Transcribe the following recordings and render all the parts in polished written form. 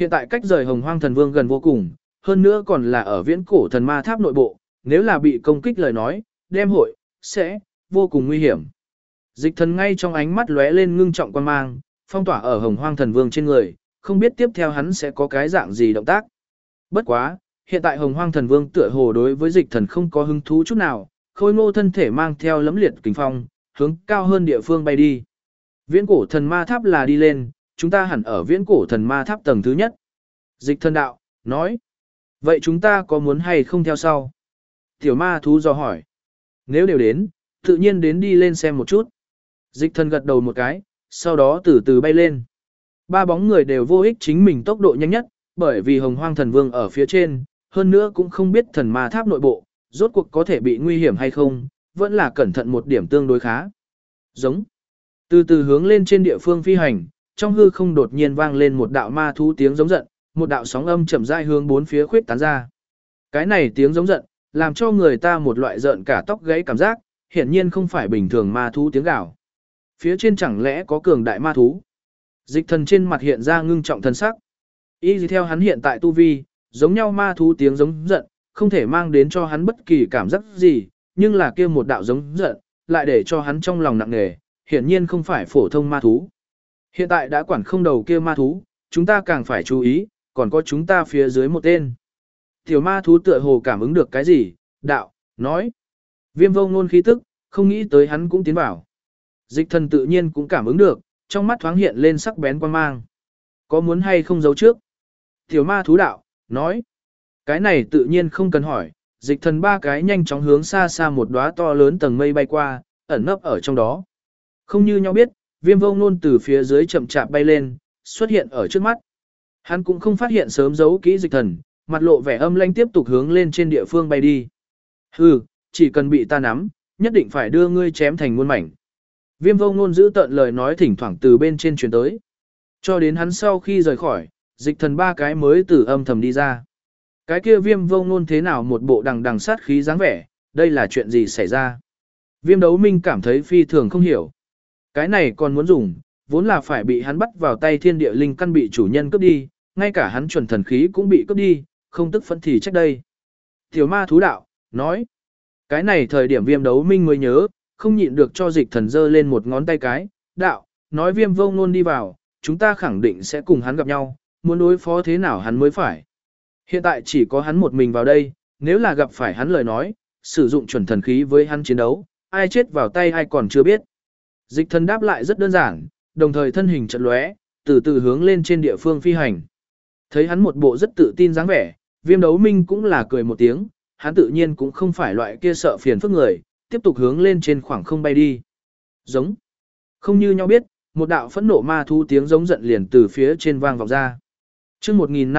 Hiện tại cách rời Hồng Hoang Thần Vương gần vô cùng, hơn nữa còn là ở viễn cổ thần ma tháp nội bộ, nếu là bị công kích lời nói, đem hội, sẽ, vô cùng nguy hiểm. Dịch thần ngay trong ánh mắt lóe lên ngưng trọng quan mang, phong tỏa ở Hồng Hoang Thần Vương trên người, không biết tiếp theo hắn sẽ có cái dạng gì động tác. Bất quá, hiện tại Hồng Hoang Thần Vương tựa hồ đối với dịch thần không có hứng thú chút nào, khôi ngô thân thể mang theo lẫm liệt kình phong, hướng cao hơn địa phương bay đi. Viễn cổ thần ma tháp là đi lên, chúng ta hẳn ở viễn cổ thần ma tháp tầng thứ nhất. Dịch thần đạo, nói. Vậy chúng ta có muốn hay không theo sau? Tiểu ma thú dò hỏi. Nếu đều đến, tự nhiên đến đi lên xem một chút. Dịch thần gật đầu một cái, sau đó từ từ bay lên. Ba bóng người đều vô ích chính mình tốc độ nhanh nhất, bởi vì Hồng Hoang Thần Vương ở phía trên, hơn nữa cũng không biết thần ma tháp nội bộ, rốt cuộc có thể bị nguy hiểm hay không, vẫn là cẩn thận một điểm tương đối khá. Giống. Từ từ hướng lên trên địa phương phi hành, trong hư không đột nhiên vang lên một đạo ma thú tiếng giống giận, một đạo sóng âm chậm rãi hướng bốn phía khuyết tán ra. Cái này tiếng giống giận, làm cho người ta một loại rợn cả tóc gáy cảm giác, hiển nhiên không phải bình thường ma thú tiếng gào. Phía trên chẳng lẽ có cường đại ma thú? Dịch thần trên mặt hiện ra ngưng trọng thân sắc. Y theo hắn hiện tại tu vi, giống nhau ma thú tiếng giống giận, không thể mang đến cho hắn bất kỳ cảm giác gì, nhưng là kia một đạo giống giận, lại để cho hắn trong lòng nặng nề, hiển nhiên không phải phổ thông ma thú. Hiện tại đã quản không đầu kia ma thú, chúng ta càng phải chú ý, còn có chúng ta phía dưới một tên. Tiểu ma thú tựa hồ cảm ứng được cái gì, đạo, nói. Viêm vô ngôn khí tức, không nghĩ tới hắn cũng tiến vào. Dịch thần tự nhiên cũng cảm ứng được, trong mắt thoáng hiện lên sắc bén quan mang. Có muốn hay không giấu trước? Tiểu ma thú đạo, nói. Cái này tự nhiên không cần hỏi, dịch thần ba cái nhanh chóng hướng xa xa một đóa to lớn tầng mây bay qua, ẩn nấp ở trong đó. Không như nhau biết, viêm vô ngôn từ phía dưới chậm chạp bay lên, xuất hiện ở trước mắt. Hắn cũng không phát hiện sớm giấu kỹ dịch thần, mặt lộ vẻ âm lãnh tiếp tục hướng lên trên địa phương bay đi. Hừ, chỉ cần bị ta nắm, nhất định phải đưa ngươi chém thành muôn mảnh. Viêm vô ngôn giữ tợn lời nói thỉnh thoảng từ bên trên truyền tới. Cho đến hắn sau khi rời khỏi, dịch thần ba cái mới từ âm thầm đi ra. Cái kia viêm vô ngôn thế nào một bộ đằng đằng sát khí dáng vẻ, đây là chuyện gì xảy ra? Viêm đấu minh cảm thấy phi thường không hiểu. Cái này còn muốn dùng, vốn là phải bị hắn bắt vào tay thiên địa linh căn bị chủ nhân cướp đi, ngay cả hắn chuẩn thần khí cũng bị cướp đi, không tức phẫn thì trách đây. Tiểu ma thú đạo, nói. Cái này thời điểm viêm đấu minh mới nhớ, không nhịn được cho dịch thần giơ lên một ngón tay cái, đạo, nói viêm vô ngôn đi vào, chúng ta khẳng định sẽ cùng hắn gặp nhau, muốn đối phó thế nào hắn mới phải. Hiện tại chỉ có hắn một mình vào đây, nếu là gặp phải hắn lời nói, sử dụng chuẩn thần khí với hắn chiến đấu, ai chết vào tay ai còn chưa biết. Dịch thần đáp lại rất đơn giản, đồng thời thân hình chợt lóe, từ từ hướng lên trên địa phương phi hành. Thấy hắn một bộ rất tự tin dáng vẻ, viêm đấu minh cũng là cười một tiếng, hắn tự nhiên cũng không phải loại kia sợ phiền phức người, tiếp tục hướng lên trên khoảng không bay đi. Giống. Không như nhau biết, một đạo phẫn nộ ma thú tiếng giống giận liền từ phía trên vang vọng ra. Chương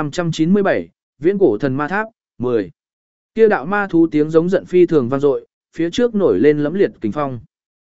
1597, Viễn cổ thần ma tháp, 10. Kia đạo ma thú tiếng giống giận phi thường vang dội, phía trước nổi lên lẫm liệt kình phong.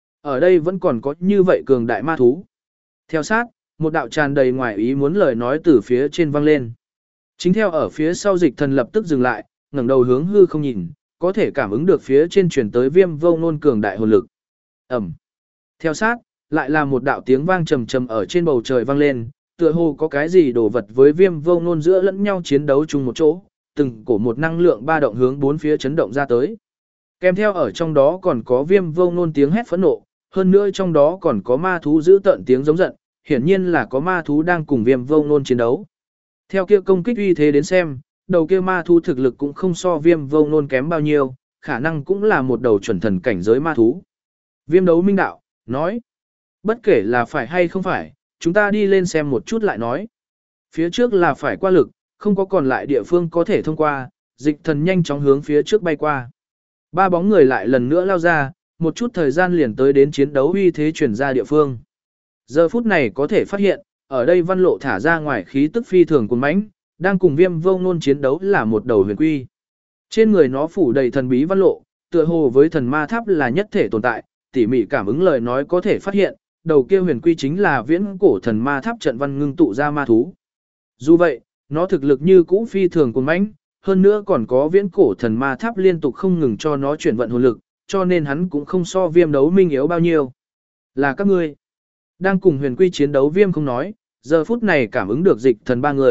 Ở đây vẫn còn có như vậy cường đại ma thú. Theo sát, một đạo tràn đầy ngoài ý muốn lời nói từ phía trên vang lên. Chính theo ở phía sau dịch thần lập tức dừng lại, ngẩng đầu hướng hư không nhìn, có thể cảm ứng được phía trên truyền tới viêm vô ngôn cường đại hồn lực. Ẩm. Theo sát, lại là một đạo tiếng vang trầm trầm ở trên bầu trời vang lên, tựa hồ có cái gì đổ vật với viêm vô ngôn giữa lẫn nhau chiến đấu chung một chỗ, từng cổ một năng lượng ba động hướng bốn phía chấn động ra tới. Kèm theo ở trong đó còn có viêm vô ngôn tiếng hét phẫn nộ, hơn nữa trong đó còn có ma thú giữ tợn tiếng giống giận, hiển nhiên là có ma thú đang cùng viêm vô ngôn chiến đấu. Theo kia công kích uy thế đến xem, đầu kia ma thú thực lực cũng không so viêm vô ngôn kém bao nhiêu, khả năng cũng là một đầu chuẩn thần cảnh giới ma thú. Viêm đấu minh đạo, nói, bất kể là phải hay không phải, chúng ta đi lên xem một chút lại nói. Phía trước là phải qua lực, không có còn lại địa phương có thể thông qua, dịch thần nhanh chóng hướng phía trước bay qua. Ba bóng người lại lần nữa lao ra, một chút thời gian liền tới đến chiến đấu uy thế chuyển ra địa phương. Giờ phút này có thể phát hiện, ở đây văn lộ thả ra ngoài khí tức phi thường cuồng mãnh, đang cùng viêm vô ngôn chiến đấu là một đầu huyền quy. Trên người nó phủ đầy thần bí văn lộ, tựa hồ với thần ma tháp là nhất thể tồn tại, tỉ mỉ cảm ứng lời nói có thể phát hiện, đầu kia huyền quy chính là viễn cổ thần ma tháp trận văn ngưng tụ ra ma thú. Dù vậy, nó thực lực như cũ phi thường cuồng mãnh, hơn nữa còn có viễn cổ thần ma tháp liên tục không ngừng cho nó chuyển vận hồn lực, cho nên hắn cũng không so viêm đấu minh yếu bao nhiêu. Là các ngươi đang cùng huyền quy chiến đấu viêm không nói, giờ phút này cảm ứng được dịch thần ba người,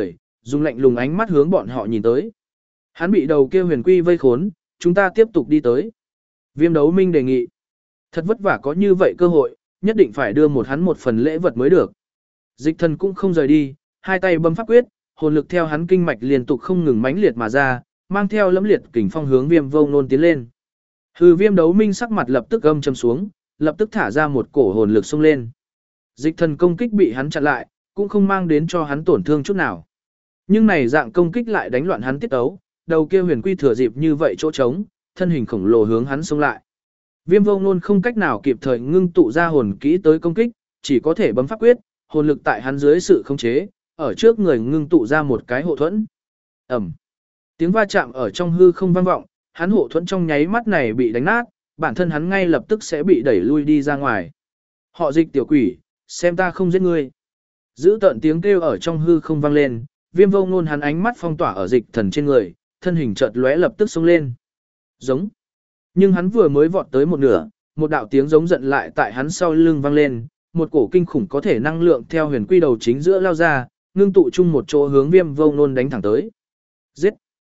dùng lạnh lùng ánh mắt hướng bọn họ nhìn tới. Hắn bị đầu kia huyền quy vây khốn, chúng ta tiếp tục đi tới. Viêm đấu minh đề nghị. Thật vất vả có như vậy cơ hội, nhất định phải đưa hắn một phần lễ vật mới được. Dịch thần cũng không rời đi, hai tay bấm pháp quyết, hồn lực theo hắn kinh mạch liên tục không ngừng mãnh liệt mà ra, mang theo lẫm liệt kình phong hướng Viêm Vô Ngôn tiến lên. Hư Viêm đấu minh sắc mặt lập tức âm trầm xuống, lập tức thả ra một cổ hồn lực xông lên. Dịch thần công kích bị hắn chặn lại, cũng không mang đến cho hắn tổn thương chút nào. Nhưng này dạng công kích lại đánh loạn hắn tiết tấu, đầu kia huyền quy thừa dịp như vậy chỗ trống, thân hình khổng lồ hướng hắn xông lại. Viêm Vô Ngôn không cách nào kịp thời ngưng tụ ra hồn kỹ tới công kích, chỉ có thể bấm pháp quyết, hồn lực tại hắn dưới sự khống chế, ở trước người ngưng tụ ra một cái hộ thuẫn. Ầm. Tiếng va chạm ở trong hư không vang vọng, hắn hộ thuẫn trong nháy mắt này bị đánh nát, bản thân hắn ngay lập tức sẽ bị đẩy lui đi ra ngoài. Họ Dịch tiểu quỷ, xem ta không giết ngươi. Giữ tợn tiếng kêu ở trong hư không vang lên, Viêm Vô Ngôn hắn ánh mắt phong tỏa ở Dịch thần trên người, thân hình chợt lóe lập tức xông lên. Giống. Nhưng hắn vừa mới vọt tới một nửa, một đạo tiếng giống giận lại tại hắn sau lưng vang lên, một cổ kinh khủng có thể năng lượng theo huyền quy đầu chính giữa lao ra, ngưng tụ chung một chỗ hướng Viêm Vô Ngôn đánh thẳng tới. Giết!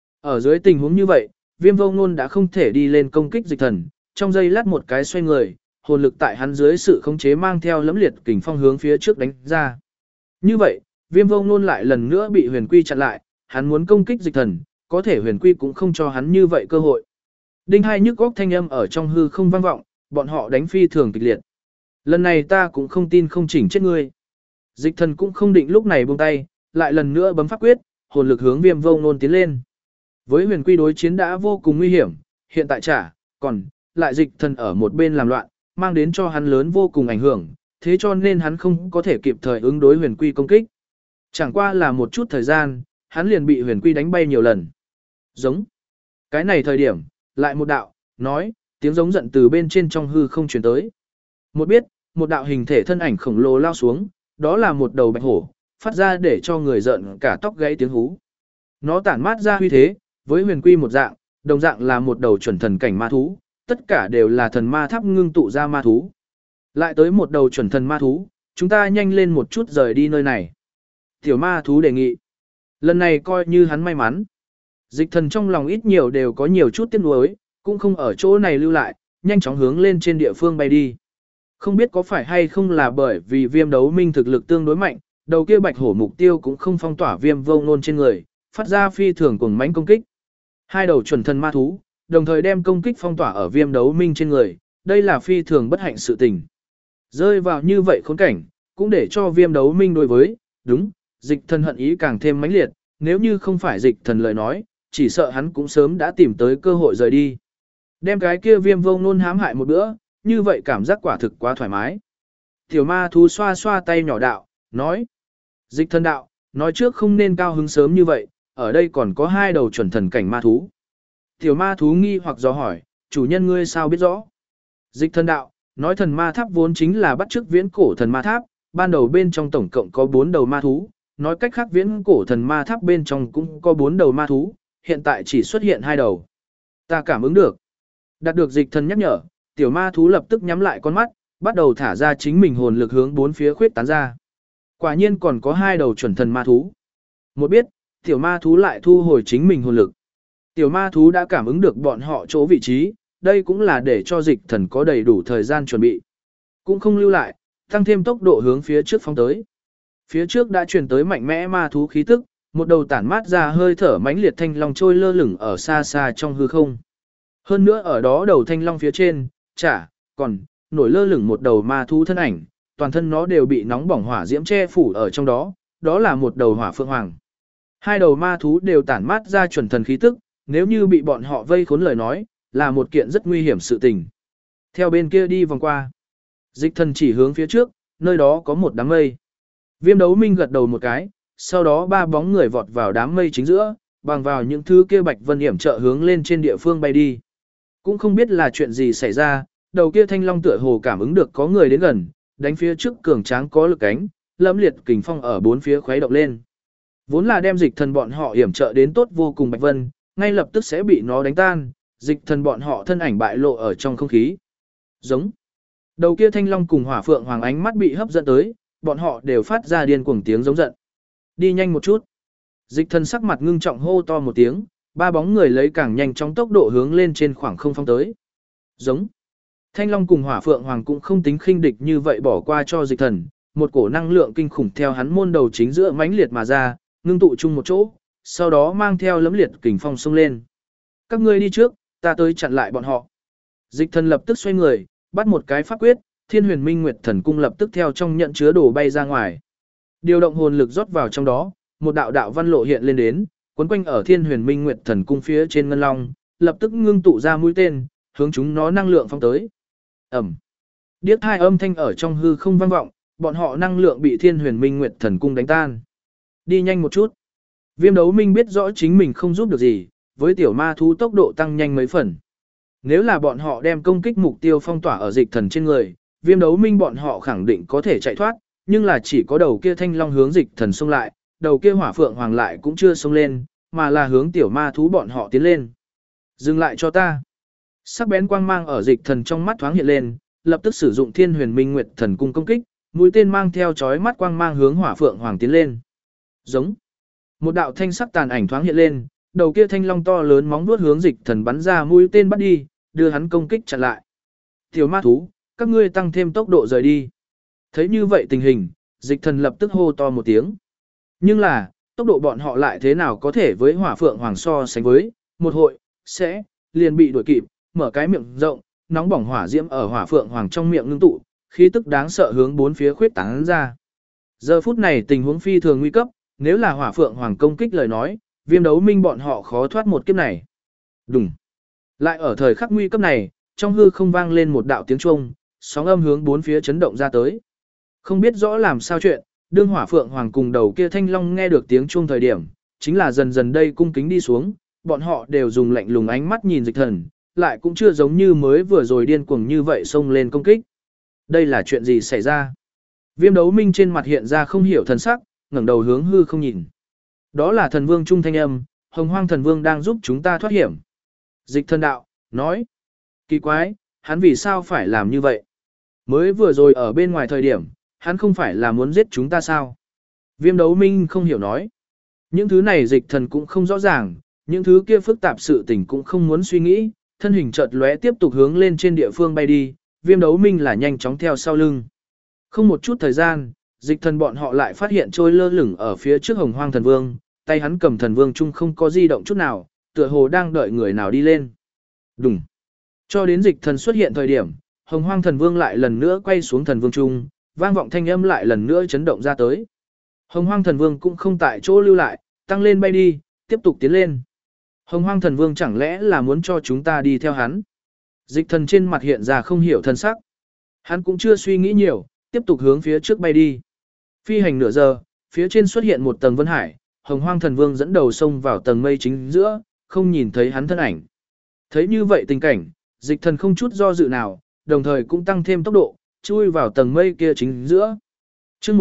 Ở dưới tình huống như vậy, Viêm Vô Ngôn đã không thể đi lên công kích Dịch thần, trong giây lát một cái xoay người, hồn lực tại hắn dưới sự khống chế mang theo lẫm liệt kình phong hướng phía trước đánh ra. Như vậy, Viêm Vô Ngôn lại lần nữa bị huyền quy chặn lại, hắn muốn công kích Dịch thần, có thể huyền quy cũng không cho hắn như vậy cơ hội. Đinh hai nhức góc thanh âm ở trong hư không vang vọng, bọn họ đánh phi thường kịch liệt. Lần này ta cũng không tin không chỉnh chết ngươi. Dịch thần cũng không định lúc này buông tay, lại lần nữa bấm pháp quyết, hồn lực hướng Viêm Vô Ngôn tiến lên. Với huyền quy đối chiến đã vô cùng nguy hiểm, hiện tại còn lại dịch thần ở một bên làm loạn, mang đến cho hắn lớn vô cùng ảnh hưởng, thế cho nên hắn không có thể kịp thời ứng đối huyền quy công kích. Chẳng qua là một chút thời gian, hắn liền bị huyền quy đánh bay nhiều lần. Giống. Cái này thời điểm, lại một đạo, tiếng giống giận từ bên trên trong hư không truyền tới. Một đạo hình thể thân ảnh khổng lồ lao xuống, đó là một đầu bạch hổ, phát ra để cho người giận cả tóc gáy tiếng hú. Nó tản mát ra huy thế, với huyền quy một dạng, đồng dạng là một đầu chuẩn thần cảnh ma thú, tất cả đều là thần ma tháp ngưng tụ ra ma thú. Lại tới một đầu chuẩn thần ma thú, chúng ta nhanh lên một chút rời đi nơi này. Tiểu ma thú đề nghị. Lần này coi như hắn may mắn. Dịch thần trong lòng ít nhiều đều có nhiều chút tiếc nuối, cũng không ở chỗ này lưu lại, nhanh chóng hướng lên trên địa phương bay đi. Không biết có phải hay không là bởi vì Viêm đấu minh thực lực tương đối mạnh, đầu kia bạch hổ mục tiêu cũng không phong tỏa Viêm Vô Ngôn trên người, phát ra phi thường cuồng mãnh công kích. Hai đầu chuẩn thần ma thú, đồng thời đem công kích phong tỏa ở Viêm đấu minh trên người, đây là phi thường bất hạnh sự tình. Rơi vào như vậy khốn cảnh, cũng để cho Viêm đấu minh đối với, dịch thần hận ý càng thêm mãnh liệt, nếu như không phải dịch thần lời nói, chỉ sợ hắn cũng sớm đã tìm tới cơ hội rời đi. Đem cái kia Viêm Vô Ngôn hãm hại một bữa, như vậy cảm giác quả thực quá thoải mái. Tiểu ma thú xoa xoa tay nhỏ đạo, nói. Dịch thần đạo, nói trước không nên cao hứng sớm như vậy, ở đây còn có hai đầu chuẩn thần cảnh ma thú. Tiểu ma thú nghi hoặc dò hỏi, chủ nhân ngươi sao biết rõ? Dịch thần đạo, nói thần ma tháp vốn chính là bắt chước viễn cổ thần ma tháp, ban đầu bên trong tổng cộng có 4 đầu ma thú, nói cách khác viễn cổ thần ma tháp bên trong cũng có 4 đầu ma thú, hiện tại chỉ xuất hiện 2 đầu. Ta cảm ứng được. Đạt được dịch thần nhắc nhở, tiểu ma thú lập tức nhắm lại con mắt, bắt đầu thả ra chính mình hồn lực hướng 4 phía khuyết tán ra. Quả nhiên còn có 2 đầu chuẩn thần ma thú. Một biết, tiểu ma thú lại thu hồi chính mình hồn lực. Tiểu ma thú đã cảm ứng được bọn họ chỗ vị trí, đây cũng là để cho dịch thần có đầy đủ thời gian chuẩn bị. Cũng không lưu lại, tăng thêm tốc độ hướng phía trước phóng tới. Phía trước đã truyền tới mạnh mẽ ma thú khí tức, một đầu tản mát ra hơi thở mãnh liệt thanh long trôi lơ lửng ở xa xa trong hư không. Hơn nữa ở đó đầu thanh long phía trên, còn nổi lơ lửng một đầu ma thú thân ảnh, toàn thân nó đều bị nóng bỏng hỏa diễm che phủ ở trong đó, đó là một đầu hỏa phượng hoàng. Hai đầu ma thú đều tản mát ra chuẩn thần khí tức, nếu như bị bọn họ vây khốn lời nói, là một kiện rất nguy hiểm sự tình. Theo bên kia đi vòng qua, dịch thần chỉ hướng phía trước, nơi đó có một đám mây. Viêm đấu minh gật đầu một cái, sau đó 3 bóng người vọt vào đám mây chính giữa, bằng vào những thứ kia bạch vân hiểm trợ hướng lên trên địa phương bay đi. Cũng không biết là chuyện gì xảy ra, đầu kia thanh long tựa hồ cảm ứng được có người đến gần, đánh phía trước cường tráng có lực cánh, lẫm liệt kình phong ở 4 phía khuấy động lên. Vốn là đem dịch thần bọn họ hiểm trợ đến tốt vô cùng bạch vân, ngay lập tức sẽ bị nó đánh tan, dịch thần bọn họ thân ảnh bại lộ ở trong không khí. Giống. Đầu kia thanh long cùng hỏa phượng hoàng ánh mắt bị hấp dẫn tới, bọn họ đều phát ra điên cuồng tiếng giống giận. Đi nhanh một chút. Dịch thần sắc mặt ngưng trọng hô to một tiếng, ba bóng người lấy càng nhanh chóng tốc độ hướng lên trên khoảng không phong tới. Giống. Thanh Long cùng Hỏa Phượng Hoàng cũng không tính khinh địch như vậy bỏ qua cho dịch thần, một cổ năng lượng kinh khủng theo hắn môn đầu chính giữa mãnh liệt mà ra, ngưng tụ chung một chỗ, sau đó mang theo lấm liệt kình phong xông lên. Các ngươi đi trước, ta tới chặn lại bọn họ. Dịch thần lập tức xoay người, bắt một cái pháp quyết, Thiên Huyền Minh Nguyệt Thần Cung lập tức theo trong nhận chứa đồ bay ra ngoài. Điều động hồn lực rót vào trong đó, một đạo đạo văn lộ hiện lên đến, quấn quanh ở Thiên Huyền Minh Nguyệt Thần Cung phía trên ngân long, lập tức ngưng tụ ra mũi tên, hướng chúng nó năng lượng phong tới. Ầm. Điếc hai âm thanh ở trong hư không vang vọng, bọn họ năng lượng bị Thiên Huyền Minh Nguyệt Thần Cung đánh tan. Đi nhanh một chút. Viêm Đấu Minh biết rõ chính mình không giúp được gì, với tiểu ma thú tốc độ tăng nhanh mấy phần. Nếu là bọn họ đem công kích mục tiêu phong tỏa ở dịch thần trên người, Viêm Đấu Minh bọn họ khẳng định có thể chạy thoát, nhưng là chỉ có đầu kia thanh long hướng dịch thần xông lại, đầu kia hỏa phượng hoàng lại cũng chưa xông lên, mà là hướng tiểu ma thú bọn họ tiến lên. Dừng lại cho ta. Sắc bén quang mang ở dịch thần trong mắt thoáng hiện lên, lập tức sử dụng Thiên Huyền Minh Nguyệt Thần Cung công kích, mũi tên mang theo chói mắt quang mang hướng hỏa phượng hoàng tiến lên. Giống. Một đạo thanh sắc tàn ảnh thoáng hiện lên, đầu kia thanh long to lớn móng vuốt hướng dịch thần bắn ra mũi tên bắt đi, đưa hắn công kích chặn lại. Tiểu ma thú, các ngươi tăng thêm tốc độ rời đi. Thấy như vậy tình hình, dịch thần lập tức hô to một tiếng. Nhưng là, tốc độ bọn họ lại thế nào có thể với hỏa phượng hoàng so sánh với, một hội, sẽ, liền bị đuổi kịp, mở cái miệng rộng, nóng bỏng hỏa diễm ở hỏa phượng hoàng trong miệng ngưng tụ, khí tức đáng sợ hướng bốn phía khuyết tán ra. Giờ phút này tình huống phi thường nguy cấp, nếu là hỏa phượng hoàng công kích lời nói, Viêm Đấu Minh bọn họ khó thoát một kiếp này. Đùng. Lại ở thời khắc nguy cấp này, trong hư không vang lên một đạo tiếng chuông, sóng âm hướng bốn phía chấn động ra tới. Không biết rõ làm sao chuyện, đương hỏa phượng hoàng cùng đầu kia thanh long nghe được tiếng chuông thời điểm, chính là dần dần đây cung kính đi xuống, bọn họ đều dùng lạnh lùng ánh mắt nhìn dịch thần, lại cũng chưa giống như mới vừa rồi điên cuồng như vậy xông lên công kích. Đây là chuyện gì xảy ra? Viêm Đấu Minh trên mặt hiện ra không hiểu thần sắc, ngẩng đầu hướng hư không nhìn. Đó là thần vương trung thanh âm, Hồng Hoang thần vương đang giúp chúng ta thoát hiểm. Dịch thần đạo, nói. Kỳ quái, hắn vì sao phải làm như vậy? Mới vừa rồi ở bên ngoài thời điểm, hắn không phải là muốn giết chúng ta sao? Viêm Đấu Minh không hiểu nói. Những thứ này dịch thần cũng không rõ ràng, những thứ kia phức tạp sự tình cũng không muốn suy nghĩ, thân hình chợt lóe tiếp tục hướng lên trên địa phương bay đi, Viêm Đấu Minh là nhanh chóng theo sau lưng. Không một chút thời gian, dịch thần bọn họ lại phát hiện trôi lơ lửng ở phía trước Hồng Hoang thần vương, tay hắn cầm thần vương chung không có di động chút nào, tựa hồ đang đợi người nào đi lên. Đùng. Cho đến dịch thần xuất hiện thời điểm, Hồng Hoang thần vương lại lần nữa quay xuống thần vương chung, vang vọng thanh âm lại lần nữa chấn động ra tới. Hồng Hoang thần vương cũng không tại chỗ lưu lại, tăng lên bay đi, tiếp tục tiến lên. Hồng Hoang thần vương chẳng lẽ là muốn cho chúng ta đi theo hắn? Dịch thần trên mặt hiện ra không hiểu thân sắc. Hắn cũng chưa suy nghĩ nhiều, tiếp tục hướng phía trước bay đi. Phi hành nửa giờ, phía trên xuất hiện một tầng vân hải, Hồng Hoang thần vương dẫn đầu xông vào tầng mây chính giữa, không nhìn thấy hắn thân ảnh. Thấy như vậy tình cảnh, dịch thần không chút do dự nào, đồng thời cũng tăng thêm tốc độ, chui vào tầng mây kia chính giữa. Chương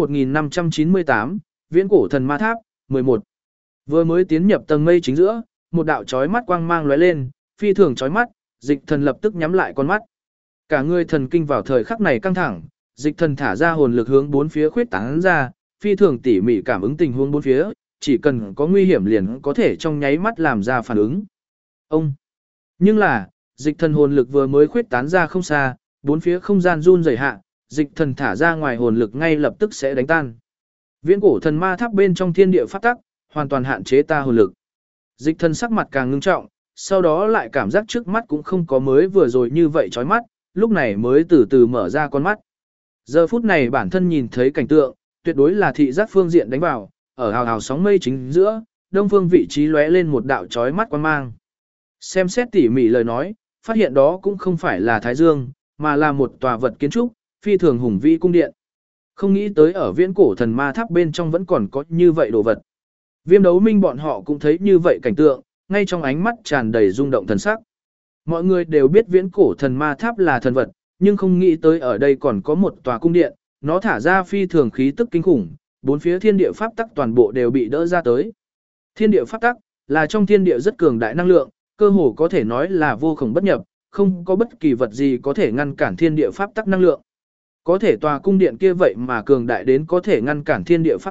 1598, Viễn cổ thần ma tháp, 11. Vừa mới tiến nhập tầng mây chính giữa, một đạo chói mắt quang mang lóe lên, phi thường chói mắt, dịch thần lập tức nhắm lại con mắt. Cả người thần kinh vào thời khắc này căng thẳng, dịch thần thả ra hồn lực hướng bốn phía khuyết tán ra, phi thường tỉ mỉ cảm ứng tình huống bốn phía, chỉ cần có nguy hiểm liền có thể trong nháy mắt làm ra phản ứng. Ông. Nhưng là, dịch thần hồn lực vừa mới khuyết tán ra không xa, bốn phía không gian run rẩy hạ, dịch thần thả ra ngoài hồn lực ngay lập tức sẽ đánh tan. Viễn cổ thần ma tháp bên trong thiên địa pháp tắc, hoàn toàn hạn chế ta hồn lực. Dịch thần sắc mặt càng ngưng trọng, sau đó lại cảm giác trước mắt cũng không có mới vừa rồi như vậy chói mắt, lúc này mới từ từ mở ra con mắt. Giờ phút này bản thân nhìn thấy cảnh tượng, tuyệt đối là thị giác phương diện đánh vào, ở hào hào sóng mây chính giữa, đông phương vị trí lóe lên một đạo chói mắt quang mang. Xem xét tỉ mỉ lời nói, phát hiện đó cũng không phải là Thái Dương, mà là một tòa vật kiến trúc, phi thường hùng vĩ cung điện. Không nghĩ tới ở viễn cổ thần ma tháp bên trong vẫn còn có như vậy đồ vật. Viêm Đấu Minh bọn họ cũng thấy như vậy cảnh tượng, ngay trong ánh mắt tràn đầy rung động thần sắc. Mọi người đều biết viễn cổ thần ma tháp là thần vật, nhưng không nghĩ tới ở đây còn có một tòa cung điện, nó thả ra phi thường khí tức kinh khủng, bốn phía thiên địa pháp tắc toàn bộ đều bị đỡ ra tới. Thiên địa pháp tắc là trong thiên địa rất cường đại năng lượng, cơ hồ có thể nói là vô cùng bất nhập, không có bất kỳ vật gì có thể ngăn cản thiên địa pháp tắc năng lượng. Có thể tòa cung điện kia vậy mà cường đại đến có thể ngăn cản thiên địa pháp tắc,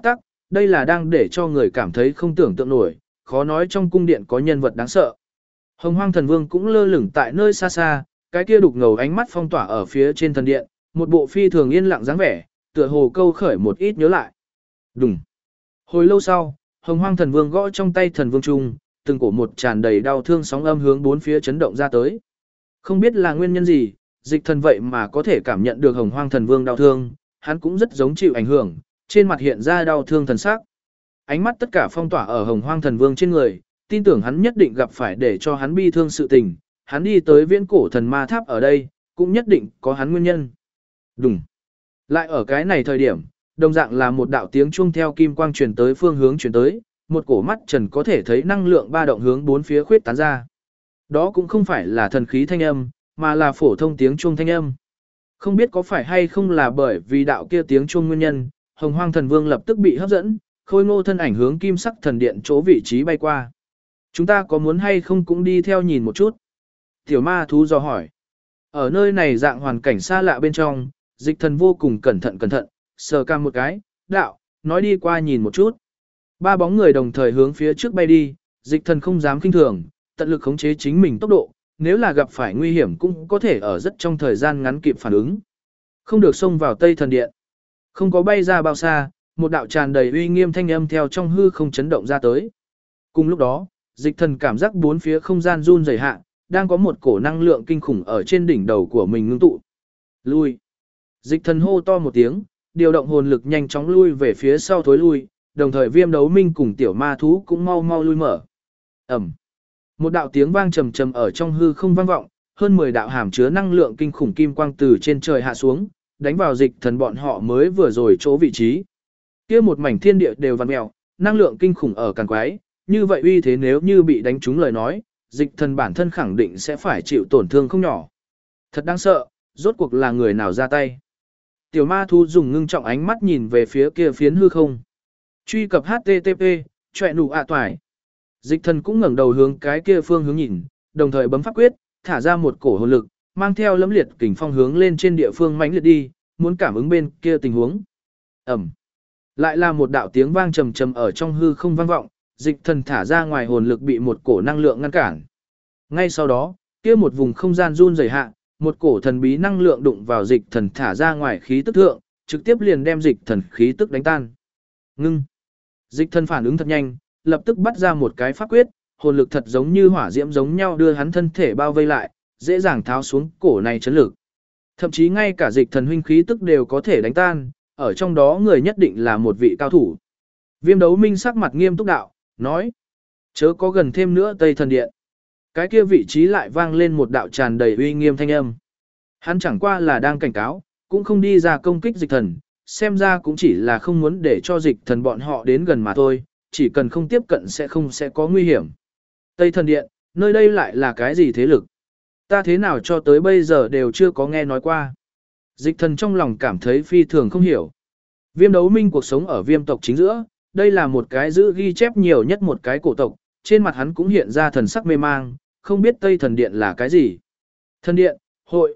đây là đang để cho người cảm thấy không tưởng tượng nổi, khó nói trong cung điện có nhân vật đáng sợ. Hồng Hoang Thần Vương cũng lơ lửng tại nơi xa xa, cái kia đục ngầu ánh mắt phong tỏa ở phía trên thần điện, một bộ phi thường yên lặng dáng vẻ, tựa hồ câu khởi một ít nhớ lại. Đùng. Hồi lâu sau, Hồng Hoang Thần Vương gõ trong tay Thần Vương Trung, từng cổ một tràn đầy đau thương sóng âm hướng bốn phía chấn động ra tới. Không biết là nguyên nhân gì, Dịch Thần vậy mà có thể cảm nhận được Hồng Hoang Thần Vương đau thương, hắn cũng rất giống chịu ảnh hưởng, trên mặt hiện ra đau thương thần sắc. Ánh mắt tất cả phong tỏa ở Hồng Hoang Thần Vương trên người, tin tưởng hắn nhất định gặp phải để cho hắn bi thương sự tình, hắn đi tới viễn cổ thần ma tháp ở đây, cũng nhất định có hắn nguyên nhân. Đùng. Lại ở cái này thời điểm, đồng dạng là một đạo tiếng chuông theo kim quang truyền tới phương hướng truyền tới, một cổ mắt trần có thể thấy năng lượng ba động hướng bốn phía khuyết tán ra. Đó cũng không phải là thần khí thanh âm, mà là phổ thông tiếng chuông thanh âm. Không biết có phải hay không là bởi vì đạo kia tiếng chuông nguyên nhân, Hồng Hoang Thần Vương lập tức bị hấp dẫn, khôi ngô thân ảnh hướng kim sắc thần điện chỗ vị trí bay qua. Chúng ta có muốn hay không cũng đi theo nhìn một chút? Tiểu ma thú dò hỏi. Ở nơi này dạng hoàn cảnh xa lạ bên trong, Dịch Thần vô cùng cẩn thận, sờ cằm một cái, đạo, nói đi qua nhìn một chút. Ba bóng người đồng thời hướng phía trước bay đi, Dịch Thần không dám kinh thường, tận lực khống chế chính mình tốc độ, nếu là gặp phải nguy hiểm cũng có thể ở rất trong thời gian ngắn kịp phản ứng. Không được xông vào Tây Thần Điện. Không có bay ra bao xa, một đạo tràn đầy uy nghiêm thanh âm theo trong hư không chấn động ra tới. Cùng lúc đó, Dịch Thần cảm giác bốn phía không gian run rẩy hạ, đang có một cổ năng lượng kinh khủng ở trên đỉnh đầu của mình ngưng tụ. Lui. Dịch Thần hô to một tiếng, điều động hồn lực nhanh chóng lui về phía sau thối lui, đồng thời Viêm Đấu Minh cùng tiểu ma thú cũng mau mau lui mở. Ầm. Một đạo tiếng vang trầm trầm ở trong hư không vang vọng, hơn 10 đạo hàm chứa năng lượng kinh khủng kim quang từ trên trời hạ xuống, đánh vào Dịch Thần bọn họ mới vừa rồi chỗ vị trí. Kia một mảnh thiên địa đều vặn mèo, năng lượng kinh khủng ở càn quái, như vậy uy thế nếu như bị đánh trúng lời nói, Dịch Thần bản thân khẳng định sẽ phải chịu tổn thương không nhỏ. Thật đáng sợ, rốt cuộc là người nào ra tay. Tiểu ma thú dùng ngưng trọng ánh mắt nhìn về phía kia phiến hư không. Truy cập HTTP, chọe nụ ạ toài. Dịch Thần cũng ngẩng đầu hướng cái kia phương hướng nhìn, đồng thời bấm pháp quyết, thả ra một cổ hồn lực, mang theo lẫm liệt kình phong hướng lên trên địa phương mãnh liệt đi, muốn cảm ứng bên kia tình huống. Ầm. Lại là một đạo tiếng vang trầm trầm ở trong hư không vang vọng, Dịch Thần thả ra ngoài hồn lực bị một cổ năng lượng ngăn cản. Ngay sau đó, kia một vùng không gian run rẩy hạ, một cổ thần bí năng lượng đụng vào Dịch Thần thả ra ngoài khí tức thượng, trực tiếp liền đem Dịch Thần khí tức đánh tan. Ngưng. Dịch Thần phản ứng thật nhanh, lập tức bắt ra một cái pháp quyết, hồn lực thật giống như hỏa diễm giống nhau đưa hắn thân thể bao vây lại, dễ dàng tháo xuống cổ này chấn lực. Thậm chí ngay cả Dịch Thần huynh khí tức đều có thể đánh tan, ở trong đó người nhất định là một vị cao thủ. Viêm Đấu Minh sắc mặt nghiêm túc đạo, nói: chớ có gần thêm nữa Tây Thần Điện. Cái kia vị trí lại vang lên một đạo tràn đầy uy nghiêm thanh âm. Hắn chẳng qua là đang cảnh cáo, cũng không đi ra công kích Dịch Thần, xem ra cũng chỉ là không muốn để cho Dịch Thần bọn họ đến gần mà thôi, chỉ cần không tiếp cận sẽ có nguy hiểm. Tây Thần Điện, nơi đây lại là cái gì thế lực? Ta thế nào cho tới bây giờ đều chưa có nghe nói qua. Dịch Thần trong lòng cảm thấy phi thường không hiểu. Viêm Đấu Minh cuộc sống ở Viêm tộc chính giữa, đây là một cái giữ ghi chép nhiều nhất một cái cổ tộc, trên mặt hắn cũng hiện ra thần sắc mê mang, không biết Tây Thần Điện là cái gì. Thần Điện, hội,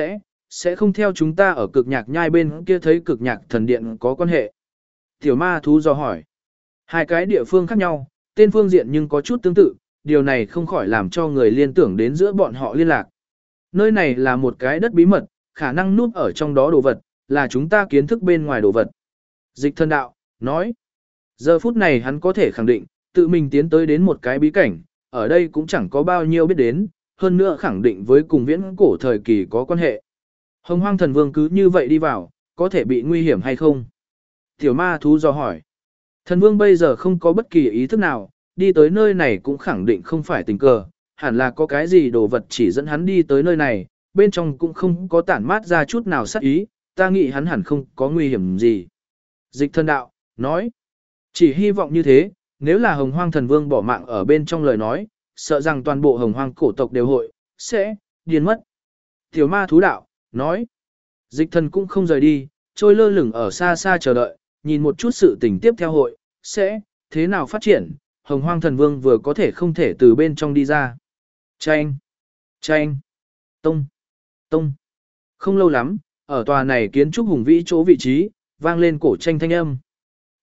sẽ không theo chúng ta ở Cực Nhạc Nhai bên kia thấy Cực Nhạc Thần Điện có quan hệ. Tiểu ma thú dò hỏi. Hai cái địa phương khác nhau, tên phương diện nhưng có chút tương tự, điều này không khỏi làm cho người liên tưởng đến giữa bọn họ liên lạc. Nơi này là một cái đất bí mật, khả năng núp ở trong đó đồ vật, là chúng ta kiến thức bên ngoài đồ vật. Dịch Thần đạo, nói. Giờ phút này hắn có thể khẳng định, tự mình tiến tới đến một cái bí cảnh, ở đây cũng chẳng có bao nhiêu biết đến, hơn nữa khẳng định với cùng viễn cổ thời kỳ có quan hệ. Hồng Hoang Thần Vương cứ như vậy đi vào, có thể bị nguy hiểm hay không? Tiểu ma thú dò hỏi. Thần Vương bây giờ không có bất kỳ ý thức nào, đi tới nơi này cũng khẳng định không phải tình cờ, hẳn là có cái gì đồ vật chỉ dẫn hắn đi tới nơi này, bên trong cũng không có tản mát ra chút nào sát ý, ta nghĩ hắn hẳn không có nguy hiểm gì. Dịch Thần đạo, nói. Chỉ hy vọng như thế, nếu là Hồng Hoang Thần Vương bỏ mạng ở bên trong lời nói, sợ rằng toàn bộ Hồng Hoang cổ tộc đều hội, sẽ, điên mất. Tiểu ma thú đạo, nói. Dịch Thần cũng không rời đi, trôi lơ lửng ở xa xa chờ đợi, nhìn một chút sự tình tiếp theo hội, sẽ, thế nào phát triển, Hồng Hoang Thần Vương vừa có thể không thể từ bên trong đi ra. Chanh, chanh, tông, tông. Không lâu lắm, ở tòa này kiến trúc hùng vĩ chỗ vị trí, vang lên cổ tranh thanh âm.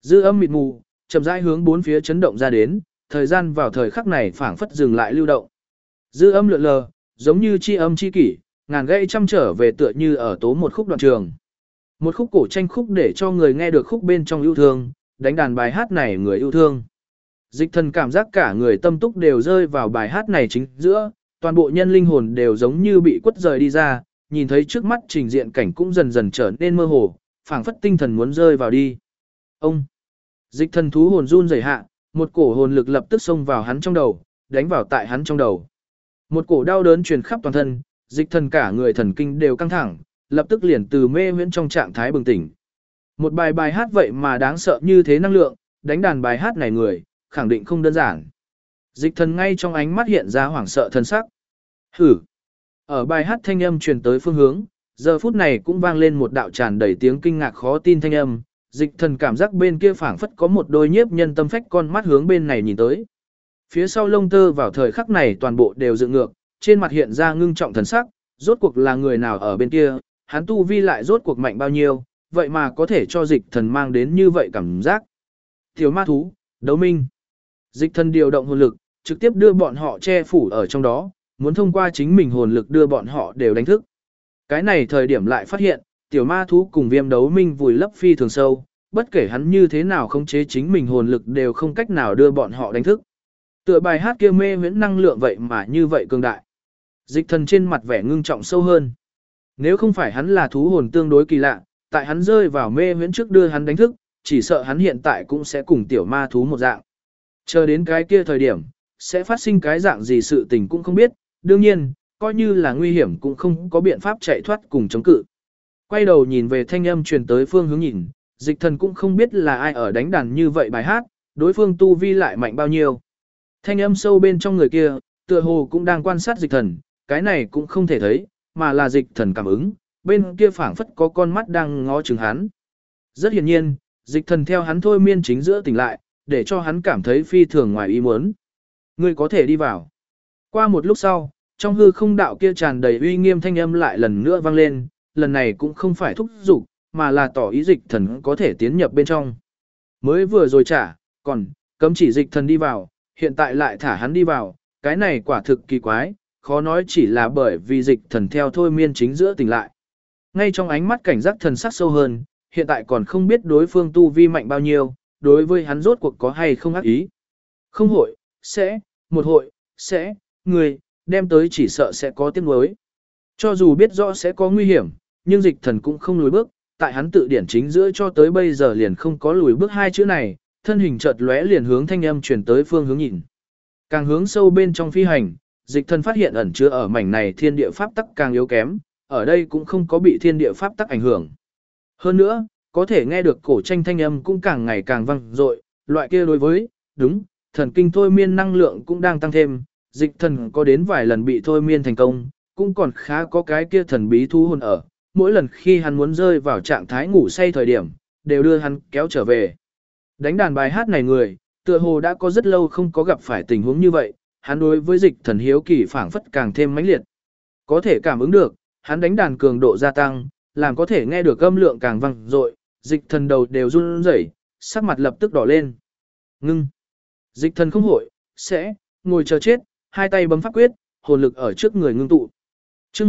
Dư âm mịt mù, chậm rãi hướng bốn phía chấn động ra đến, thời gian vào thời khắc này phảng phất dừng lại lưu động. Dư âm lượn lờ, giống như chi âm chi kỷ, ngàn gãy trăm trở về tựa như ở tố một khúc đoạn trường. Một khúc cổ tranh khúc để cho người nghe được khúc bên trong yêu thương, đánh đàn bài hát này người yêu thương. Dịch thần cảm giác cả người tâm túc đều rơi vào bài hát này chính giữa, toàn bộ nhân linh hồn đều giống như bị quất rời đi ra, nhìn thấy trước mắt trình diện cảnh cũng dần dần trở nên mơ hồ, phảng phất tinh thần muốn rơi vào đi. Ông! Dịch thần thú hồn run rẩy hạ, một cổ hồn lực lập tức xông vào hắn trong đầu, đánh vào tại hắn trong đầu. Một cổ đau đớn truyền khắp toàn thân, dịch thần cả người thần kinh đều căng thẳng, lập tức liền từ mê huyễn trong trạng thái bừng tỉnh. Một bài hát vậy mà đáng sợ như thế năng lượng, đánh đàn bài hát này người, khẳng định không đơn giản. Dịch thần ngay trong ánh mắt hiện ra hoảng sợ thân sắc. Hử! Ở bài hát thanh âm truyền tới phương hướng, giờ phút này cũng vang lên một đạo tràn đầy tiếng kinh ngạc khó tin thanh âm. Dịch thần cảm giác bên kia phảng phất có một đôi nhiếp nhân tâm phách con mắt hướng bên này nhìn tới. Phía sau lông tơ vào thời khắc này toàn bộ đều dựng ngược, trên mặt hiện ra ngưng trọng thần sắc, rốt cuộc là người nào ở bên kia, hắn tu vi lại rốt cuộc mạnh bao nhiêu, vậy mà có thể cho dịch thần mang đến như vậy cảm giác. Tiểu ma thú, đấu minh. Dịch thần điều động hồn lực, trực tiếp đưa bọn họ che phủ ở trong đó, muốn thông qua chính mình hồn lực đưa bọn họ đều đánh thức. Cái này thời điểm lại phát hiện, tiểu ma thú cùng viêm đấu minh vùi lấp phi thường sâu, bất kể hắn như thế nào khống chế chính mình hồn lực đều không cách nào đưa bọn họ đánh thức. Tựa bài hát kia mê huyễn năng lượng vậy mà như vậy cường đại. Dịch thần trên mặt vẻ ngưng trọng sâu hơn. Nếu không phải hắn là thú hồn tương đối kỳ lạ, tại hắn rơi vào mê huyễn trước đưa hắn đánh thức, chỉ sợ hắn hiện tại cũng sẽ cùng tiểu ma thú một dạng. Chờ đến cái kia thời điểm, sẽ phát sinh cái dạng gì sự tình cũng không biết, đương nhiên, coi như là nguy hiểm cũng không có biện pháp chạy thoát cùng chống cự. Quay đầu nhìn về thanh âm truyền tới phương hướng nhìn, dịch thần cũng không biết là ai ở đánh đàn như vậy bài hát, đối phương tu vi lại mạnh bao nhiêu. Thanh âm sâu bên trong người kia, tựa hồ cũng đang quan sát dịch thần, cái này cũng không thể thấy, mà là dịch thần cảm ứng, bên kia phảng phất có con mắt đang ngó chừng hắn. Rất hiển nhiên, dịch thần theo hắn thôi miên chính giữa tỉnh lại, để cho hắn cảm thấy phi thường ngoài ý muốn. Ngươi có thể đi vào. Qua một lúc sau, trong hư không đạo kia tràn đầy uy nghiêm thanh âm lại lần nữa vang lên, lần này cũng không phải thúc giục, mà là tỏ ý dịch thần có thể tiến nhập bên trong. Mới vừa rồi còn cấm chỉ dịch thần đi vào, hiện tại lại thả hắn đi vào, cái này quả thực kỳ quái, khó nói chỉ là bởi vì dịch thần theo thôi miên chính giữa tỉnh lại. Ngay trong ánh mắt cảnh giác thần sắc sâu hơn, hiện tại còn không biết đối phương tu vi mạnh bao nhiêu, đối với hắn rốt cuộc có hay không ác ý. Không hội, sẽ, người, đem tới chỉ sợ sẽ có tiếng nuối. Cho dù biết rõ sẽ có nguy hiểm, nhưng dịch thần cũng không lùi bước, tại hắn tự điển chính giữa cho tới bây giờ liền không có lùi bước hai chữ này, thân hình chợt lóe liền hướng thanh âm chuyển tới phương hướng nhìn. Càng hướng sâu bên trong phi hành, dịch thần phát hiện ẩn chứa ở mảnh này thiên địa pháp tắc càng yếu kém, ở đây cũng không có bị thiên địa pháp tắc ảnh hưởng. Hơn nữa, có thể nghe được cổ tranh thanh âm cũng càng ngày càng vang dội, loại kia đối với, đúng, thần kinh thôi miên năng lượng cũng đang tăng thêm, dịch thần có đến vài lần bị thôi miên thành công, cũng còn khá có cái kia thần bí thu hồn ở, mỗi lần khi hắn muốn rơi vào trạng thái ngủ say thời điểm, đều đưa hắn kéo trở về. Đánh đàn bài hát này người, tựa hồ đã có rất lâu không có gặp phải tình huống như vậy, hắn đối với dịch thần hiếu kỳ phảng phất càng thêm mãnh liệt. Có thể cảm ứng được, hắn đánh đàn cường độ gia tăng, làm có thể nghe được âm lượng càng vang dội, dịch thần đầu đều run rẩy, sắc mặt lập tức đỏ lên. Ngưng. Dịch thần không hội, sẽ, ngồi chờ chết, hai tay bấm pháp quyết, hồn lực ở trước người ngưng tụ. Chương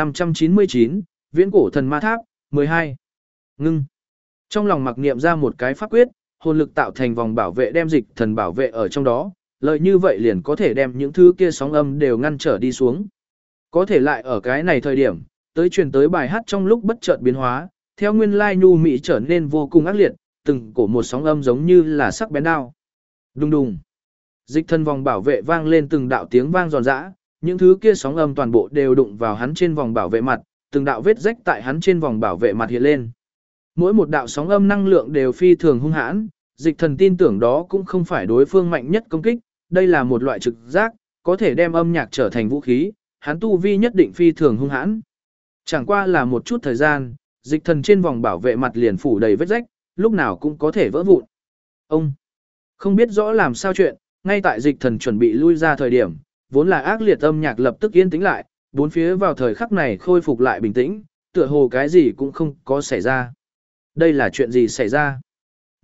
1599, Viễn cổ thần ma tháp, 12. Ngưng. Trong lòng mặc niệm ra một cái pháp quyết, hồn lực tạo thành vòng bảo vệ đem dịch thần bảo vệ ở trong đó, lợi như vậy liền có thể đem những thứ kia sóng âm đều ngăn trở đi xuống. Có thể lại ở cái này thời điểm, tới truyền tới bài hát trong lúc bất chợt biến hóa, theo nguyên lai nhu mỹ trở nên vô cùng ác liệt, từng cổ một sóng âm giống như là sắc bén đao. Đùng đùng. Dịch thần vòng bảo vệ vang lên từng đạo tiếng vang giòn giã, những thứ kia sóng âm toàn bộ đều đụng vào hắn trên vòng bảo vệ mặt, từng đạo vết rách tại hắn trên vòng bảo vệ mặt hiện lên. Mỗi một đạo sóng âm năng lượng đều phi thường hung hãn, dịch thần tin tưởng đó cũng không phải đối phương mạnh nhất công kích, đây là một loại trực giác, có thể đem âm nhạc trở thành vũ khí, hắn tu vi nhất định phi thường hung hãn. Chẳng qua là một chút thời gian, dịch thần trên vòng bảo vệ mặt liền phủ đầy vết rách, lúc nào cũng có thể vỡ vụn. Ông không biết rõ làm sao chuyện, ngay tại dịch thần chuẩn bị lui ra thời điểm, vốn là ác liệt âm nhạc lập tức yên tĩnh lại, bốn phía vào thời khắc này khôi phục lại bình tĩnh, tựa hồ cái gì cũng không có xảy ra. Đây là chuyện gì xảy ra?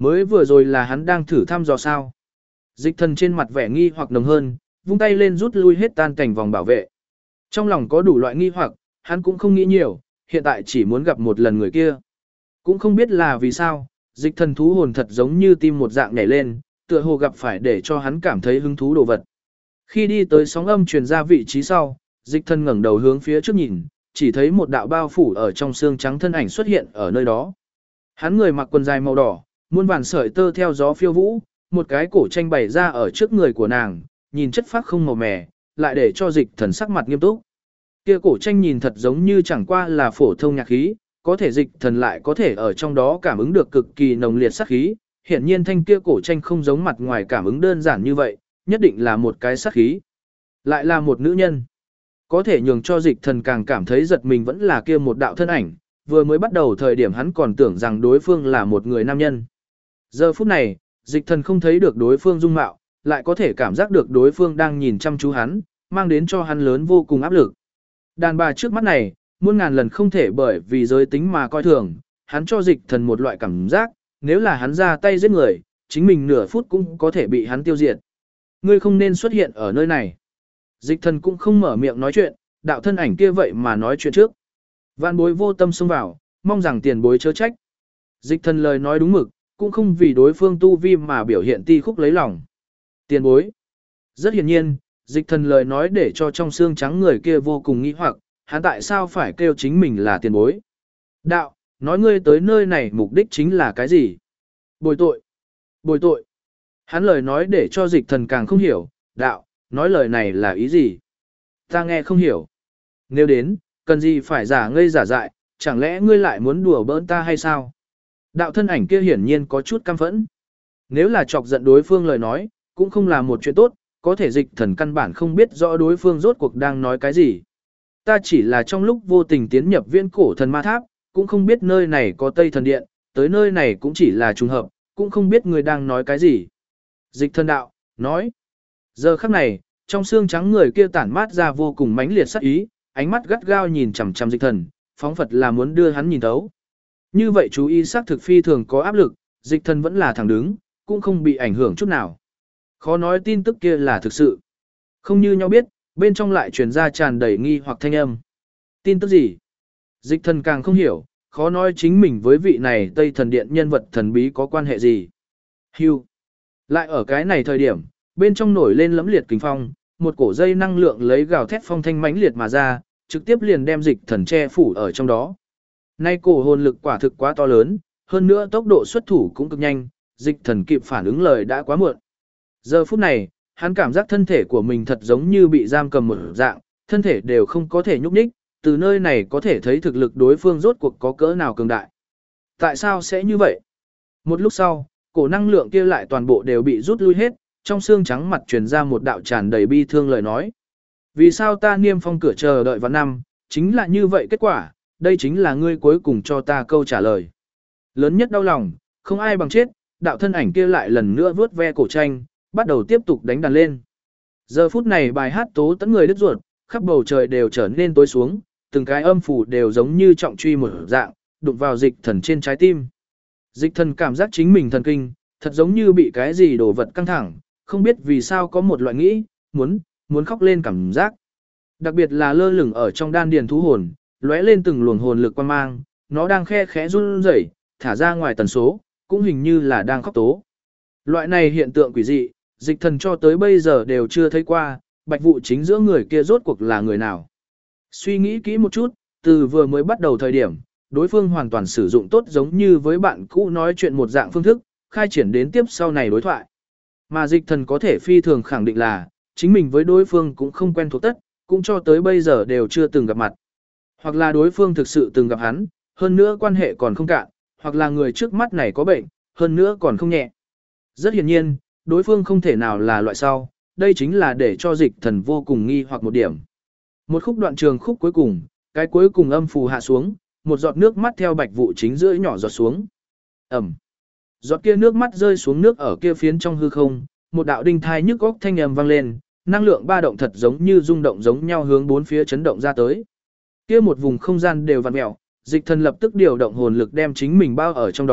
Mới vừa rồi là hắn đang thử thăm dò sao. Dịch thần trên mặt vẻ nghi hoặc nồng hơn, vung tay lên rút lui hết tan cảnh vòng bảo vệ. Trong lòng có đủ loại nghi hoặc, hắn cũng không nghĩ nhiều, hiện tại chỉ muốn gặp một lần người kia. Cũng không biết là vì sao, dịch thần thú hồn thật giống như tim một dạng nhảy lên, tựa hồ gặp phải để cho hắn cảm thấy hứng thú đồ vật. Khi đi tới sóng âm truyền ra vị trí sau, dịch thần ngẩng đầu hướng phía trước nhìn, chỉ thấy một đạo bao phủ ở trong xương trắng thân ảnh xuất hiện ở nơi đó. Hắn người mặc quần dài màu đỏ, muôn vàn sợi tơ theo gió phiêu vũ, một cái cổ tranh bày ra ở trước người của nàng, nhìn chất phác không màu mè, lại để cho dịch thần sắc mặt nghiêm túc. Kia cổ tranh nhìn thật giống như chẳng qua là phổ thông nhạc khí, có thể dịch thần lại có thể ở trong đó cảm ứng được cực kỳ nồng liệt sát khí, hiển nhiên thanh kia cổ tranh không giống mặt ngoài cảm ứng đơn giản như vậy, nhất định là một cái sát khí. Lại là một nữ nhân. Có thể nhường cho dịch thần càng cảm thấy giật mình vẫn là kia một đạo thân ảnh, vừa mới bắt đầu thời điểm hắn còn tưởng rằng đối phương là một người nam nhân. Giờ phút này, dịch thần không thấy được đối phương dung mạo, lại có thể cảm giác được đối phương đang nhìn chăm chú hắn, mang đến cho hắn lớn vô cùng áp lực. Đàn bà trước mắt này, muôn ngàn lần không thể bởi vì giới tính mà coi thường, hắn cho dịch thần một loại cảm giác, nếu là hắn ra tay giết người, chính mình nửa phút cũng có thể bị hắn tiêu diệt. Ngươi không nên xuất hiện ở nơi này. Dịch thần cũng không mở miệng nói chuyện, đạo thân ảnh kia vậy mà nói chuyện trước. Vạn bối vô tâm xông vào, mong rằng tiền bối chớ trách. Dịch thần lời nói đúng mực, cũng không vì đối phương tu vi mà biểu hiện ti khúc lấy lòng. Tiền bối. Rất hiển nhiên, dịch thần lời nói để cho trong xương trắng người kia vô cùng nghi hoặc, hắn tại sao phải kêu chính mình là tiền bối. Đạo, nói ngươi tới nơi này mục đích chính là cái gì? Bồi tội. Bồi tội. Hắn lời nói để cho dịch thần càng không hiểu, đạo, nói lời này là ý gì? Ta nghe không hiểu. Nếu đến, cần gì phải giả ngây giả dại, chẳng lẽ ngươi lại muốn đùa bỡn ta hay sao? Đạo thân ảnh kia hiển nhiên có chút căm phẫn. Nếu là chọc giận đối phương lời nói, cũng không là một chuyện tốt, có thể dịch thần căn bản không biết rõ đối phương rốt cuộc đang nói cái gì. Ta chỉ là trong lúc vô tình tiến nhập viễn cổ thần ma tháp, cũng không biết nơi này có Tây Thần Điện, tới nơi này cũng chỉ là trùng hợp, cũng không biết người đang nói cái gì. Dịch thần đạo, nói. Giờ khắc này, trong xương trắng người kia tản mát ra vô cùng mãnh liệt sát ý, ánh mắt gắt gao nhìn chằm chằm dịch thần, phóng phật là muốn đưa hắn nhìn thấu. Như vậy chú ý xác thực phi thường có áp lực, dịch thần vẫn là thẳng đứng, cũng không bị ảnh hưởng chút nào. Khó nói tin tức kia là thực sự. Không như nhau biết, bên trong lại truyền ra tràn đầy nghi hoặc thanh âm. Tin tức gì? Dịch thần càng không hiểu, khó nói chính mình với vị này Tây Thần Điện nhân vật thần bí có quan hệ gì. Hưu. Lại ở cái này thời điểm, bên trong nổi lên lẫm liệt kinh phong, một cổ dây năng lượng lấy gào thét phong thanh mãnh liệt mà ra, trực tiếp liền đem dịch thần che phủ ở trong đó. Nay cổ hồn lực quả thực quá to lớn, hơn nữa tốc độ xuất thủ cũng cực nhanh, dịch thần kịp phản ứng lời đã quá muộn. Giờ phút này, hắn cảm giác thân thể của mình thật giống như bị giam cầm một dạng, thân thể đều không có thể nhúc nhích, từ nơi này có thể thấy thực lực đối phương rốt cuộc có cỡ nào cường đại. Tại sao sẽ như vậy? Một lúc sau, cổ năng lượng kia lại toàn bộ đều bị rút lui hết, trong xương trắng mặt truyền ra một đạo tràn đầy bi thương lời nói. Vì sao ta niêm phong cửa chờ đợi vào năm, chính là như vậy kết quả, đây chính là ngươi cuối cùng cho ta câu trả lời. Lớn nhất đau lòng, không ai bằng chết, đạo thân ảnh kia lại lần nữa vuốt ve cổ tranh, bắt đầu tiếp tục đánh đàn lên. Giờ phút này bài hát tố tẫn người đứt ruột, khắp bầu trời đều trở nên tối xuống, từng cái âm phủ đều giống như trọng truy một dạng, đụng vào dịch thần trên trái tim. Dịch thần cảm giác chính mình thần kinh, thật giống như bị cái gì đổ vật căng thẳng, không biết vì sao có một loại nghĩ, muốn khóc lên cảm giác. Đặc biệt là lơ lửng ở trong đan điền thú hồn, lóe lên từng luồng hồn lực quan mang, nó đang khe khẽ run rẩy, thả ra ngoài tần số, cũng hình như là đang khóc tố. Loại này hiện tượng quỷ dị, dịch thần cho tới bây giờ đều chưa thấy qua, bạch vụ chính giữa người kia rốt cuộc là người nào. Suy nghĩ kỹ một chút, từ vừa mới bắt đầu thời điểm, đối phương hoàn toàn sử dụng tốt giống như với bạn cũ nói chuyện một dạng phương thức, khai triển đến tiếp sau này đối thoại. Mà dịch thần có thể phi thường khẳng định là, chính mình với đối phương cũng không quen thuộc tất, cũng cho tới bây giờ đều chưa từng gặp mặt. Hoặc là đối phương thực sự từng gặp hắn, hơn nữa quan hệ còn không cạn, hoặc là người trước mắt này có bệnh, hơn nữa còn không nhẹ. Rất hiển nhiên, đối phương không thể nào là loại sau, đây chính là để cho dịch thần vô cùng nghi hoặc một điểm. Một khúc đoạn trường khúc cuối cùng, cái cuối cùng âm phù hạ xuống, một giọt nước mắt theo bạch vụ chính giữa nhỏ giọt xuống. Ẩm. Giọt kia nước mắt rơi xuống nước ở kia phiến trong hư không, một đạo đinh thai nhức óc thanh âm vang lên, năng lượng ba động thật giống như rung động giống nhau hướng bốn phía chấn động ra tới. Kia một vùng không gian đều vặn mèo, dịch thần lập tức điều động hồn lực đem chính mình bao ở trong đó,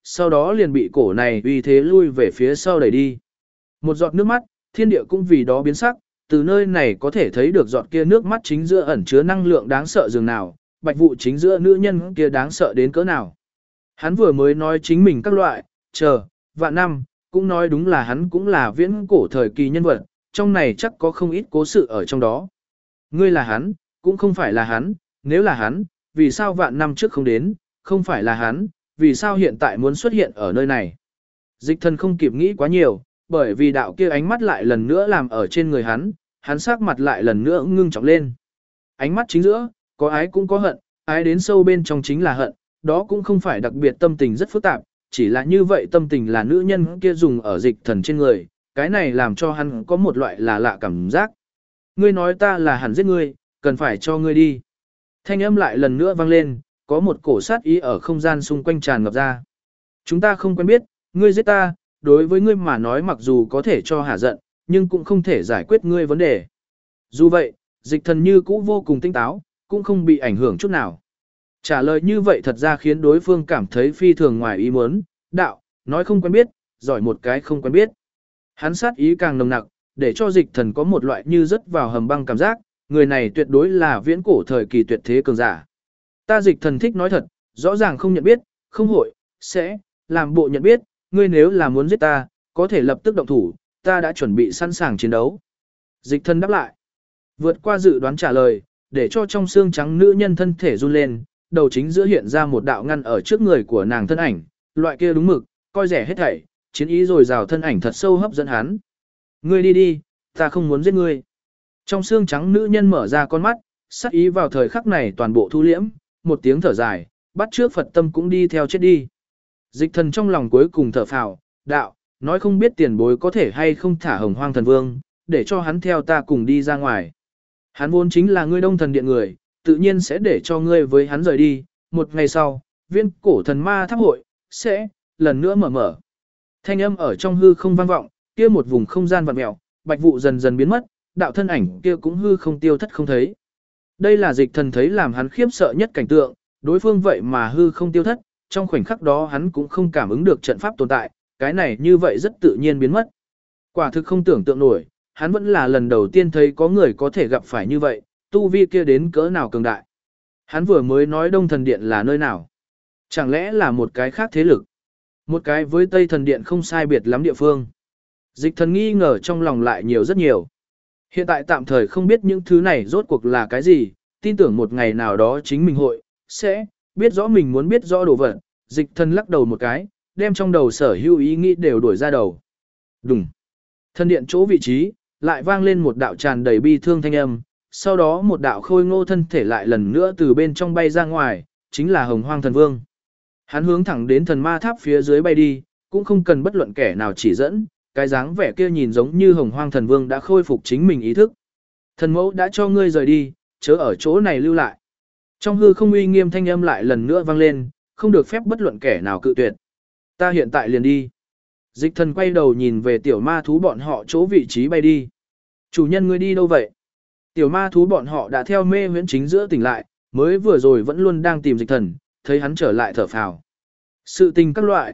sau đó liền bị cổ này uy thế lui về phía sau đẩy đi. Một giọt nước mắt, thiên địa cũng vì đó biến sắc, từ nơi này có thể thấy được giọt kia nước mắt chính giữa ẩn chứa năng lượng đáng sợ dường nào, Bạch Vụ chính giữa nữ nhân kia đáng sợ đến cỡ nào. Hắn vừa mới nói chính mình các loại, vạn năm, cũng nói đúng là hắn cũng là viễn cổ thời kỳ nhân vật, trong này chắc có không ít cố sự ở trong đó. Ngươi là hắn, cũng không phải là hắn, nếu là hắn, vì sao vạn năm trước không đến, không phải là hắn, vì sao hiện tại muốn xuất hiện ở nơi này. Dịch Thần không kịp nghĩ quá nhiều, bởi vì đạo kia ánh mắt lại lần nữa làm ở trên người hắn sắc mặt lại lần nữa ngưng trọng lên. Ánh mắt chính giữa, có ái cũng có hận, ái đến sâu bên trong chính là hận, đó cũng không phải đặc biệt tâm tình rất phức tạp, chỉ là như vậy tâm tình là nữ nhân kia dùng ở Dịch Thần trên người, cái này làm cho hắn có một loại là lạ cảm giác. Ngươi nói ta là hẳn giết ngươi, cần phải cho ngươi đi. Thanh âm lại lần nữa vang lên, có một cổ sát ý ở không gian xung quanh tràn ngập ra. Chúng ta không quen biết, ngươi giết ta, đối với ngươi mà nói mặc dù có thể cho hả giận, nhưng cũng không thể giải quyết ngươi vấn đề. Dù vậy, Dịch Thần như cũ vô cùng tinh táo, cũng không bị ảnh hưởng chút nào. Trả lời như vậy thật ra khiến đối phương cảm thấy phi thường ngoài ý muốn, đạo, nói không quen biết, giỏi một cái không quen biết. Hắn sát ý càng nồng nặc, để cho Dịch Thần có một loại như rớt vào hầm băng cảm giác, người này tuyệt đối là viễn cổ thời kỳ tuyệt thế cường giả. Ta Dịch Thần thích nói thật, rõ ràng không nhận biết, không hội, sẽ, làm bộ nhận biết, ngươi nếu là muốn giết ta, có thể lập tức động thủ, ta đã chuẩn bị sẵn sàng chiến đấu. Dịch Thần đáp lại, vượt qua dự đoán trả lời, để cho trong xương trắng nữ nhân thân thể run lên, đầu chính giữa hiện ra một đạo ngăn ở trước người của nàng thân ảnh, loại kia đúng mực, coi rẻ hết thảy, chiến ý rồi rào thân ảnh thật sâu hấp dẫn hắn. Ngươi đi đi, ta không muốn giết ngươi. Trong xương trắng nữ nhân mở ra con mắt, sắc ý vào thời khắc này toàn bộ thu liễm, một tiếng thở dài, bắt trước Phật tâm cũng đi theo chết đi. Dịch Thần trong lòng cuối cùng thở phào, đạo, nói không biết tiền bối có thể hay không thả Hồng Hoang Thần Vương, để cho hắn theo ta cùng đi ra ngoài. Hắn vốn chính là ngươi Đông Thần Điện người, tự nhiên sẽ để cho ngươi với hắn rời đi, một ngày sau, viên cổ thần ma tháp hội, sẽ, lần nữa mở. Thanh âm ở trong hư không vang vọng, kia một vùng không gian vặn mèo, Bạch Vụ dần dần biến mất, đạo thân ảnh kia cũng hư không tiêu thất không thấy. Đây là Dịch Thần thấy làm hắn khiếp sợ nhất cảnh tượng, đối phương vậy mà hư không tiêu thất, trong khoảnh khắc đó hắn cũng không cảm ứng được trận pháp tồn tại, cái này như vậy rất tự nhiên biến mất. Quả thực không tưởng tượng nổi, hắn vẫn là lần đầu tiên thấy có người có thể gặp phải như vậy, tu vi kia đến cỡ nào cường đại. Hắn vừa mới nói Đông Thần Điện là nơi nào? Chẳng lẽ là một cái khác thế lực? Một cái với Tây Thần Điện không sai biệt lắm địa phương. Dịch Thần nghi ngờ trong lòng lại nhiều rất nhiều. Hiện tại tạm thời không biết những thứ này rốt cuộc là cái gì, tin tưởng một ngày nào đó chính mình sẽ biết rõ mình muốn biết rõ đồ vật. Dịch Thần lắc đầu một cái, đem trong đầu sở hữu ý nghĩ đều đuổi ra đầu. Đùng. Thần điện chỗ vị trí, lại vang lên một đạo tràn đầy bi thương thanh âm, sau đó một đạo khôi ngô thân thể lại lần nữa từ bên trong bay ra ngoài, chính là Hồng Hoang Thần Vương. Hắn hướng thẳng đến thần ma tháp phía dưới bay đi, cũng không cần bất luận kẻ nào chỉ dẫn, cái dáng vẻ kia nhìn giống như Hồng Hoang Thần Vương đã khôi phục chính mình ý thức. Thần mẫu đã cho ngươi rời đi, chớ ở chỗ này lưu lại. Trong hư không uy nghiêm thanh âm lại lần nữa vang lên, không được phép bất luận kẻ nào cự tuyệt. Ta hiện tại liền đi. Dịch Thần quay đầu nhìn về tiểu ma thú bọn họ chỗ vị trí bay đi. Chủ nhân ngươi đi đâu vậy? Tiểu ma thú bọn họ đã theo mê huyễn chính giữa tỉnh lại, mới vừa rồi vẫn luôn đang tìm Dịch Thần, thấy hắn trở lại thở phào. Sự tình các loại,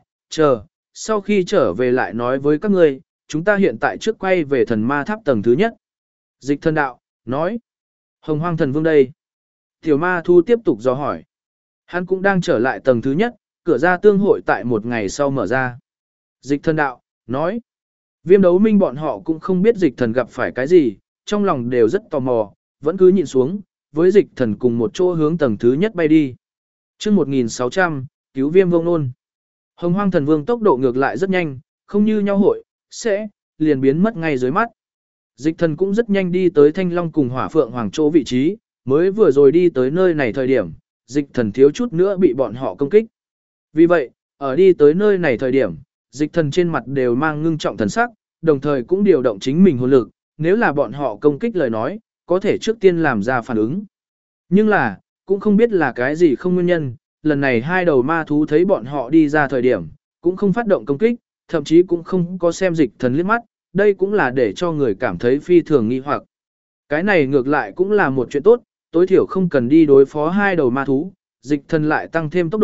sau khi trở về lại nói với các ngươi, chúng ta hiện tại trước quay về thần ma tháp tầng thứ nhất. Dịch Thần đạo, nói. Hồng Hoang Thần Vương đây. Tiểu ma thú tiếp tục dò hỏi. Hắn cũng đang trở lại tầng thứ nhất, cửa ra tương hội tại một ngày sau mở ra. Dịch Thần đạo, nói. Viêm Đấu Minh bọn họ cũng không biết Dịch Thần gặp phải cái gì, trong lòng đều rất tò mò, vẫn cứ nhìn xuống, với Dịch Thần cùng một chỗ hướng tầng thứ nhất bay đi. Trước 1600, cứu Viêm Vông Nôn. Hồng Hoang Thần Vương tốc độ ngược lại rất nhanh, không như nhau hội, sẽ, liền biến mất ngay dưới mắt. Dịch Thần cũng rất nhanh đi tới Thanh Long cùng Hỏa Phượng Hoàng chỗ vị trí, mới vừa rồi đi tới nơi này thời điểm, Dịch Thần thiếu chút nữa bị bọn họ công kích. Vì vậy, ở đi tới nơi này thời điểm, Dịch Thần trên mặt đều mang ngưng trọng thần sắc, đồng thời cũng điều động chính mình hồn lực, nếu là bọn họ công kích lời nói, có thể trước tiên làm ra phản ứng. Nhưng là, cũng không biết là cái gì không nguyên nhân, lần này hai đầu ma thú thấy bọn họ đi ra thời điểm, cũng không phát động công kích, thậm chí cũng không có xem Dịch Thần liếc mắt, đây cũng là để cho người cảm thấy phi thường nghi hoặc. Cái này ngược lại cũng là một chuyện tốt, tối thiểu không cần đi đối phó hai đầu ma thú, Dịch Thần lại tăng thêm tốc độ,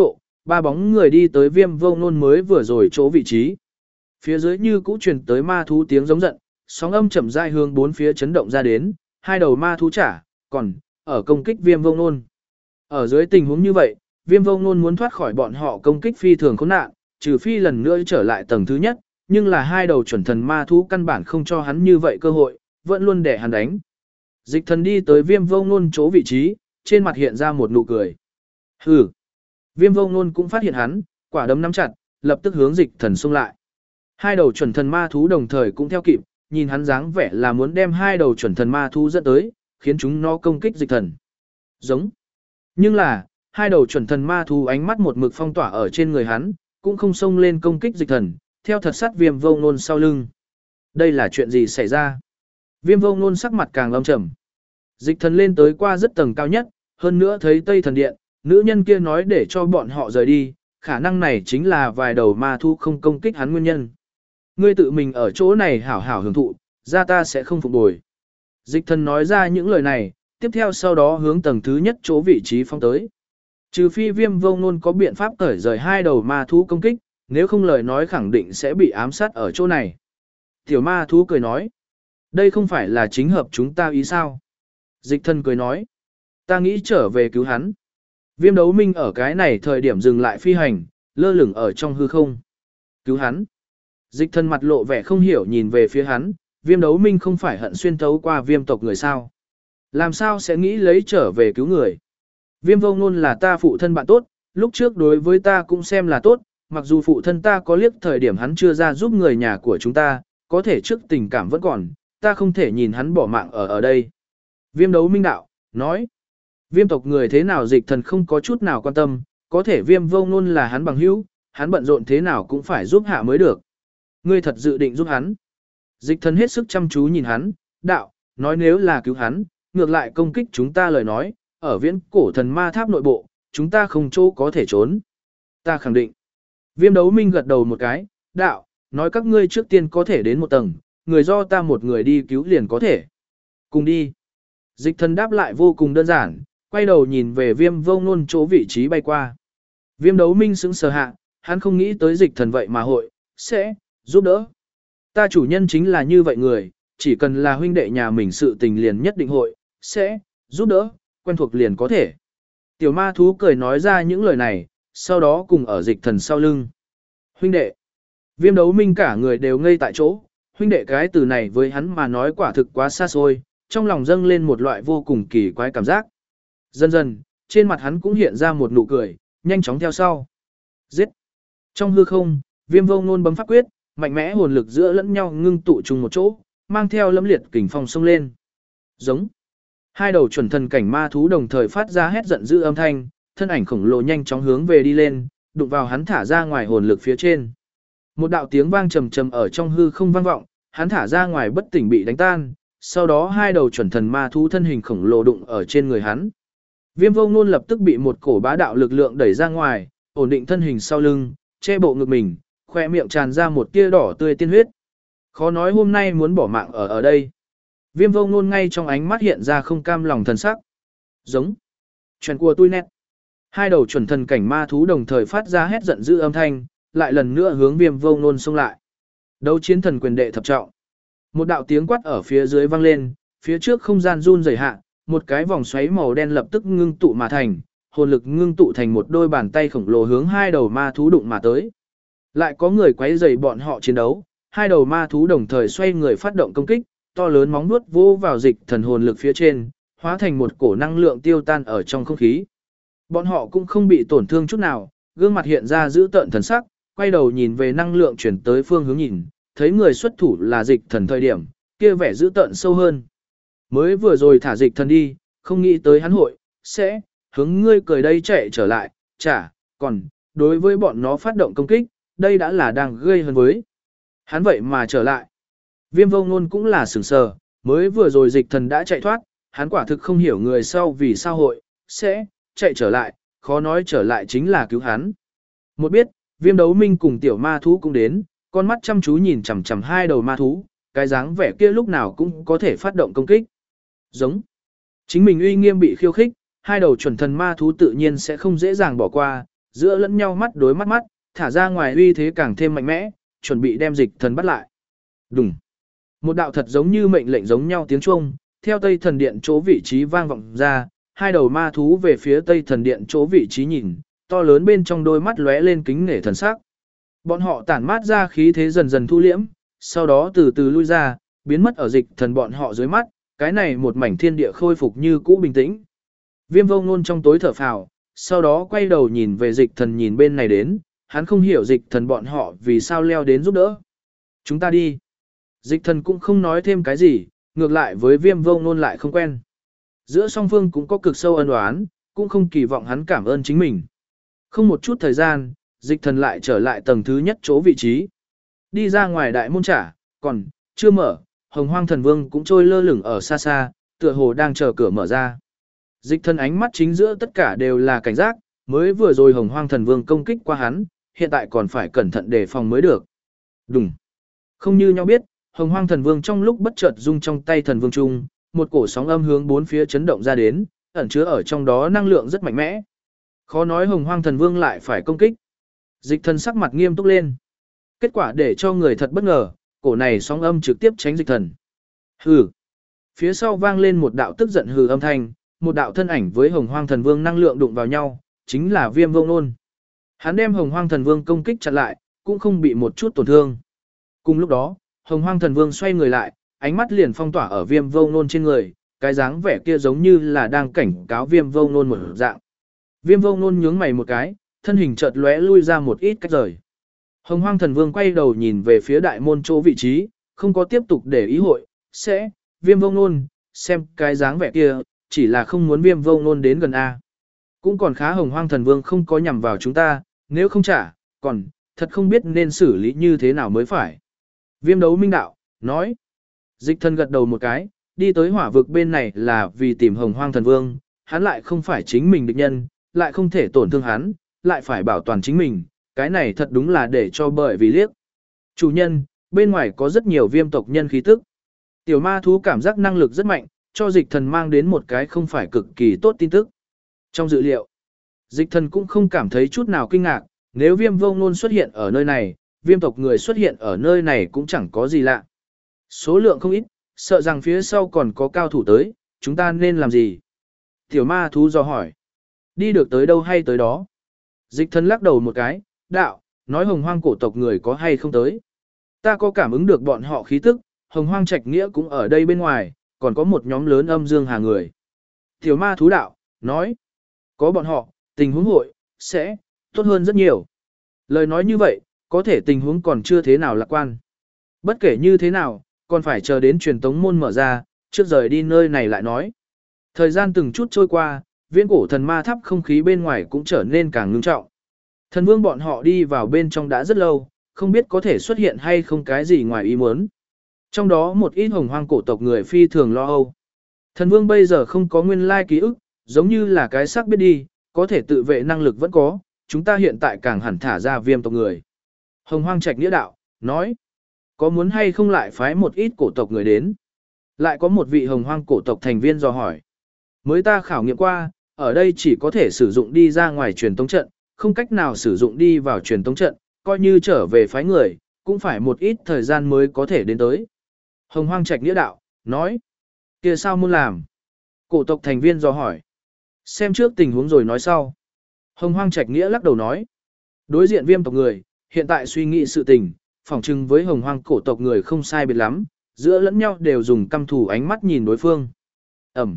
ba bóng người đi tới Viêm Vô Ngôn mới vừa rồi chỗ vị trí. Phía dưới như cũ truyền tới ma thú tiếng giống giận, sóng âm chậm rãi hướng bốn phía chấn động ra đến, hai đầu ma thú trả, còn ở công kích Viêm Vô Ngôn. Ở dưới tình huống như vậy, Viêm Vô Ngôn muốn thoát khỏi bọn họ công kích phi thường khốn nạn, trừ phi lần nữa trở lại tầng thứ nhất, nhưng là hai đầu chuẩn thần ma thú căn bản không cho hắn như vậy cơ hội, vẫn luôn để hắn đánh. Dịch thần đi tới Viêm Vô Ngôn chỗ vị trí, trên mặt hiện ra một nụ cười. Hừ. Viêm Vô Ngôn cũng phát hiện hắn, quả đấm nắm chặt, lập tức hướng dịch thần xung lại. Hai đầu chuẩn thần ma thú đồng thời cũng theo kịp, nhìn hắn dáng vẻ là muốn đem hai đầu chuẩn thần ma thú dẫn tới, khiến chúng nó công kích dịch thần. Giống. Nhưng là, hai đầu chuẩn thần ma thú ánh mắt một mực phong tỏa ở trên người hắn, cũng không xông lên công kích dịch thần, theo thật sát Viêm Vô Ngôn sau lưng. Đây là chuyện gì xảy ra? Viêm Vô Ngôn sắc mặt càng âm trầm. Dịch thần lên tới qua rất tầng cao nhất, hơn nữa thấy Tây Thần Điện, nữ nhân kia nói để cho bọn họ rời đi, khả năng này chính là vài đầu ma thú không công kích hắn nguyên nhân. Ngươi tự mình ở chỗ này hảo hảo hưởng thụ, ra ta sẽ không phục bồi. Dịch thần nói ra những lời này, tiếp theo sau đó hướng tầng thứ nhất chỗ vị trí phong tới. Trừ phi Viêm Vô Ngôn có biện pháp cởi rời hai đầu ma thú công kích, nếu không lời nói khẳng định sẽ bị ám sát ở chỗ này. Tiểu ma thú cười nói, đây không phải là chính hợp chúng ta ý sao? Dịch thần cười nói, ta nghĩ trở về cứu hắn. Viêm Đấu Minh ở cái này thời điểm dừng lại phi hành, lơ lửng ở trong hư không. Cứu hắn. Dịch thần mặt lộ vẻ không hiểu nhìn về phía hắn, Viêm Đấu Minh không phải hận xuyên thấu qua viêm tộc người sao? Làm sao sẽ nghĩ lấy trở về cứu người? Viêm Vô Ngôn là ta phụ thân bạn tốt, lúc trước đối với ta cũng xem là tốt, mặc dù phụ thân ta có liếc thời điểm hắn chưa ra giúp người nhà của chúng ta, có thể trước tình cảm vẫn còn, ta không thể nhìn hắn bỏ mạng ở đây. Viêm Đấu Minh đạo, nói, viêm tộc người thế nào dịch thần không có chút nào quan tâm, có thể Viêm Vô Ngôn là hắn bằng hữu, hắn bận rộn thế nào cũng phải giúp hạ mới được. Ngươi thật dự định giúp hắn. Dịch thần hết sức chăm chú nhìn hắn, đạo, nói nếu là cứu hắn, ngược lại công kích chúng ta lời nói, ở viễn cổ thần ma tháp nội bộ, chúng ta không chỗ có thể trốn. Ta khẳng định. Viêm Đấu Minh gật đầu một cái, đạo, nói các ngươi trước tiên có thể đến một tầng, người do ta một người đi cứu liền có thể. Cùng đi. Dịch thần đáp lại vô cùng đơn giản, quay đầu nhìn về Viêm Vô Ngôn chỗ vị trí bay qua. Viêm Đấu Minh sững sờ hạ, hắn không nghĩ tới dịch thần vậy mà hội, sẽ, giúp đỡ. Ta chủ nhân chính là như vậy người, chỉ cần là huynh đệ nhà mình sự tình liền nhất định hội, sẽ, giúp đỡ, quen thuộc liền có thể. Tiểu ma thú cười nói ra những lời này, sau đó cùng ở dịch thần sau lưng. Huynh đệ. Viêm Đấu Minh cả người đều ngây tại chỗ, huynh đệ cái từ này với hắn mà nói quả thực quá xa xôi, trong lòng dâng lên một loại vô cùng kỳ quái cảm giác. Dần dần, trên mặt hắn cũng hiện ra một nụ cười, nhanh chóng theo sau. Giết. Trong hư không, Viêm Vô Ngôn bấm pháp quyết, mạnh mẽ hồn lực giữa lẫn nhau ngưng tụ chung một chỗ, mang theo lẫm liệt kình phong xông lên. Giống. Hai đầu chuẩn thần cảnh ma thú đồng thời phát ra hét giận dữ âm thanh, thân ảnh khổng lồ nhanh chóng hướng về đi lên, đụng vào hắn thả ra ngoài hồn lực phía trên. Một đạo tiếng vang trầm trầm ở trong hư không vang vọng, hắn thả ra ngoài bất tỉnh bị đánh tan, sau đó hai đầu chuẩn thần ma thú thân hình khổng lồ đụng ở trên người hắn. Viêm Vô Ngôn lập tức bị một cổ bá đạo lực lượng đẩy ra ngoài, ổn định thân hình sau lưng, che bộ ngực mình, khoe miệng tràn ra một tia đỏ tươi tiên huyết. Khó nói hôm nay muốn bỏ mạng ở đây. Viêm Vô Ngôn ngay trong ánh mắt hiện ra không cam lòng thần sắc. Giống. Chuyện của tôi nét. Hai đầu chuẩn thần cảnh ma thú đồng thời phát ra hét giận dữ âm thanh, lại lần nữa hướng Viêm Vô Ngôn xông lại. Đấu chiến thần quyền đệ thập trọng. Một đạo tiếng quát ở phía dưới vang lên, phía trước không gian run rẩy hạ, một cái vòng xoáy màu đen lập tức ngưng tụ mà thành, hồn lực ngưng tụ thành một đôi bàn tay khổng lồ hướng hai đầu ma thú đụng mà tới. Lại có người quấy rầy bọn họ chiến đấu, hai đầu ma thú đồng thời xoay người phát động công kích, to lớn móng vuốt vô vào dịch thần hồn lực phía trên, hóa thành một cổ năng lượng tiêu tan ở trong không khí. Bọn họ cũng không bị tổn thương chút nào, gương mặt hiện ra dữ tợn thần sắc, quay đầu nhìn về năng lượng chuyển tới phương hướng nhìn, thấy người xuất thủ là dịch thần thời điểm, kia vẻ dữ tợn sâu hơn. Mới vừa rồi thả dịch thần đi, không nghĩ tới hắn hội, sẽ, hướng ngươi cười đây chạy trở lại, còn, đối với bọn nó phát động công kích, đây đã là đang gây hấn với. Hắn vậy mà trở lại. Viêm Vô Ngôn cũng là sửng sờ, mới vừa rồi dịch thần đã chạy thoát, hắn quả thực không hiểu người sau vì sao hội, sẽ, chạy trở lại, khó nói trở lại chính là cứu hắn. Một biết, Viêm Đấu Minh cùng tiểu ma thú cũng đến, con mắt chăm chú nhìn chằm chằm hai đầu ma thú, cái dáng vẻ kia lúc nào cũng có thể phát động công kích. Giống. Chính mình uy nghiêm bị khiêu khích, hai đầu chuẩn thần ma thú tự nhiên sẽ không dễ dàng bỏ qua, giữa lẫn nhau mắt đối mắt mắt, thả ra ngoài uy thế càng thêm mạnh mẽ, chuẩn bị đem dịch thần bắt lại. Đùng. Một đạo thật giống như mệnh lệnh giống nhau tiếng chuông, theo Tây Thần Điện chỗ vị trí vang vọng ra, hai đầu ma thú về phía Tây Thần Điện chỗ vị trí nhìn, to lớn bên trong đôi mắt lóe lên kính nể thần sắc. Bọn họ tản mát ra khí thế dần dần thu liễm, sau đó từ từ lui ra, biến mất ở dịch thần bọn họ dưới mắt, cái này một mảnh thiên địa khôi phục như cũ bình tĩnh. Viêm Vô Ngôn trong tối thở phào, sau đó quay đầu nhìn về dịch thần nhìn bên này đến, hắn không hiểu dịch thần bọn họ vì sao leo đến giúp đỡ. Chúng ta đi. Dịch thần cũng không nói thêm cái gì, ngược lại với Viêm Vô Ngôn lại không quen. Giữa song phương cũng có cực sâu ân oán, cũng không kỳ vọng hắn cảm ơn chính mình. Không một chút thời gian, dịch thần lại trở lại tầng thứ nhất chỗ vị trí. Đi ra ngoài đại môn trả, còn, chưa mở, Hồng Hoang Thần Vương cũng trôi lơ lửng ở xa xa, tựa hồ đang chờ cửa mở ra. Dịch thần ánh mắt chính giữa tất cả đều là cảnh giác, mới vừa rồi Hồng Hoang Thần Vương công kích qua hắn, hiện tại còn phải cẩn thận đề phòng mới được. Đùng. Không như nhau biết, Hồng Hoang Thần Vương trong lúc bất chợt rung trong tay Thần Vương Trung, một cổ sóng âm hướng bốn phía chấn động ra đến, ẩn chứa ở trong đó năng lượng rất mạnh mẽ. Khó nói Hồng Hoang Thần Vương lại phải công kích. Dịch thần sắc mặt nghiêm túc lên. Kết quả để cho người thật bất ngờ, cổ này sóng âm trực tiếp tránh dịch thần. Hừ. Phía sau vang lên một đạo tức giận hừ âm thanh, một đạo thân ảnh với Hồng Hoang Thần Vương năng lượng đụng vào nhau, chính là Viêm Vô Ngôn. Hắn đem Hồng Hoang Thần Vương công kích chặn lại, cũng không bị một chút tổn thương. Cùng lúc đó, Hồng Hoang Thần Vương xoay người lại, ánh mắt liền phong tỏa ở Viêm Vô Ngôn trên người, cái dáng vẻ kia giống như là đang cảnh cáo Viêm Vô Ngôn một dạng. Viêm Vô Ngôn nhướng mày một cái, thân hình chợt lóe lui ra một ít cách rời. Hồng Hoang Thần Vương quay đầu nhìn về phía đại môn chỗ vị trí, không có tiếp tục để ý hội, sẽ, Viêm Vô Ngôn, xem cái dáng vẻ kia, chỉ là không muốn Viêm Vô Ngôn đến gần A. Cũng còn khá Hồng Hoang Thần Vương không có nhằm vào chúng ta, nếu không trả, còn, thật không biết nên xử lý như thế nào mới phải. Viêm Đấu Minh Đạo, nói. Dịch thần gật đầu một cái, đi tới hỏa vực bên này là vì tìm Hồng Hoang Thần Vương, hắn lại không phải chính mình địch nhân, lại không thể tổn thương hắn, lại phải bảo toàn chính mình, cái này thật đúng là để cho bởi vì liếc. Chủ nhân, bên ngoài có rất nhiều viêm tộc nhân khí tức. Tiểu ma thú cảm giác năng lực rất mạnh, cho dịch thần mang đến một cái không phải cực kỳ tốt tin tức. Trong dự liệu, dịch thần cũng không cảm thấy chút nào kinh ngạc, nếu Viêm Vô Ngôn xuất hiện ở nơi này, viêm tộc người xuất hiện ở nơi này cũng chẳng có gì lạ. Số lượng không ít, sợ rằng phía sau còn có cao thủ tới, chúng ta nên làm gì? Tiểu ma thú dò hỏi. Đi được tới đâu hay tới đó? Dịch thần lắc đầu một cái, đạo, nói Hồng Hoang cổ tộc người có hay không tới. Ta có cảm ứng được bọn họ khí tức, Hồng Hoang Trạch Nghĩa cũng ở đây bên ngoài, còn có một nhóm lớn âm dương hà người. Tiểu ma thú đạo, nói, có bọn họ, tình huống hội, sẽ, tốt hơn rất nhiều. Lời nói như vậy, có thể tình huống còn chưa thế nào lạc quan. Bất kể như thế nào, còn phải chờ đến truyền tống môn mở ra, trước rời đi nơi này lại nói. Thời gian từng chút trôi qua, viễn cổ thần ma tháp không khí bên ngoài cũng trở nên càng ngưng trọng. Thần vương bọn họ đi vào bên trong đã rất lâu, không biết có thể xuất hiện hay không cái gì ngoài ý muốn. Trong đó một ít Hồng Hoang cổ tộc người phi thường lo âu. Thần vương bây giờ không có nguyên lai ký ức, giống như là cái xác biết đi, có thể tự vệ năng lực vẫn có, chúng ta hiện tại càng hẳn thả ra viêm tộc người. Hồng Hoang Trạch Nghĩa đạo, nói, có muốn hay không lại phái một ít cổ tộc người đến. Lại có một vị Hồng Hoang cổ tộc thành viên dò hỏi. Mới ta khảo nghiệm qua, ở đây chỉ có thể sử dụng đi ra ngoài truyền tống trận, không cách nào sử dụng đi vào truyền tống trận, coi như trở về phái người, cũng phải một ít thời gian mới có thể đến tới. Hồng Hoang Trạch Nghĩa đạo, nói, kia sao muốn làm? Cổ tộc thành viên dò hỏi. Xem trước tình huống rồi nói sau. Hồng Hoang Trạch Nghĩa lắc đầu nói, đối diện viêm tộc người, hiện tại suy nghĩ sự tình, phỏng chừng với Hồng Hoang cổ tộc người không sai biệt lắm, giữa lẫn nhau đều dùng căm thù ánh mắt nhìn đối phương. Ẩm.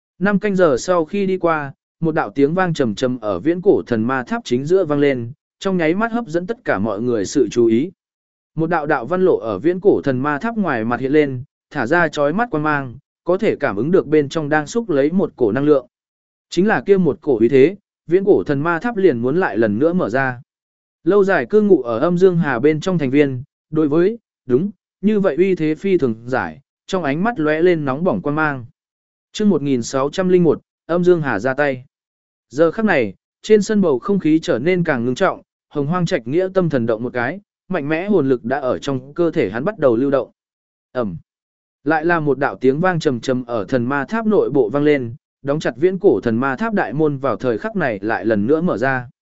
5 canh giờ sau khi đi qua, một đạo tiếng vang trầm trầm ở viễn cổ thần ma tháp chính giữa vang lên, trong nháy mắt hấp dẫn tất cả mọi người sự chú ý. Một đạo đạo văn lộ ở viễn cổ thần ma tháp ngoài mặt hiện lên, thả ra chói mắt quang mang, có thể cảm ứng được bên trong đang xúc lấy một cổ năng lượng. Chính là kia một cổ uy thế, viễn cổ thần ma tháp liền muốn lại lần nữa mở ra. Lâu dài cư ngụ ở âm dương hà bên trong thành viên, đối với, đúng, như vậy uy thế phi thường giải, trong ánh mắt lóe lên nóng bỏng quang mang. Chương 1601, âm dương hà ra tay. Giờ khắc này, trên sân bầu không khí trở nên càng ngưng trọng, Hồng Hoang Trạch Nghĩa tâm thần động một cái, mạnh mẽ hồn lực đã ở trong cơ thể hắn bắt đầu lưu động. Ẩm. Lại là một đạo tiếng vang trầm trầm ở thần ma tháp nội bộ vang lên, đóng chặt viễn cổ thần ma tháp đại môn vào thời khắc này lại lần nữa mở ra.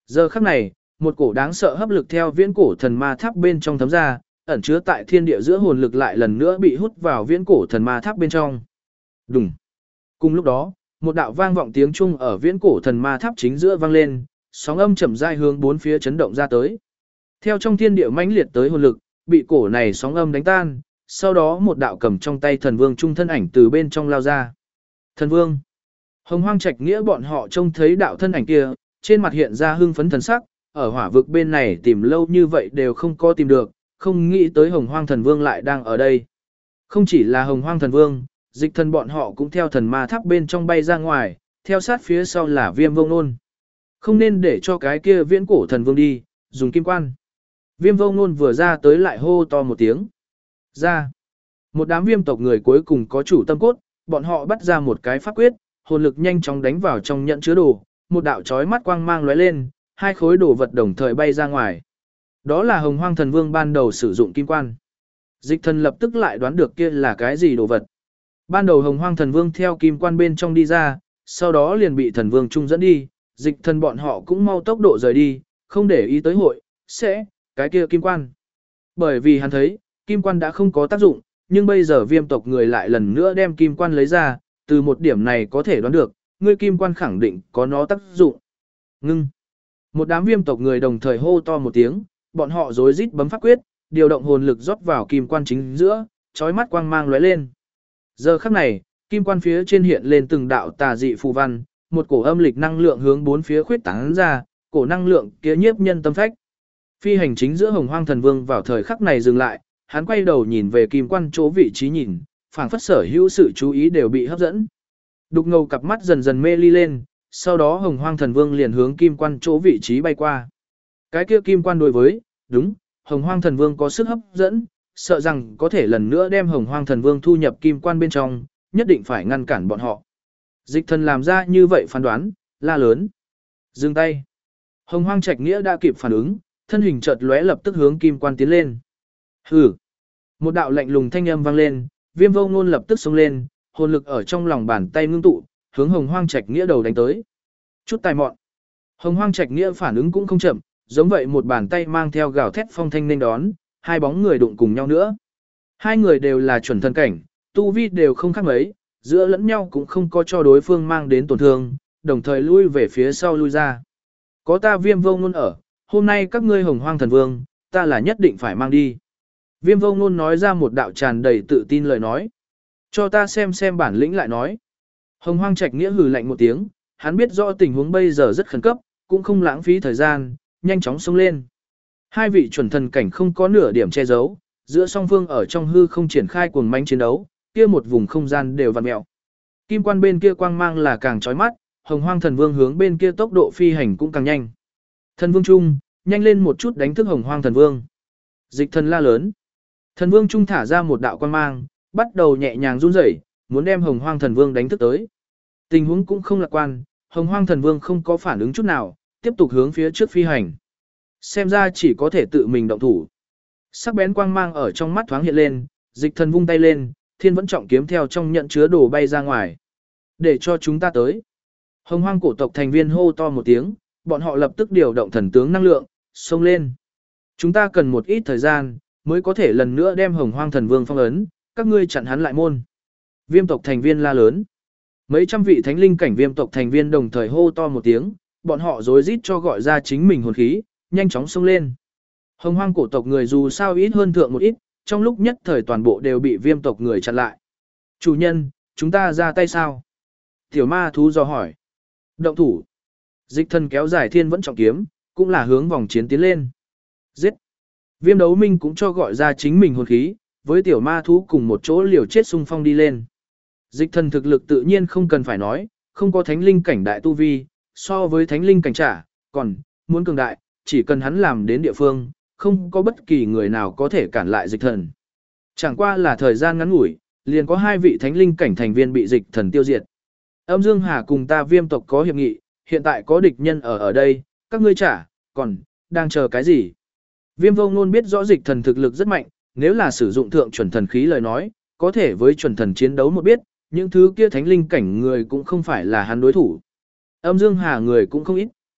Giờ khắc này, một cổ đáng sợ hấp lực theo viễn cổ thần ma tháp bên trong thấm ra, ẩn chứa tại thiên địa giữa hồn lực lại lần nữa bị hút vào viễn cổ thần ma tháp bên trong. Đùng. Cùng lúc đó, một đạo vang vọng tiếng trung ở viễn cổ thần ma tháp chính giữa vang lên, sóng âm chậm rãi hướng bốn phía chấn động ra tới. Theo trong thiên địa mãnh liệt tới hồn lực, bị cổ này sóng âm đánh tan, sau đó một đạo cầm trong tay thần vương trung thân ảnh từ bên trong lao ra. Thần vương. Hồng Hoang Trạch Nghĩa bọn họ trông thấy đạo thân ảnh kia, trên mặt hiện ra hưng phấn thần sắc, ở hỏa vực bên này tìm lâu như vậy đều không có tìm được, không nghĩ tới Hồng Hoang Thần Vương lại đang ở đây. Không chỉ là Hồng Hoang Thần Vương, Dịch Thần bọn họ cũng theo thần ma tháp bên trong bay ra ngoài, theo sát phía sau là Viêm Vô Ngôn. Không nên để cho cái kia viễn cổ thần vương đi, dùng kim quan. Viêm Vô Ngôn vừa ra tới lại hô to một tiếng. Ra. Một đám viêm tộc người cuối cùng có chủ tâm cốt, bọn họ bắt ra một cái pháp quyết, hồn lực nhanh chóng đánh vào trong nhận chứa đồ, một đạo chói mắt quang mang lóe lên, hai khối đồ vật đồng thời bay ra ngoài. Đó là Hồng Hoang Thần Vương ban đầu sử dụng kim quan. Dịch Thần lập tức lại đoán được kia là cái gì đồ vật. Ban đầu Hồng Hoang Thần Vương theo kim quan bên trong đi ra, sau đó liền bị Thần Vương Trung dẫn đi, Dịch Thần bọn họ cũng mau tốc độ rời đi, không để ý tới hội, cái kia kim quan. Bởi vì hắn thấy, kim quan đã không có tác dụng, nhưng bây giờ viêm tộc người lại lần nữa đem kim quan lấy ra, từ một điểm này có thể đoán được, ngươi kim quan khẳng định có nó tác dụng. Ngưng. Một đám viêm tộc người đồng thời hô to một tiếng, bọn họ rối rít bấm pháp quyết, điều động hồn lực rót vào kim quan chính giữa, chói mắt quang mang lóe lên. Giờ khắc này, kim quan phía trên hiện lên từng đạo tà dị phù văn, một cổ âm lịch năng lượng hướng bốn phía khuyết tán ra, cổ năng lượng kia nhiếp nhân tâm phách. Phi hành chính giữa Hồng Hoang Thần Vương vào thời khắc này dừng lại, hắn quay đầu nhìn về kim quan chỗ vị trí nhìn, phảng phất sở hữu sự chú ý đều bị hấp dẫn. Đục ngầu cặp mắt dần dần mê ly lên, sau đó Hồng Hoang Thần Vương liền hướng kim quan chỗ vị trí bay qua. Cái kia kim quan đối với, đúng, Hồng Hoang Thần Vương có sức hấp dẫn, sợ rằng có thể lần nữa đem Hồng Hoang Thần Vương thu nhập kim quan bên trong, nhất định phải ngăn cản bọn họ. Dịch Thần làm ra như vậy phán đoán, la lớn. Dừng tay. Hồng Hoang Trạch Nghĩa đã kịp phản ứng, thân hình chợt lóe lập tức hướng kim quan tiến lên. Hừ. Một đạo lạnh lùng thanh âm vang lên, Viêm Vô Ngôn lập tức xông lên, hồn lực ở trong lòng bàn tay ngưng tụ, hướng Hồng Hoang Trạch Nghĩa đầu đánh tới. Chút tài mọn. Hồng Hoang Trạch Nghĩa phản ứng cũng không chậm, giống vậy một bàn tay mang theo gào thét phong thanh nên đón, hai bóng người đụng cùng nhau nữa. Hai người đều là chuẩn thần cảnh, tu vi đều không khác mấy, giữa lẫn nhau cũng không có cho đối phương mang đến tổn thương, đồng thời lui về phía sau lui ra. Có ta Viêm Vô Ngôn ở, hôm nay các ngươi Hồng Hoang Thần Vương, ta là nhất định phải mang đi. Viêm Vô Ngôn nói ra một đạo tràn đầy tự tin lời nói. Cho ta xem bản lĩnh lại nói. Hồng Hoang Trạch Nghĩa hừ lạnh một tiếng, hắn biết rõ tình huống bây giờ rất khẩn cấp, cũng không lãng phí thời gian, nhanh chóng xông lên. Hai vị chuẩn thần cảnh không có nửa điểm che giấu, giữa song phương ở trong hư không triển khai cuồng mãnh chiến đấu, kia một vùng không gian đều vặn mèo. Kim quan bên kia quang mang là càng chói mắt, Hồng Hoang Thần Vương hướng bên kia tốc độ phi hành cũng càng nhanh. Thần Vương Trung, nhanh lên một chút đánh thức Hồng Hoang Thần Vương. Dịch Thần la lớn. Thần Vương Trung thả ra một đạo quang mang, bắt đầu nhẹ nhàng run rẩy, muốn đem Hồng Hoang Thần Vương đánh thức tới. Tình huống cũng không lạc quan, Hồng Hoang Thần Vương không có phản ứng chút nào, tiếp tục hướng phía trước phi hành. Xem ra chỉ có thể tự mình động thủ. Sắc bén quang mang ở trong mắt thoáng hiện lên, Dịch Thần vung tay lên, Thiên Vẫn Trọng kiếm theo trong nhận chứa đồ bay ra ngoài. Để cho chúng ta tới. Hồng Hoang cổ tộc thành viên hô to một tiếng, bọn họ lập tức điều động thần tướng năng lượng, xông lên. Chúng ta cần một ít thời gian, mới có thể lần nữa đem Hồng Hoang Thần Vương phong ấn, các ngươi chặn hắn lại môn. Viêm tộc thành viên la lớn. Mấy trăm vị thánh linh cảnh viêm tộc thành viên đồng thời hô to một tiếng, bọn họ rối rít cho gọi ra chính mình hồn khí, nhanh chóng xông lên. Hồng Hoang cổ tộc người dù sao ít hơn thượng một ít, trong lúc nhất thời toàn bộ đều bị viêm tộc người chặn lại. Chủ nhân, chúng ta ra tay sao? Tiểu ma thú dò hỏi. Động thủ. Dịch Thần kéo dài Thiên Vẫn Trọng kiếm, cũng là hướng vòng chiến tiến lên. Giết. Viêm đấu minh cũng cho gọi ra chính mình hồn khí, với tiểu ma thú cùng một chỗ liều chết xung phong đi lên. Dịch Thần thực lực tự nhiên không cần phải nói, không có thánh linh cảnh đại tu vi, so với thánh linh cảnh trả, còn muốn cường đại, chỉ cần hắn làm đến địa phương, không có bất kỳ người nào có thể cản lại Dịch Thần. Chẳng qua là thời gian ngắn ngủi, liền có hai vị thánh linh cảnh thành viên bị Dịch Thần tiêu diệt. Âm Dương Hà cùng ta viêm tộc có hiệp nghị, hiện tại có địch nhân ở đây, các ngươi trả, còn đang chờ cái gì? Viêm Vô Ngôn biết rõ Dịch Thần thực lực rất mạnh, nếu là sử dụng thượng chuẩn thần khí lời nói, có thể với chuẩn thần chiến đấu một biết, những thứ kia thánh linh cảnh người cũng không phải là hắn đối thủ. Âm Dương Hà người cũng không ít,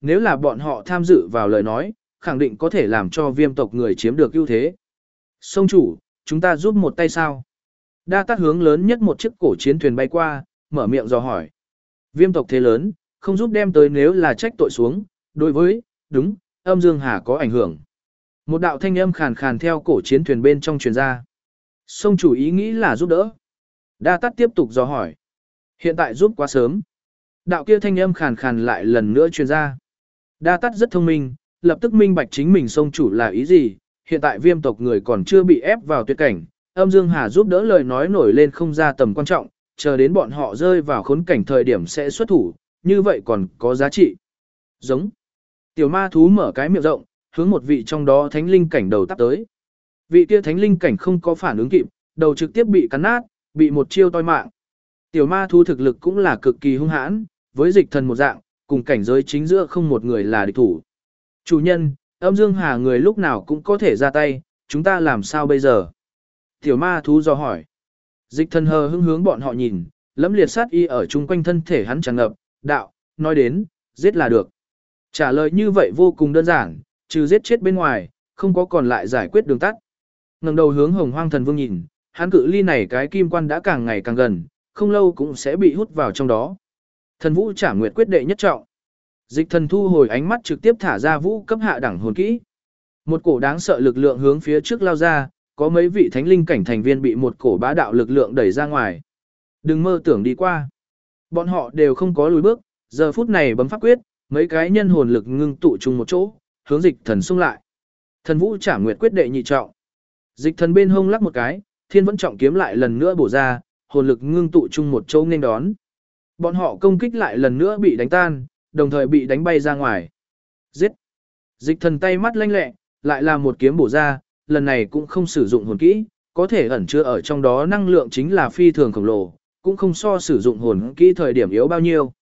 nếu là bọn họ tham dự vào lời nói, khẳng định có thể làm cho viêm tộc người chiếm được ưu thế. Sông chủ, chúng ta giúp một tay sao? Đa Tát hướng lớn nhất một chiếc cổ chiến thuyền bay qua, mở miệng dò hỏi. Viêm tộc thế lớn, không giúp đem tới nếu là trách tội xuống, đối với, đúng, âm Dương Hà có ảnh hưởng. Một đạo thanh âm khàn khàn theo cổ chiến thuyền bên trong truyền ra. Sông chủ ý nghĩ là giúp đỡ. Đa Tát tiếp tục dò hỏi. Hiện tại giúp quá sớm. Đạo kia thanh âm khàn khàn lại lần nữa truyền ra. Đa Tát rất thông minh, lập tức minh bạch chính mình sông chủ là ý gì. Hiện tại viêm tộc người còn chưa bị ép vào tuyệt cảnh. Âm Dương Hà giúp đỡ lời nói nổi lên không ra tầm quan trọng, chờ đến bọn họ rơi vào khốn cảnh thời điểm sẽ xuất thủ, như vậy còn có giá trị. Giống. Tiểu ma thú mở cái miệng rộng, hướng một vị trong đó thánh linh cảnh đầu tắp tới. Vị kia thánh linh cảnh không có phản ứng kịp, đầu trực tiếp bị cắn nát, bị một chiêu toi mạng. Tiểu ma thú thực lực cũng là cực kỳ hung hãn, với dịch thần một dạng, cùng cảnh giới chính giữa không một người là địch thủ. Chủ nhân, âm Dương Hà người lúc nào cũng có thể ra tay, chúng ta làm sao bây giờ? Tiểu ma thú do hỏi. Dịch thần hờ hững hướng bọn họ nhìn, lẫm liệt sát y ở chung quanh thân thể hắn tràn ngập, đạo, nói đến, giết là được. Trả lời như vậy vô cùng đơn giản, trừ giết chết bên ngoài, không có còn lại giải quyết đường tắt. Ngẩng đầu hướng Hồng Hoang Thần Vương nhìn, hắn cự ly này cái kim quan đã càng ngày càng gần, không lâu cũng sẽ bị hút vào trong đó. Thần Vũ Trảm Nguyệt quyết đệ nhất trọng. Dịch thần thu hồi ánh mắt trực tiếp thả ra vũ cấp hạ đẳng hồn kỹ. Một cổ đáng sợ lực lượng hướng phía trước lao ra, có mấy vị thánh linh cảnh thành viên bị một cổ bá đạo lực lượng đẩy ra ngoài. Đừng mơ tưởng đi qua. Bọn họ đều không có lùi bước, giờ phút này bấm pháp quyết, mấy cái nhân hồn lực ngưng tụ chung một chỗ, hướng dịch thần xung lại. Thần Vũ Trảm Nguyệt quyết đệ nhị trọng. Dịch thần bên hông lắc một cái, thiên vẫn trọng kiếm lại lần nữa bổ ra, hồn lực ngưng tụ chung một chỗ nên đón. Bọn họ công kích lại lần nữa bị đánh tan, đồng thời bị đánh bay ra ngoài. Giết! Dịch thần tay mắt lanh lẹ, lại là một kiếm bổ ra, lần này cũng không sử dụng hồn kỹ, có thể ẩn chứa ở trong đó năng lượng chính là phi thường khổng lồ, cũng không so sử dụng hồn kỹ thời điểm yếu bao nhiêu.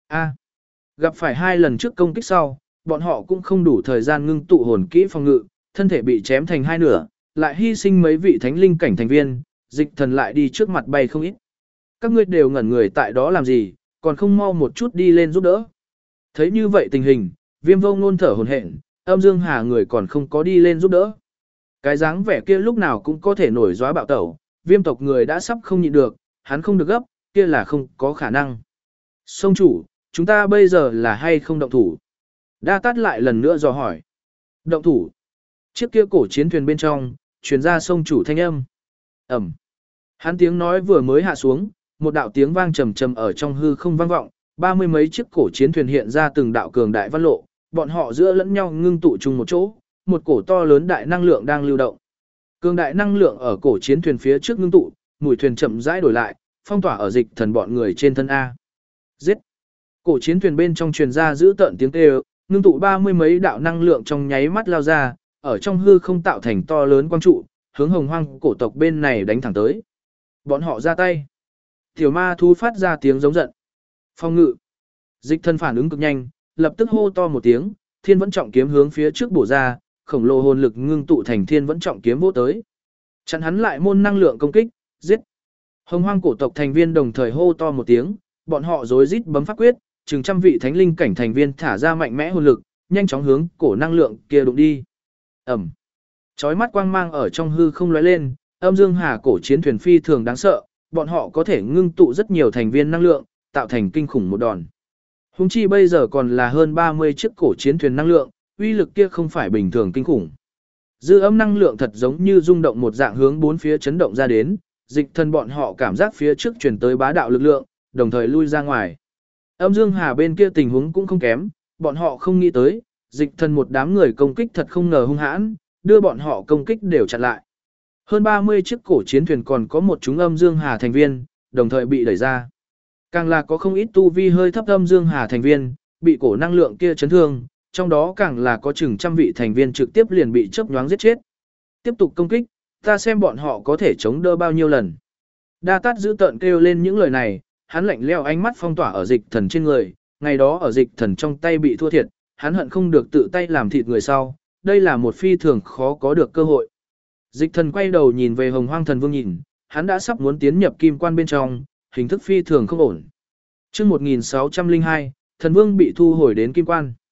Gặp phải hai lần trước công kích sau, bọn họ cũng không đủ thời gian ngưng tụ hồn kỹ phòng ngự, thân thể bị chém thành hai nửa, lại hy sinh mấy vị thánh linh cảnh thành viên, dịch thần lại đi trước mặt bay không ít. Các ngươi đều ngẩn người tại đó làm gì, còn không mau một chút đi lên giúp đỡ. Thấy như vậy tình hình, Viêm Vô Ngôn thở hổn hển, âm Dương Hà người còn không có đi lên giúp đỡ. Cái dáng vẻ kia lúc nào cũng có thể nổi gióa bạo tẩu, viêm tộc người đã sắp không nhịn được, hắn không được gấp, kia là không có khả năng. Sông chủ, chúng ta bây giờ là hay không động thủ? Đa Tát lại lần nữa dò hỏi. Động thủ. Chiếc kia cổ chiến thuyền bên trong, truyền ra sông chủ thanh âm. Ẩm. Hắn tiếng nói vừa mới hạ xuống, một đạo tiếng vang trầm trầm ở trong hư không vang vọng, 30 mấy chiếc cổ chiến thuyền hiện ra từng đạo cường đại văn lộ, bọn họ giữa lẫn nhau ngưng tụ chung một chỗ, một cổ to lớn đại năng lượng đang lưu động. Cường đại năng lượng ở cổ chiến thuyền phía trước ngưng tụ, mùi thuyền chậm rãi đổi lại, phong tỏa ở dịch thần bọn người trên thân A. Giết! Cổ chiến thuyền bên trong truyền ra giữ tợn tiếng kêu, ngưng tụ 30 mấy đạo năng lượng trong nháy mắt lao ra, ở trong hư không tạo thành to lớn quang trụ, hướng Hồng Hoang cổ tộc bên này đánh thẳng tới. Bọn họ ra tay. Tiểu ma thú phát ra tiếng giống giận. Phong ngự. Dịch thần phản ứng cực nhanh, lập tức hô to một tiếng, thiên vẫn trọng kiếm hướng phía trước bổ ra, khổng lồ hồn lực ngưng tụ thành thiên vẫn trọng kiếm vỗ tới. Chặn hắn lại môn năng lượng công kích, giết. Hồng Hoang cổ tộc thành viên đồng thời hô to một tiếng, bọn họ rối rít bấm pháp quyết, chừng trăm vị thánh linh cảnh thành viên thả ra mạnh mẽ hồn lực, nhanh chóng hướng cổ năng lượng kia đụng đi. Ầm. Chói mắt quang mang ở trong hư không lóe lên, âm Dương Hà cổ chiến thuyền phi thường đáng sợ, bọn họ có thể ngưng tụ rất nhiều thành viên năng lượng, tạo thành kinh khủng một đòn. Hùng chi bây giờ còn là hơn 30 chiếc cổ chiến thuyền năng lượng, uy lực kia không phải bình thường kinh khủng. Dư âm năng lượng thật giống như rung động một dạng hướng bốn phía chấn động ra đến, dịch thần bọn họ cảm giác phía trước truyền tới bá đạo lực lượng, đồng thời lui ra ngoài. Âm Dương Hà bên kia tình huống cũng không kém, bọn họ không nghĩ tới, dịch thần một đám người công kích thật không ngờ hung hãn, đưa bọn họ công kích đều chặn lại. Hơn 30 chiếc cổ chiến thuyền còn có một chúng âm Dương Hà thành viên, đồng thời bị đẩy ra. Càng là có không ít tu vi hơi thấp âm Dương Hà thành viên, bị cổ năng lượng kia chấn thương, trong đó càng là có chừng trăm vị thành viên trực tiếp liền bị chớp nhoáng giết chết. Tiếp tục công kích, ta xem bọn họ có thể chống đỡ bao nhiêu lần. Đa Tát giữ tợn kêu lên những lời này, hắn lạnh lẽo ánh mắt phong tỏa ở dịch thần trên người, ngày đó ở dịch thần trong tay bị thua thiệt, hắn hận không được tự tay làm thịt người sau, đây là một phi thường khó có được cơ hội. Dịch thần quay đầu nhìn về Hồng Hoang Thần Vương nhìn, hắn đã sắp muốn tiến nhập kim quan bên trong, hình thức phi thường không ổn. Chương 1602, Thần Vương bị thu hồi đến kim quan.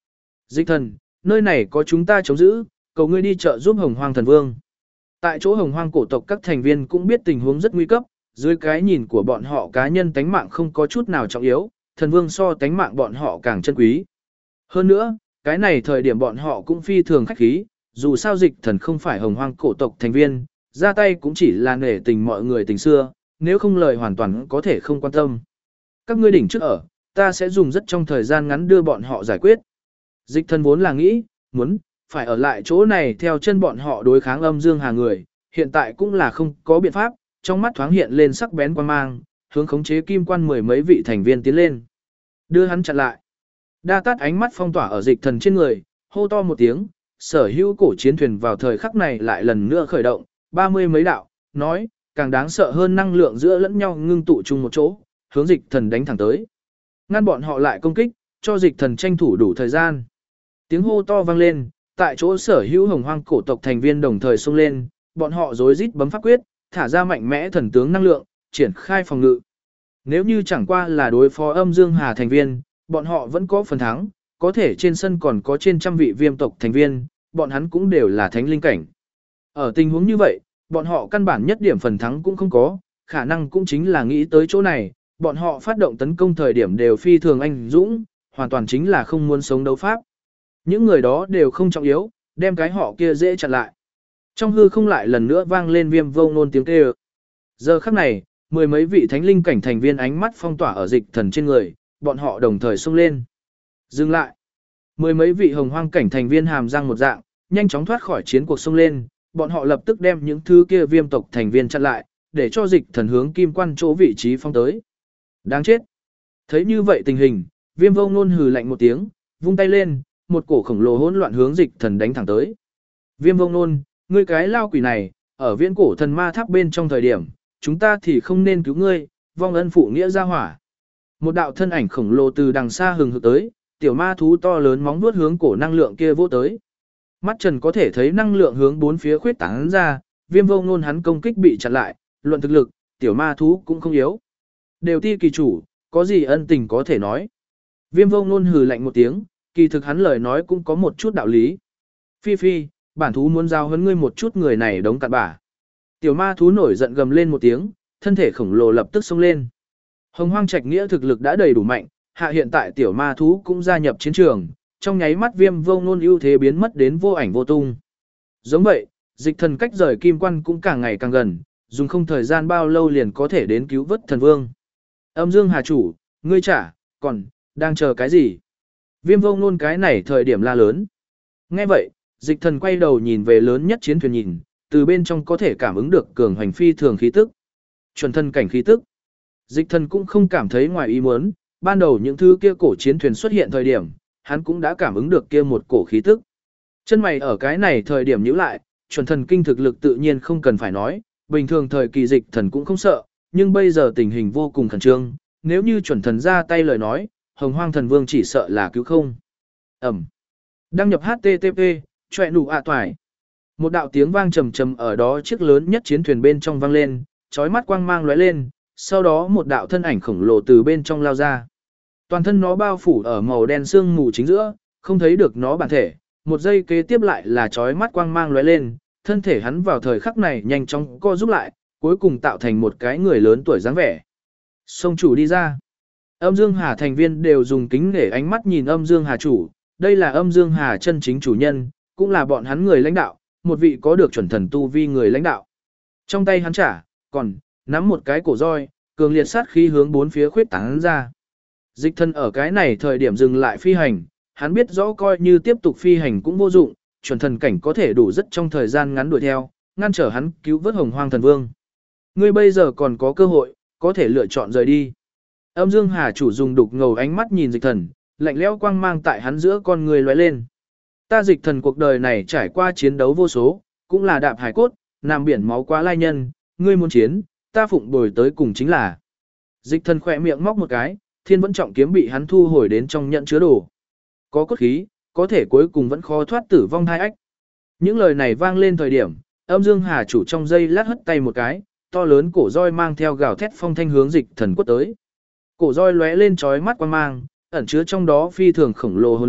Dịch thần, nơi này có chúng ta chống giữ, cầu ngươi đi chợ giúp Hồng Hoang thần vương. Tại chỗ Hồng Hoang cổ tộc các thành viên cũng biết tình huống rất nguy cấp, dưới cái nhìn của bọn họ cá nhân tánh mạng không có chút nào trọng yếu, thần vương so tánh mạng bọn họ càng chân quý. Hơn nữa, cái này thời điểm bọn họ cũng phi thường khách khí, dù sao dịch thần không phải Hồng Hoang cổ tộc thành viên, ra tay cũng chỉ là nể tình mọi người tình xưa, nếu không lời hoàn toàn có thể không quan tâm. Các ngươi đỉnh trước ở, ta sẽ dùng rất trong thời gian ngắn đưa bọn họ giải quyết. Dịch thần vốn là nghĩ, muốn, phải ở lại chỗ này theo chân bọn họ đối kháng âm dương hà người, hiện tại cũng là không có biện pháp, trong mắt thoáng hiện lên sắc bén quan mang, hướng khống chế kim quan mười mấy vị thành viên tiến lên. Đưa hắn chặn lại. Đa tát ánh mắt phong tỏa ở dịch thần trên người, hô to một tiếng, sở hữu cổ chiến thuyền vào thời khắc này lại lần nữa khởi động, 30 mấy đạo, nói, càng đáng sợ hơn năng lượng giữa lẫn nhau ngưng tụ chung một chỗ, hướng dịch thần đánh thẳng tới. Ngăn bọn họ lại công kích, cho dịch thần tranh thủ đủ thời gian. Tiếng hô to vang lên, tại chỗ sở hữu Hồng Hoang cổ tộc thành viên đồng thời xông lên, bọn họ rối rít bấm pháp quyết, thả ra mạnh mẽ thần tướng năng lượng, triển khai phòng ngự. Nếu như chẳng qua là đối phó âm dương hà thành viên, bọn họ vẫn có phần thắng, có thể trên sân còn có trên trăm vị viêm tộc thành viên, bọn hắn cũng đều là thánh linh cảnh. Ở tình huống như vậy, bọn họ căn bản nhất điểm phần thắng cũng không có, khả năng cũng chính là nghĩ tới chỗ này, bọn họ phát động tấn công thời điểm đều phi thường anh dũng, hoàn toàn chính là không muốn sống đấu pháp. Những người đó đều không trọng yếu, đem cái họ kia dễ chặn lại. Trong hư không lại lần nữa vang lên viêm vô ngôn tiếng kêu. Giờ khắc này, mười mấy vị thánh linh cảnh thành viên ánh mắt phong tỏa ở dịch thần trên người, bọn họ đồng thời xông lên. Dừng lại. Mười mấy vị hồng hoang cảnh thành viên hàm răng một dạng, nhanh chóng thoát khỏi chiến cuộc xông lên, bọn họ lập tức đem những thứ kia viêm tộc thành viên chặn lại, để cho dịch thần hướng kim quan chỗ vị trí phong tới. Đáng chết. Thấy như vậy tình hình, viêm vô ngôn hừ lạnh một tiếng, vung tay lên, một cổ khổng lồ hỗn loạn hướng dịch thần đánh thẳng tới. Viêm vô ngôn, ngươi cái lao quỷ này, ở viễn cổ thần ma tháp bên trong thời điểm, chúng ta thì không nên cứu ngươi, vong ân phụ nghĩa ra hỏa. Một đạo thân ảnh khổng lồ từ đằng xa hừng hực tới, tiểu ma thú to lớn móng vuốt hướng cổ năng lượng kia vỗ tới. Mắt Trần có thể thấy năng lượng hướng bốn phía khuyết tán ra, viêm vô ngôn hắn công kích bị chặn lại, luận thực lực, tiểu ma thú cũng không yếu. Đều ti kỳ chủ, có gì ân tình có thể nói. Viêm vô ngôn hừ lạnh một tiếng, kỳ thực hắn lời nói cũng có một chút đạo lý. Phi phi, bản thú muốn giao huấn ngươi một chút người này đống cặn bã. Tiểu ma thú nổi giận gầm lên một tiếng, thân thể khổng lồ lập tức xông lên. Hồng Hoang Trạch Nghĩa thực lực đã đầy đủ mạnh, hạ hiện tại tiểu ma thú cũng gia nhập chiến trường, trong nháy mắt viêm vô ngôn ưu thế biến mất đến vô ảnh vô tung. Giống vậy, dịch thần cách rời kim quan cũng càng ngày càng gần, dùng không thời gian bao lâu liền có thể đến cứu vớt thần vương. Âm dương hà chủ, ngươi trả, còn, đang chờ cái gì? Viêm vô ngôn cái này thời điểm la lớn. Nghe vậy, dịch thần quay đầu nhìn về lớn nhất chiến thuyền nhìn, từ bên trong có thể cảm ứng được cường hành phi thường khí tức. Chuẩn thân cảnh khí tức. Dịch thần cũng không cảm thấy ngoài ý muốn, ban đầu những thứ kia cổ chiến thuyền xuất hiện thời điểm, hắn cũng đã cảm ứng được kia một cổ khí tức. Chân mày ở cái này thời điểm nhíu lại, chuẩn thần kinh thực lực tự nhiên không cần phải nói, bình thường thời kỳ dịch thần cũng không sợ, nhưng bây giờ tình hình vô cùng khẩn trương, nếu như chuẩn thần ra tay lời nói, Hồng Hoang thần vương chỉ sợ là cứu không. Ẩm. Đăng nhập HTTP, chọe nụ ạ toài. Một đạo tiếng vang trầm trầm ở đó chiếc lớn nhất chiến thuyền bên trong vang lên, chói mắt quang mang lóe lên, sau đó một đạo thân ảnh khổng lồ từ bên trong lao ra. Toàn thân nó bao phủ ở màu đen sương mù chính giữa, không thấy được nó bản thể, một giây kế tiếp lại là chói mắt quang mang lóe lên, thân thể hắn vào thời khắc này nhanh chóng co rút lại, cuối cùng tạo thành một cái người lớn tuổi dáng vẻ. Sông chủ đi ra. Âm Dương Hà thành viên đều dùng kính để ánh mắt nhìn Âm Dương Hà chủ, đây là Âm Dương Hà chân chính chủ nhân, cũng là bọn hắn người lãnh đạo, một vị có được chuẩn thần tu vi người lãnh đạo. Trong tay hắn trả, còn nắm một cái cổ roi, cường liệt sát khí hướng bốn phía khuyết tán ra. Dịch thân ở cái này thời điểm dừng lại phi hành, hắn biết rõ coi như tiếp tục phi hành cũng vô dụng, chuẩn thần cảnh có thể đủ rất trong thời gian ngắn đuổi theo, ngăn trở hắn cứu vớt Hồng Hoang thần vương. Ngươi bây giờ còn có cơ hội, có thể lựa chọn rời đi. Âm Dương Hà chủ dùng đục ngầu ánh mắt nhìn dịch thần, lạnh lẽo quang mang tại hắn giữa con người lóe lên. Ta dịch thần cuộc đời này trải qua chiến đấu vô số, cũng là đạp hải cốt, nằm biển máu quá lai nhân, ngươi muốn chiến, ta phụng bồi tới cùng chính là. Dịch thần khỏe miệng móc một cái, thiên vẫn trọng kiếm bị hắn thu hồi đến trong nhận chứa đồ. Có cốt khí, có thể cuối cùng vẫn khó thoát tử vong hai ách. Những lời này vang lên thời điểm, Âm Dương Hà chủ trong giây lát hất tay một cái, to lớn cổ roi mang theo gào thét phong thanh hướng dịch thần quất tới. Cổ roi lóe lên chói mắt quang mang, ẩn chứa trong đó phi thường khổng lồ hồn lực,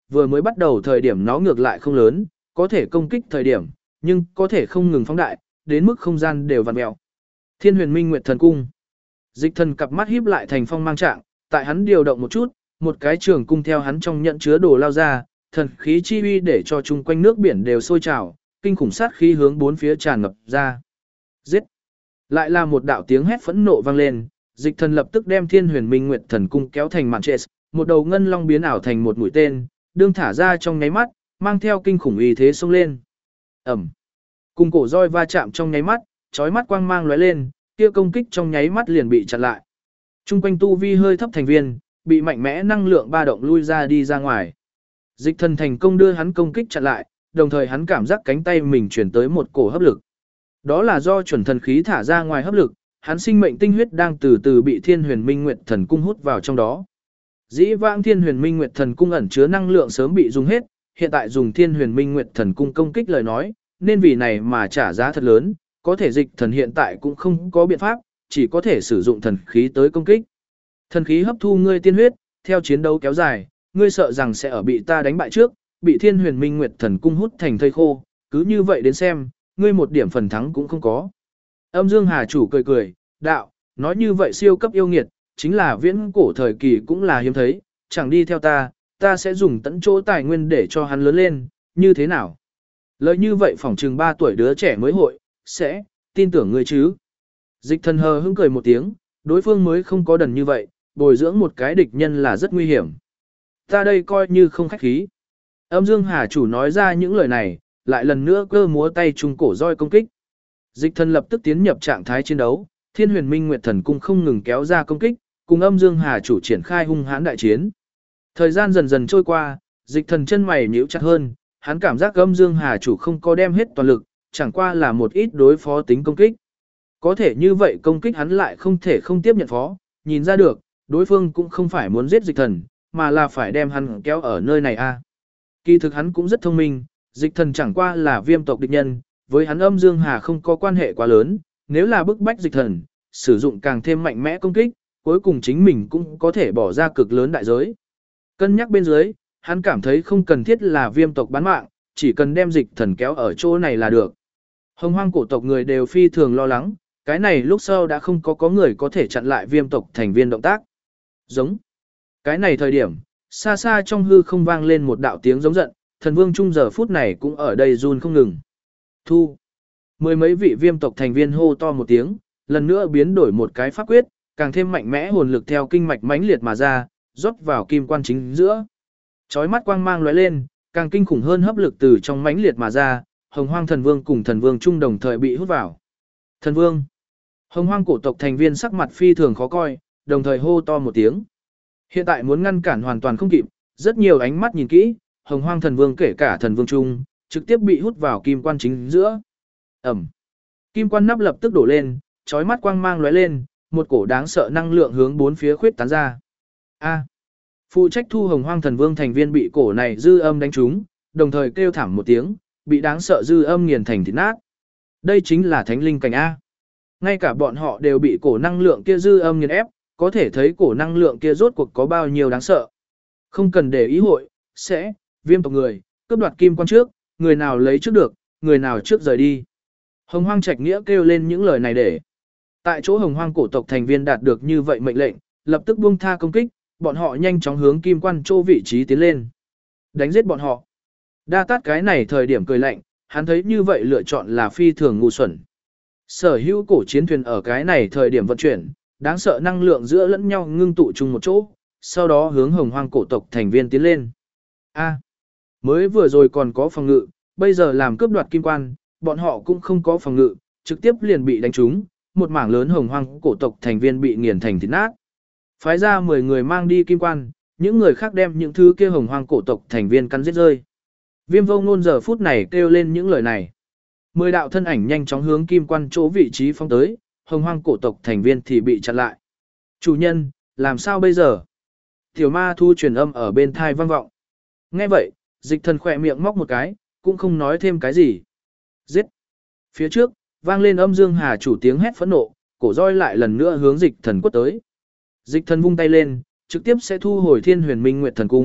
vừa mới bắt đầu thời điểm nó ngược lại không lớn, có thể công kích thời điểm, nhưng có thể không ngừng phóng đại, đến mức không gian đều vặn mèo. Thiên Huyền Minh Nguyệt Thần Cung. Dịch Thần cặp mắt híp lại thành phong mang trạng, tại hắn điều động một chút, một cái trường cung theo hắn trong nhận chứa đồ lao ra, thần khí chi uy để cho chung quanh nước biển đều sôi trào, kinh khủng sát khí hướng bốn phía tràn ngập ra. Giết! Lại là một đạo tiếng hét phẫn nộ vang lên, Dịch Thần lập tức đem Thiên Huyền Minh Nguyệt Thần Cung kéo thành màn trệt, một đầu ngân long biến ảo thành một mũi tên, đương thả ra trong nháy mắt, mang theo kinh khủng uy thế xông lên. Ầm. Cùng cổ roi va chạm trong nháy mắt, chói mắt quang mang lóe lên, kia công kích trong nháy mắt liền bị chặn lại. Trung quanh tu vi hơi thấp thành viên, bị mạnh mẽ năng lượng ba động lui ra đi ra ngoài. Dịch Thần thành công đưa hắn công kích chặn lại, đồng thời hắn cảm giác cánh tay mình chuyển tới một cổ hấp lực. Đó là do chuẩn thần khí thả ra ngoài hấp lực, hắn sinh mệnh tinh huyết đang từ từ bị Thiên Huyền Minh Nguyệt Thần Cung hút vào trong đó. Dĩ vãng Thiên Huyền Minh Nguyệt Thần Cung ẩn chứa năng lượng sớm bị dùng hết, hiện tại dùng Thiên Huyền Minh Nguyệt Thần Cung công kích lời nói, nên vì này mà trả giá thật lớn, có thể Dịch Thần hiện tại cũng không có biện pháp, chỉ có thể sử dụng thần khí tới công kích. Thần khí hấp thu ngươi tiên huyết, theo chiến đấu kéo dài, ngươi sợ rằng sẽ ở bị ta đánh bại trước, bị Thiên Huyền Minh Nguyệt Thần Cung hút thành thây khô, cứ như vậy đến xem, ngươi một điểm phần thắng cũng không có. Âm Dương Hà chủ cười cười, đạo, nói như vậy siêu cấp yêu nghiệt, chính là viễn cổ thời kỳ cũng là hiếm thấy, chẳng đi theo ta, ta sẽ dùng tận chỗ tài nguyên để cho hắn lớn lên, như thế nào? Lời như vậy phỏng chừng 3 tuổi đứa trẻ mới hội, sẽ, tin tưởng ngươi chứ. Dịch Thần hờ hững cười một tiếng, đối phương mới không có đần như vậy, bồi dưỡng một cái địch nhân là rất nguy hiểm. Ta đây coi như không khách khí. Âm Dương Hà chủ nói ra những lời này, lại lần nữa cơ múa tay trung cổ roi công kích. Dịch Thần lập tức tiến nhập trạng thái chiến đấu, Thiên Huyền Minh Nguyệt Thần Cung không ngừng kéo ra công kích, cùng Âm Dương Hà chủ triển khai hung hãn đại chiến. Thời gian dần dần trôi qua, Dịch Thần chân mày nhíu chặt hơn, hắn cảm giác Âm Dương Hà chủ không có đem hết toàn lực, chẳng qua là một ít đối phó tính công kích. Có thể như vậy công kích hắn lại không thể không tiếp nhận phó, nhìn ra được, đối phương cũng không phải muốn giết Dịch Thần, mà là phải đem hắn kéo ở nơi này a. Kỳ thực hắn cũng rất thông minh, Dịch Thần chẳng qua là viêm tộc địch nhân, với hắn Âm Dương Hà không có quan hệ quá lớn, nếu là bức bách Dịch Thần, sử dụng càng thêm mạnh mẽ công kích, cuối cùng chính mình cũng có thể bỏ ra cực lớn đại giới. Cân nhắc bên dưới, hắn cảm thấy không cần thiết là viêm tộc bán mạng, chỉ cần đem Dịch Thần kéo ở chỗ này là được. Hồng Hoang cổ tộc người đều phi thường lo lắng, cái này lúc sau đã không có người có thể chặn lại viêm tộc thành viên động tác. Giống. Cái này thời điểm, xa xa trong hư không vang lên một đạo tiếng giống giận, thần vương trung giờ phút này cũng ở đây run không ngừng. Thu. Mười mấy vị viêm tộc thành viên hô to một tiếng, lần nữa biến đổi một cái pháp quyết, càng thêm mạnh mẽ hồn lực theo kinh mạch mãnh liệt mà ra, rót vào kim quan chính giữa. Chói mắt quang mang lóe lên, càng kinh khủng hơn hấp lực từ trong mãnh liệt mà ra, Hồng Hoang thần vương cùng thần vương trung đồng thời bị hút vào. Thần vương. Hồng Hoang cổ tộc thành viên sắc mặt phi thường khó coi, đồng thời hô to một tiếng. Hiện tại muốn ngăn cản hoàn toàn không kịp, rất nhiều ánh mắt nhìn kỹ, Hồng Hoang thần vương kể cả thần vương trung, trực tiếp bị hút vào kim quan chính giữa. Ẩm. Kim quan nắp lập tức đổ lên, chói mắt quang mang lóe lên, một cổ đáng sợ năng lượng hướng bốn phía khuyết tán ra. A. Phụ trách thu Hồng Hoang thần vương thành viên bị cổ này dư âm đánh trúng, đồng thời kêu thảm một tiếng, bị đáng sợ dư âm nghiền thành thịt nát. Đây chính là thánh linh cảnh A. Ngay cả bọn họ đều bị cổ năng lượng kia dư âm nghiền ép, có thể thấy cổ năng lượng kia rốt cuộc có bao nhiêu đáng sợ. Không cần để ý hội, sẽ, viêm tộc người, cướp đoạt kim quan trước, người nào lấy trước được, người nào trước rời đi. Hồng Hoang Trạch Nghĩa kêu lên những lời này để. Tại chỗ Hồng Hoang cổ tộc thành viên đạt được như vậy mệnh lệnh, lập tức buông tha công kích, bọn họ nhanh chóng hướng kim quan chỗ vị trí tiến lên. Đánh giết bọn họ. Đa Tát cái này thời điểm cười lạnh, hắn thấy như vậy lựa chọn là phi thường ngu xuẩn. Sở hữu cổ chiến thuyền ở cái này thời điểm vận chuyển, đáng sợ năng lượng giữa lẫn nhau ngưng tụ chung một chỗ, sau đó hướng Hồng Hoang cổ tộc thành viên tiến lên. A, mới vừa rồi còn có phòng ngự, bây giờ làm cướp đoạt kim quan, bọn họ cũng không có phòng ngự, trực tiếp liền bị đánh trúng, một mảng lớn Hồng Hoang cổ tộc thành viên bị nghiền thành thịt nát. Phái ra 10 người mang đi kim quan, những người khác đem những thứ kia Hồng Hoang cổ tộc thành viên cắn giết rơi. Viêm Vô Ngôn giờ phút này kêu lên những lời này. 10 đạo thân ảnh nhanh chóng hướng kim quan chỗ vị trí phóng tới, Hồng Hoang cổ tộc thành viên thì bị chặn lại. Chủ nhân, làm sao bây giờ? Tiểu ma thu truyền âm ở bên thai vang vọng. Nghe vậy, Dịch Thần khỏe miệng móc một cái, cũng không nói thêm cái gì. Giết! Phía trước, vang lên Âm Dương Hà chủ tiếng hét phẫn nộ, cổ roi lại lần nữa hướng Dịch Thần quất tới. Dịch Thần vung tay lên, trực tiếp sẽ thu hồi Thiên Huyền Minh Nguyệt Thần Cung,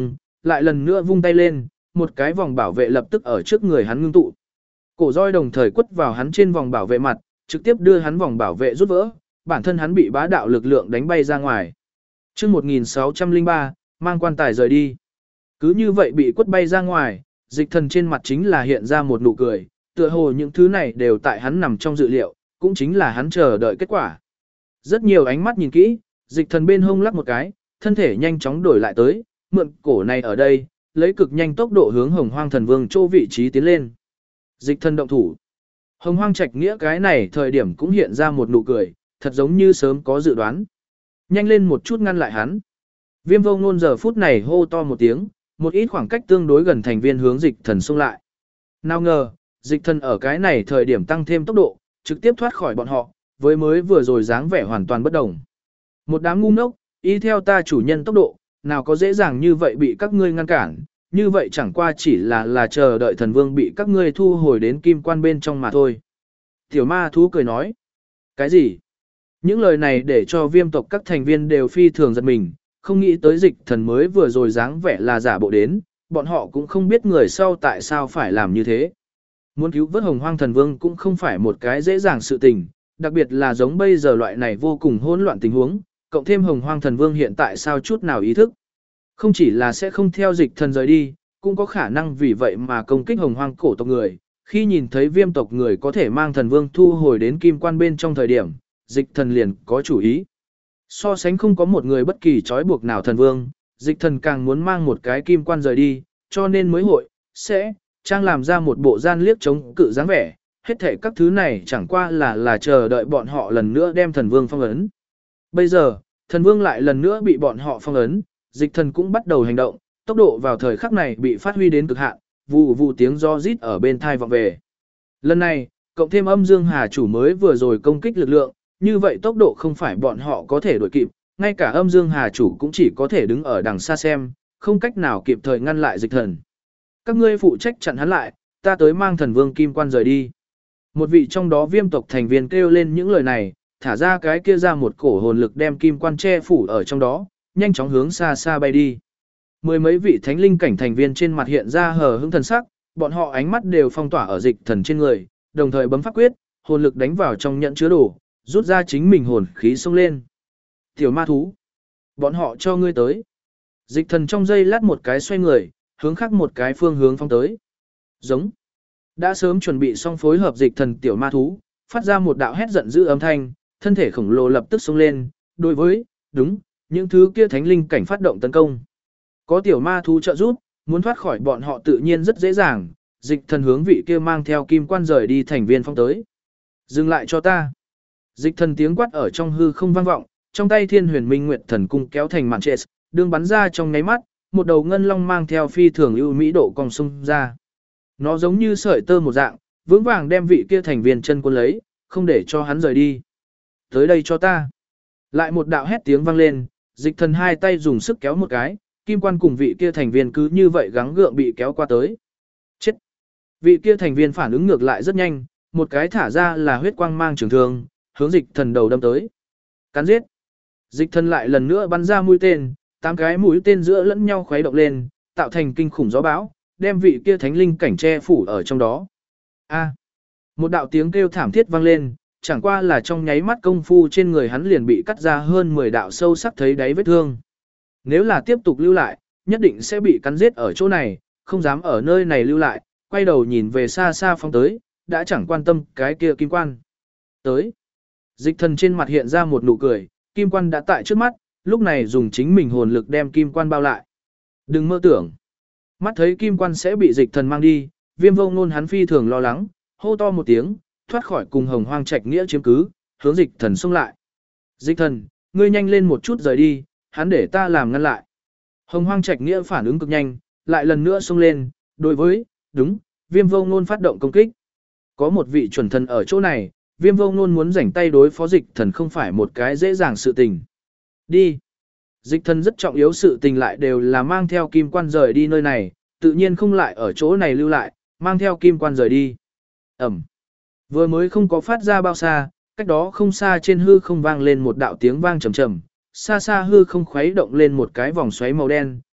lại lần nữa vung tay lên, một cái vòng bảo vệ lập tức ở trước người hắn ngưng tụ. Cổ roi đồng thời quất vào hắn trên vòng bảo vệ mặt, trực tiếp đưa hắn vòng bảo vệ rút vỡ, bản thân hắn bị bá đạo lực lượng đánh bay ra ngoài. Chương 1603, mang quan tài rời đi. Cứ như vậy bị quất bay ra ngoài, Dịch Thần trên mặt chính là hiện ra một nụ cười, tựa hồ những thứ này đều tại hắn nằm trong dự liệu, cũng chính là hắn chờ đợi kết quả. Rất nhiều ánh mắt nhìn kỹ, Dịch Thần bên hông lắc một cái, thân thể nhanh chóng đổi lại tới, mượn cổ này ở đây, lấy cực nhanh tốc độ hướng Hồng Hoang Thần Vương chỗ vị trí tiến lên. Dịch Thần động thủ. Hồng Hoang Trạch Nghĩa cái này thời điểm cũng hiện ra một nụ cười, thật giống như sớm có dự đoán. Nhanh lên một chút ngăn lại hắn. Viêm Vô Ngôn giờ phút này hô to một tiếng, một ít khoảng cách tương đối gần thành viên hướng Dịch Thần xông lại. Nào ngờ, Dịch Thần ở cái này thời điểm tăng thêm tốc độ, trực tiếp thoát khỏi bọn họ, với mới vừa rồi dáng vẻ hoàn toàn bất đồng. Một đám ngu ngốc, y theo ta chủ nhân tốc độ, nào có dễ dàng như vậy bị các ngươi ngăn cản, như vậy chẳng qua chỉ là chờ đợi thần vương bị các ngươi thu hồi đến kim quan bên trong mà thôi. Tiểu ma thú cười nói. Cái gì? Những lời này để cho viêm tộc các thành viên đều phi thường giật mình, không nghĩ tới Dịch Thần mới vừa rồi dáng vẻ là giả bộ đến, bọn họ cũng không biết người sau tại sao phải làm như thế. Muốn cứu vớt Hồng Hoang Thần Vương cũng không phải một cái dễ dàng sự tình, đặc biệt là giống bây giờ loại này vô cùng hỗn loạn tình huống, cộng thêm Hồng Hoang Thần Vương hiện tại sao chút nào ý thức. Không chỉ là sẽ không theo Dịch Thần rời đi, cũng có khả năng vì vậy mà công kích Hồng Hoang cổ tộc người. Khi nhìn thấy viêm tộc người có thể mang Thần Vương thu hồi đến kim quan bên trong thời điểm, Dịch Thần liền có chủ ý. So sánh không có một người bất kỳ trói buộc nào Thần Vương, Dịch Thần càng muốn mang một cái kim quan rời đi, cho nên mới hội, sẽ, trang làm ra một bộ gian liếc chống cự dáng vẻ, hết thể các thứ này chẳng qua là chờ đợi bọn họ lần nữa đem Thần Vương phong ấn. Bây giờ, Thần Vương lại lần nữa bị bọn họ phong ấn, Dịch Thần cũng bắt đầu hành động, tốc độ vào thời khắc này bị phát huy đến cực hạn, vụ vụ tiếng do rít ở bên thai vọng về. Lần này, cộng thêm Âm Dương Hà chủ mới vừa rồi công kích lực lượng, như vậy tốc độ không phải bọn họ có thể đuổi kịp, ngay cả Âm Dương Hà chủ cũng chỉ có thể đứng ở đằng xa xem, không cách nào kịp thời ngăn lại Dịch Thần. Các ngươi phụ trách chặn hắn lại, ta tới mang Thần Vương kim quan rời đi. Một vị trong đó viêm tộc thành viên kêu lên những lời này, thả ra cái kia ra một cổ hồn lực đem kim quan che phủ ở trong đó, nhanh chóng hướng xa xa bay đi. Mười mấy vị thánh linh cảnh thành viên trên mặt hiện ra hờ hững thần sắc, bọn họ ánh mắt đều phong tỏa ở Dịch Thần trên người, đồng thời bấm pháp quyết, hồn lực đánh vào trong nhẫn chứa đồ, rút ra chính mình hồn khí xông lên. Tiểu ma thú, bọn họ cho ngươi tới. Dịch Thần trong giây lát một cái xoay người, hướng khác một cái phương hướng phong tới. Giống. Đã sớm chuẩn bị xong phối hợp Dịch Thần tiểu ma thú, phát ra một đạo hét giận dữ âm thanh, thân thể khổng lồ lập tức xông lên, đối với, đúng, những thứ kia thánh linh cảnh phát động tấn công. Có tiểu ma thú trợ giúp, muốn thoát khỏi bọn họ tự nhiên rất dễ dàng, Dịch Thần hướng vị kia mang theo kim quan rời đi thành viên phong tới. Dừng lại cho ta. Dịch Thần tiếng quát ở trong hư không vang vọng, trong tay Thiên Huyền Minh Nguyệt Thần cung kéo thành màn trệ, đường bắn ra trong nháy mắt, một đầu ngân long mang theo phi thường ưu mỹ độ cong xung ra. Nó giống như sợi tơ một dạng, vững vàng đem vị kia thành viên chân quân lấy, không để cho hắn rời đi. Tới đây cho ta. Lại một đạo hét tiếng vang lên, Dịch Thần hai tay dùng sức kéo một cái, kim quan cùng vị kia thành viên cứ như vậy gắng gượng bị kéo qua tới. Chết! Vị kia thành viên phản ứng ngược lại rất nhanh, một cái thả ra là huyết quang mang trường thương, hướng Dịch Thần đầu đâm tới. Cắn giết! Dịch Thần lại lần nữa bắn ra mũi tên, 8 cái mũi tên giữa lẫn nhau khuấy động lên, tạo thành kinh khủng gió bão, đem vị kia thánh linh cảnh che phủ ở trong đó. A! Một đạo tiếng kêu thảm thiết vang lên, chẳng qua là trong nháy mắt công phu trên người hắn liền bị cắt ra hơn 10 đạo sâu sắc thấy đáy vết thương. Nếu là tiếp tục lưu lại, nhất định sẽ bị cắn giết ở chỗ này, không dám ở nơi này lưu lại, quay đầu nhìn về xa xa phong tới, đã chẳng quan tâm cái kia kim quan. Tới. Dịch Thần trên mặt hiện ra một nụ cười, kim quan đã tại trước mắt, lúc này dùng chính mình hồn lực đem kim quan bao lại. Đừng mơ tưởng. Mắt thấy kim quan sẽ bị Dịch Thần mang đi, Viêm Vô Ngôn hắn phi thường lo lắng, hô to một tiếng, thoát khỏi cùng Hồng Hoang Trạch Nghĩa chiếm cứ, hướng Dịch Thần xông lại. Dịch Thần, ngươi nhanh lên một chút rời đi, hắn để ta làm ngăn lại. Hồng Hoang Trạch Nghĩa phản ứng cực nhanh, lại lần nữa xông lên, đối với, đúng, Viêm Vô Ngôn phát động công kích. Có một vị chuẩn thần ở chỗ này, Viêm Vô Ngôn muốn rảnh tay đối phó Dịch Thần không phải một cái dễ dàng sự tình. Đi. Dịch Thần rất trọng yếu sự tình lại đều là mang theo kim quan rời đi nơi này, tự nhiên không lại ở chỗ này lưu lại, mang theo kim quan rời đi. Ẩm. Vừa mới không có phát ra bao xa, cách đó không xa trên hư không vang lên một đạo tiếng vang trầm trầm, xa xa hư không khuấy động lên một cái vòng xoáy màu đen,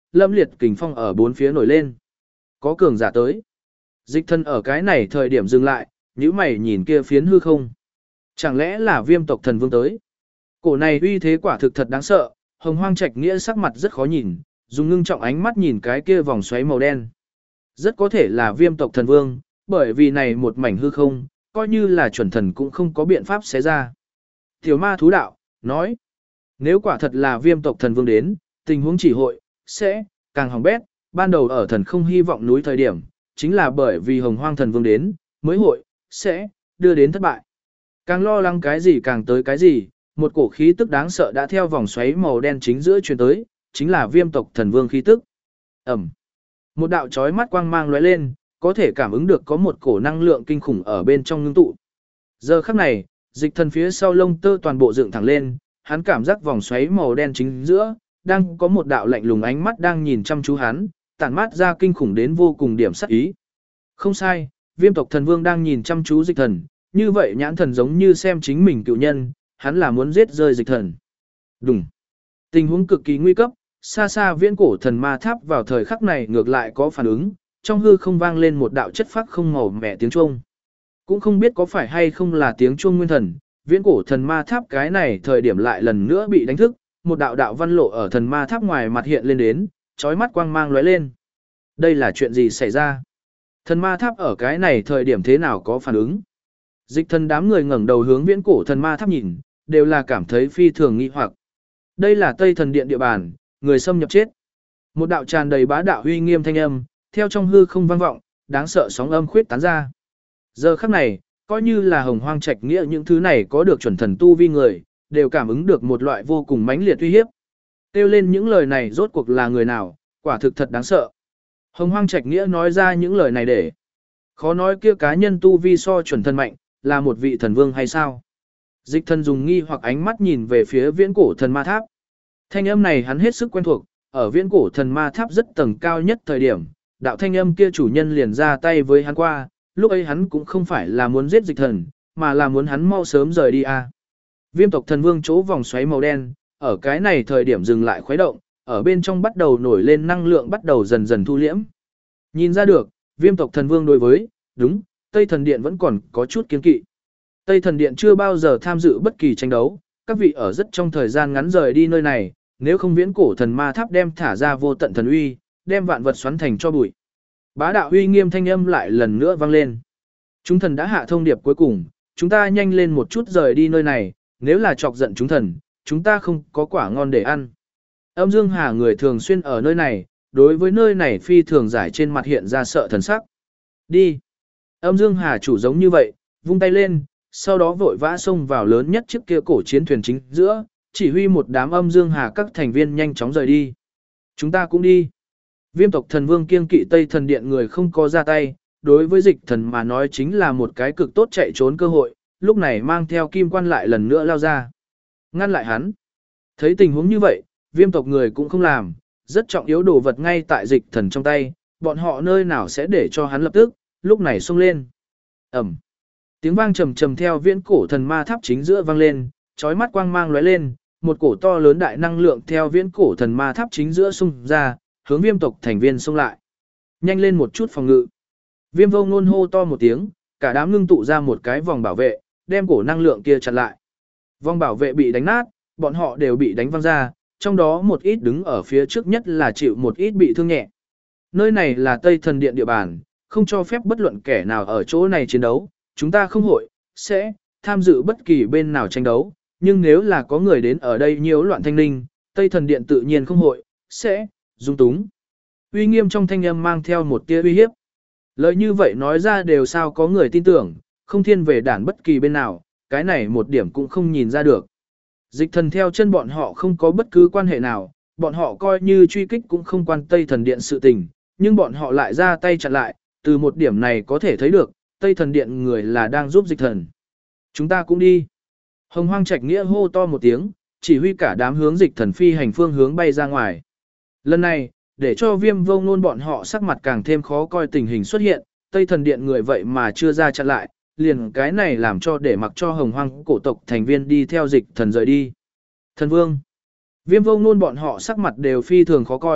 lâm liệt kình phong ở bốn phía nổi lên. Có cường giả tới. Dịch thần ở cái này thời điểm dừng lại, nhíu mày nhìn kia phiến hư không. Chẳng lẽ là viêm tộc thần vương tới? Cổ này uy thế quả thực thật đáng sợ, Hồng Hoang Trạch Nghĩa sắc mặt rất khó nhìn, dùng ngưng trọng ánh mắt nhìn cái kia vòng xoáy màu đen. Rất có thể là viêm tộc thần vương, bởi vì này một mảnh hư không, coi như là chuẩn thần cũng không có biện pháp xé ra. Tiểu ma thú đạo, nói, nếu quả thật là viêm tộc thần vương đến, tình huống chỉ hội, sẽ, càng hỏng bét, ban đầu ở thần không hy vọng núi thời điểm, chính là bởi vì hồng hoang thần vương đến, mới hội, sẽ, đưa đến thất bại. Càng lo lắng cái gì càng tới cái gì, một cổ khí tức đáng sợ đã theo vòng xoáy màu đen chính giữa truyền tới, chính là viêm tộc thần vương khí tức. Ẩm. Một đạo chói mắt quang mang lóe lên, có thể cảm ứng được có một cổ năng lượng kinh khủng ở bên trong ngưng tụ. Giờ khắc này, dịch thần phía sau lông tơ toàn bộ dựng thẳng lên, hắn cảm giác vòng xoáy màu đen chính giữa, đang có một đạo lạnh lùng ánh mắt đang nhìn chăm chú hắn, tản mát ra kinh khủng đến vô cùng điểm sắc ý. Không sai, viêm tộc thần vương đang nhìn chăm chú dịch thần, như vậy nhãn thần giống như xem chính mình cựu nhân, hắn là muốn giết rơi dịch thần. Đùng. Tình huống cực kỳ nguy cấp, xa xa viễn cổ thần ma tháp vào thời khắc này ngược lại có phản ứng, trong hư không vang lên một đạo chất phác không màu mẹ tiếng chuông. Cũng không biết có phải hay không là tiếng chuông nguyên thần, viễn cổ thần ma tháp cái này thời điểm lại lần nữa bị đánh thức, một đạo đạo văn lộ ở thần ma tháp ngoài mặt hiện lên đến, chói mắt quang mang lóe lên. Đây là chuyện gì xảy ra? Thần ma tháp ở cái này thời điểm thế nào có phản ứng? Dịch thần đám người ngẩng đầu hướng viễn cổ thần ma tháp nhìn, đều là cảm thấy phi thường nghi hoặc. Đây là Tây Thần Điện địa bàn, người xâm nhập chết. Một đạo tràn đầy bá đạo uy nghiêm thanh âm, theo trong hư không vang vọng, đáng sợ sóng âm khuyết tán ra. Giờ khắc này, coi như là Hồng Hoang Trạch Nghĩa những thứ này có được chuẩn thần tu vi người, đều cảm ứng được một loại vô cùng mãnh liệt uy hiếp. Kêu lên những lời này rốt cuộc là người nào, quả thực thật đáng sợ. Hồng Hoang Trạch Nghĩa nói ra những lời này để khó nói kia cá nhân tu vi so chuẩn thần mạnh, là một vị thần vương hay sao? Dịch thần dùng nghi hoặc ánh mắt nhìn về phía viễn cổ thần ma tháp. Thanh âm này hắn hết sức quen thuộc, ở viễn cổ thần ma tháp rất tầng cao nhất thời điểm, đạo thanh âm kia chủ nhân liền ra tay với hắn qua, lúc ấy hắn cũng không phải là muốn giết dịch thần, mà là muốn hắn mau sớm rời đi a. Viêm tộc thần vương chỗ vòng xoáy màu đen, ở cái này thời điểm dừng lại khuấy động, ở bên trong bắt đầu nổi lên năng lượng bắt đầu dần dần thu liễm. Nhìn ra được, viêm tộc thần vương đối với, đúng, Tây Thần Điện vẫn còn có chút kiên kỵ. Tây Thần Điện chưa bao giờ tham dự bất kỳ tranh đấu, các vị ở rất trong thời gian ngắn rời đi nơi này, nếu không viễn cổ thần ma tháp đem thả ra vô tận thần uy, đem vạn vật xoắn thành cho bụi. Bá đạo uy nghiêm thanh âm lại lần nữa vang lên. Chúng thần đã hạ thông điệp cuối cùng, chúng ta nhanh lên một chút rời đi nơi này, nếu là chọc giận chúng thần, chúng ta không có quả ngon để ăn. Âm Dương Hà người thường xuyên ở nơi này, đối với nơi này phi thường giải trên mặt hiện ra sợ thần sắc. Đi. Âm Dương Hà chủ giống như vậy, vung tay lên, sau đó vội vã xông vào lớn nhất chiếc kia cổ chiến thuyền chính giữa, chỉ huy một đám Âm Dương Hà các thành viên nhanh chóng rời đi. Chúng ta cũng đi. Viêm tộc thần vương kiêng kỵ Tây Thần Điện người không có ra tay, đối với dịch thần mà nói chính là một cái cực tốt chạy trốn cơ hội, lúc này mang theo kim quan lại lần nữa lao ra. Ngăn lại hắn. Thấy tình huống như vậy, viêm tộc người cũng không làm, rất trọng yếu đồ vật ngay tại dịch thần trong tay, bọn họ nơi nào sẽ để cho hắn lập tức, lúc này xông lên. Ẩm. Tiếng vang trầm trầm theo viễn cổ thần ma tháp chính giữa vang lên, chói mắt quang mang lóe lên, một cổ to lớn đại năng lượng theo viễn cổ thần ma tháp chính giữa xung ra, hướng viêm tộc thành viên xông lại. Nhanh lên một chút phòng ngự. Viêm vô ngôn hô to một tiếng, cả đám ngưng tụ ra một cái vòng bảo vệ, đem cổ năng lượng kia chặn lại. Vòng bảo vệ bị đánh nát, bọn họ đều bị đánh văng ra, trong đó một ít đứng ở phía trước nhất là chịu một ít bị thương nhẹ. Nơi này là Tây Thần Điện địa bàn, không cho phép bất luận kẻ nào ở chỗ này chiến đấu, chúng ta không hội, sẽ tham dự bất kỳ bên nào tranh đấu, nhưng nếu là có người đến ở đây nhiễu loạn thanh ninh, Tây Thần Điện tự nhiên không hội, sẽ dung túng. Uy nghiêm trong thanh âm mang theo một tia uy hiếp. Lời như vậy nói ra đều sao có người tin tưởng, không thiên về đản bất kỳ bên nào, cái này một điểm cũng không nhìn ra được. Dịch thần theo chân bọn họ không có bất cứ quan hệ nào, bọn họ coi như truy kích cũng không quan Tây Thần Điện sự tình, nhưng bọn họ lại ra tay chặn lại, từ một điểm này có thể thấy được, Tây Thần Điện người là đang giúp dịch thần. Chúng ta cũng đi. Hồng Hoang Trạch Nghĩa hô to một tiếng, chỉ huy cả đám hướng dịch thần phi hành phương hướng bay ra ngoài. Lần này, để cho Viêm Vô Ngôn bọn họ sắc mặt càng thêm khó coi tình hình xuất hiện, Tây Thần Điện người vậy mà chưa ra chặn lại, liền cái này làm cho để mặc cho Hồng Hoang cổ tộc thành viên đi theo dịch thần rời đi. Thần Vương. Viêm Vô Ngôn bọn họ sắc mặt đều phi thường khó coi,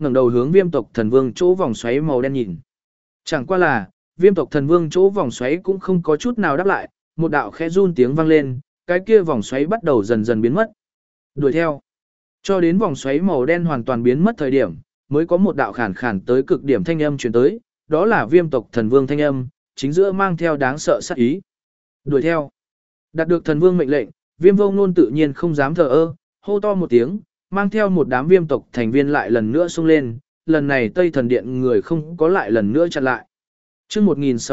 ngẩng đầu hướng viêm tộc thần vương chỗ vòng xoáy màu đen nhìn. Chẳng qua là, viêm tộc thần vương chỗ vòng xoáy cũng không có chút nào đáp lại, một đạo khẽ run tiếng vang lên, cái kia vòng xoáy bắt đầu dần dần biến mất. Đuổi theo. Cho đến vòng xoáy màu đen hoàn toàn biến mất thời điểm, mới có một đạo khàn khàn tới cực điểm thanh âm truyền tới, đó là viêm tộc thần vương thanh âm, chính giữa mang theo đáng sợ sát ý. Đuổi theo. Đạt được thần vương mệnh lệnh, Viêm Vô Ngôn tự nhiên không dám thờ ơ, hô to một tiếng, mang theo một đám viêm tộc thành viên lại lần nữa xông lên, lần này Tây Thần Điện người không có lại lần nữa chặn lại. Chương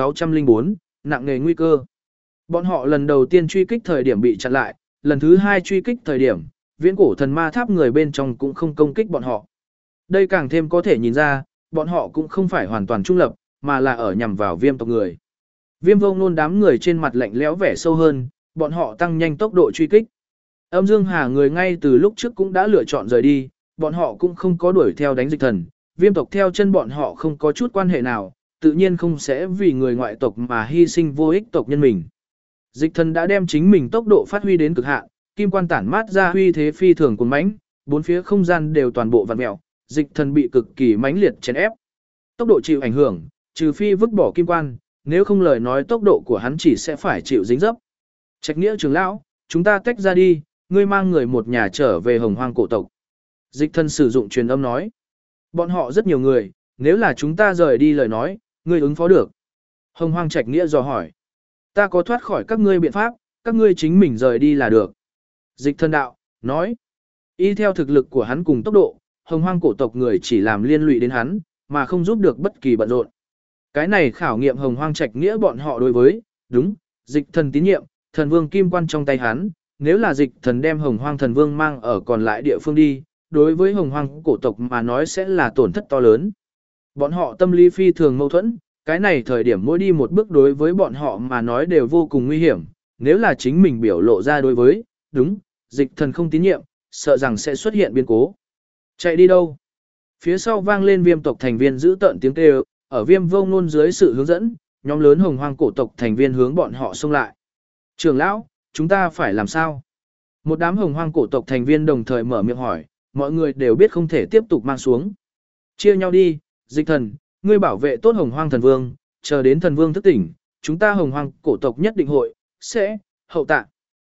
1604, nặng nề nguy cơ. Bọn họ lần đầu tiên truy kích thời điểm bị chặn lại, lần thứ hai truy kích thời điểm, Viễn Cổ Thần Ma Tháp người bên trong cũng không công kích bọn họ. Đây càng thêm có thể nhìn ra, bọn họ cũng không phải hoàn toàn trung lập, mà là ở nhằm vào viêm tộc người. Viêm Vô Ngôn đám người trên mặt lạnh lẽo vẻ sâu hơn, bọn họ tăng nhanh tốc độ truy kích. Âm Dương Hà người ngay từ lúc trước cũng đã lựa chọn rời đi, bọn họ cũng không có đuổi theo đánh dịch thần, viêm tộc theo chân bọn họ không có chút quan hệ nào, tự nhiên không sẽ vì người ngoại tộc mà hy sinh vô ích tộc nhân mình. Dịch thần đã đem chính mình tốc độ phát huy đến cực hạn, kim quan tản mát ra huy thế phi thường cuồn mãnh, bốn phía không gian đều toàn bộ vặn mèo, dịch thần bị cực kỳ mãnh liệt chèn ép. Tốc độ chịu ảnh hưởng, trừ phi vứt bỏ kim quan, nếu không lời nói tốc độ của hắn chỉ sẽ phải chịu dính dấp. Trạch Nghĩa trưởng lão, chúng ta tách ra đi, ngươi mang người một nhà trở về Hồng Hoang cổ tộc. Dịch thần sử dụng truyền âm nói. Bọn họ rất nhiều người, nếu là chúng ta rời đi lời nói, ngươi ứng phó được. Hồng Hoang Trạch Nghĩa dò hỏi. Ta có thoát khỏi các ngươi biện pháp, các ngươi chính mình rời đi là được. Dịch thần đạo, nói. Y theo thực lực của hắn cùng tốc độ, Hồng Hoang cổ tộc người chỉ làm liên lụy đến hắn, mà không giúp được bất kỳ bận rộn. Cái này khảo nghiệm Hồng Hoang Trạch Nghĩa bọn họ đối với, đúng, dịch thần tín nhiệm, thần vương kim quan trong tay hắn, nếu là dịch thần đem Hồng Hoang thần vương mang ở còn lại địa phương đi, đối với Hồng Hoang cổ tộc mà nói sẽ là tổn thất to lớn. Bọn họ tâm lý phi thường mâu thuẫn, cái này thời điểm mỗi đi một bước đối với bọn họ mà nói đều vô cùng nguy hiểm, nếu là chính mình biểu lộ ra đối với, đúng, dịch thần không tín nhiệm, sợ rằng sẽ xuất hiện biến cố. Chạy đi đâu? Phía sau vang lên viêm tộc thành viên giữ tợn tiếng kêu, ở Viêm Vô Ngôn dưới sự hướng dẫn, nhóm lớn Hồng Hoang cổ tộc thành viên hướng bọn họ xông lại. Trưởng lão, chúng ta phải làm sao? Một đám Hồng Hoang cổ tộc thành viên đồng thời mở miệng hỏi, mọi người đều biết không thể tiếp tục mang xuống. Chia nhau đi, dịch thần, ngươi bảo vệ tốt Hồng Hoang thần vương, chờ đến thần vương thức tỉnh, chúng ta Hồng Hoang cổ tộc nhất định hội, sẽ, hậu tạ.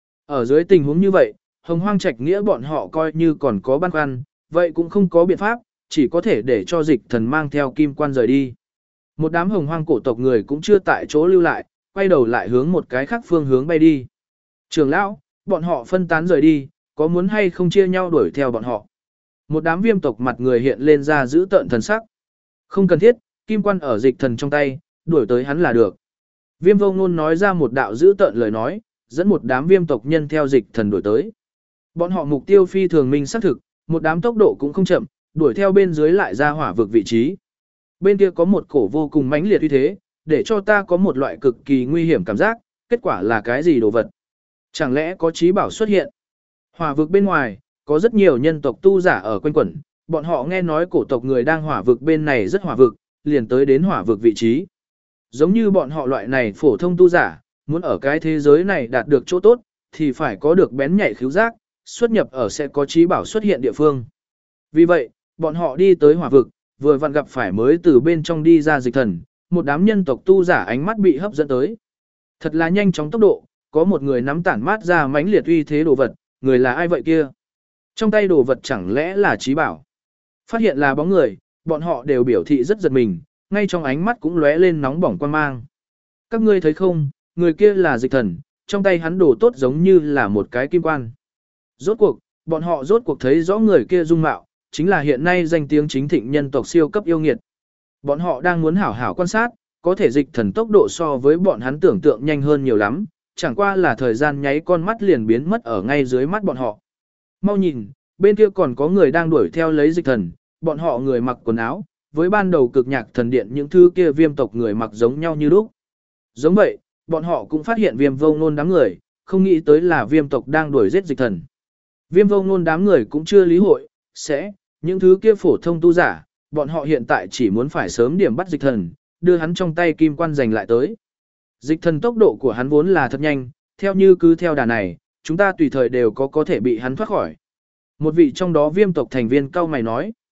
Ở dưới tình huống như vậy, Hồng Hoang Trạch Nghĩa bọn họ coi như còn có băn khoăn, vậy cũng không có biện pháp, chỉ có thể để cho dịch thần mang theo kim quan rời đi. Một đám Hồng Hoang cổ tộc người cũng chưa tại chỗ lưu lại, quay đầu lại hướng một cái khác phương hướng bay đi. Trưởng lão, bọn họ phân tán rời đi, có muốn hay không chia nhau đuổi theo bọn họ? Một đám viêm tộc mặt người hiện lên ra giữ tợn thần sắc. Không cần thiết, kim quan ở dịch thần trong tay, đuổi tới hắn là được. Viêm Vô Ngôn nói ra một đạo giữ tợn lời nói, dẫn một đám viêm tộc nhân theo dịch thần đuổi tới. Bọn họ mục tiêu phi thường minh xác thực, một đám tốc độ cũng không chậm, đuổi theo bên dưới lại ra hỏa vực vị trí. Bên kia có một cổ vô cùng mãnh liệt uy thế, để cho ta có một loại cực kỳ nguy hiểm cảm giác, kết quả là cái gì đồ vật? Chẳng lẽ có trí bảo xuất hiện? Hỏa vực bên ngoài, có rất nhiều nhân tộc tu giả ở quanh quẩn, bọn họ nghe nói cổ tộc người đang hỏa vực bên này rất hỏa vực, liền tới đến hỏa vực vị trí. Giống như bọn họ loại này phổ thông tu giả, muốn ở cái thế giới này đạt được chỗ tốt, thì phải có được bén nhạy khứu giác, xuất nhập ở sẽ có trí bảo xuất hiện địa phương. Vì vậy, bọn họ đi tới hỏa vực, vừa vặn gặp phải mới từ bên trong đi ra dịch thần, một đám nhân tộc tu giả ánh mắt bị hấp dẫn tới. Thật là nhanh chóng tốc độ, có một người nắm tản mát ra mãnh liệt uy thế đồ vật, người là ai vậy kia? Trong tay đồ vật chẳng lẽ là trí bảo? Phát hiện là bóng người, bọn họ đều biểu thị rất giật mình, ngay trong ánh mắt cũng lóe lên nóng bỏng quan mang. Các ngươi thấy không, người kia là dịch thần, trong tay hắn đồ tốt giống như là một cái kim quan. Bọn họ rốt cuộc thấy rõ người kia dung mạo, chính là hiện nay danh tiếng chính thịnh nhân tộc siêu cấp yêu nghiệt. Bọn họ đang muốn hảo hảo quan sát, có thể dịch thần tốc độ so với bọn hắn tưởng tượng nhanh hơn nhiều lắm, chẳng qua là thời gian nháy con mắt liền biến mất ở ngay dưới mắt bọn họ. Mau nhìn, bên kia còn có người đang đuổi theo lấy dịch thần, bọn họ người mặc quần áo, với ban đầu cực nhạc thần điện những thứ kia viêm tộc người mặc giống nhau như lúc. Giống vậy, bọn họ cũng phát hiện Viêm Vô Ngôn đám người, không nghĩ tới là viêm tộc đang đuổi giết dịch thần. Viêm Vô Ngôn đám người cũng chưa lý hội, những thứ kia phổ thông tu giả, bọn họ hiện tại chỉ muốn phải sớm điểm bắt dịch thần, đưa hắn trong tay kim quan giành lại tới. Dịch thần tốc độ của hắn vốn là thật nhanh, theo như cứ theo đà này, chúng ta tùy thời đều có thể bị hắn thoát khỏi. Một vị trong đó viêm tộc thành viên cao mày nói.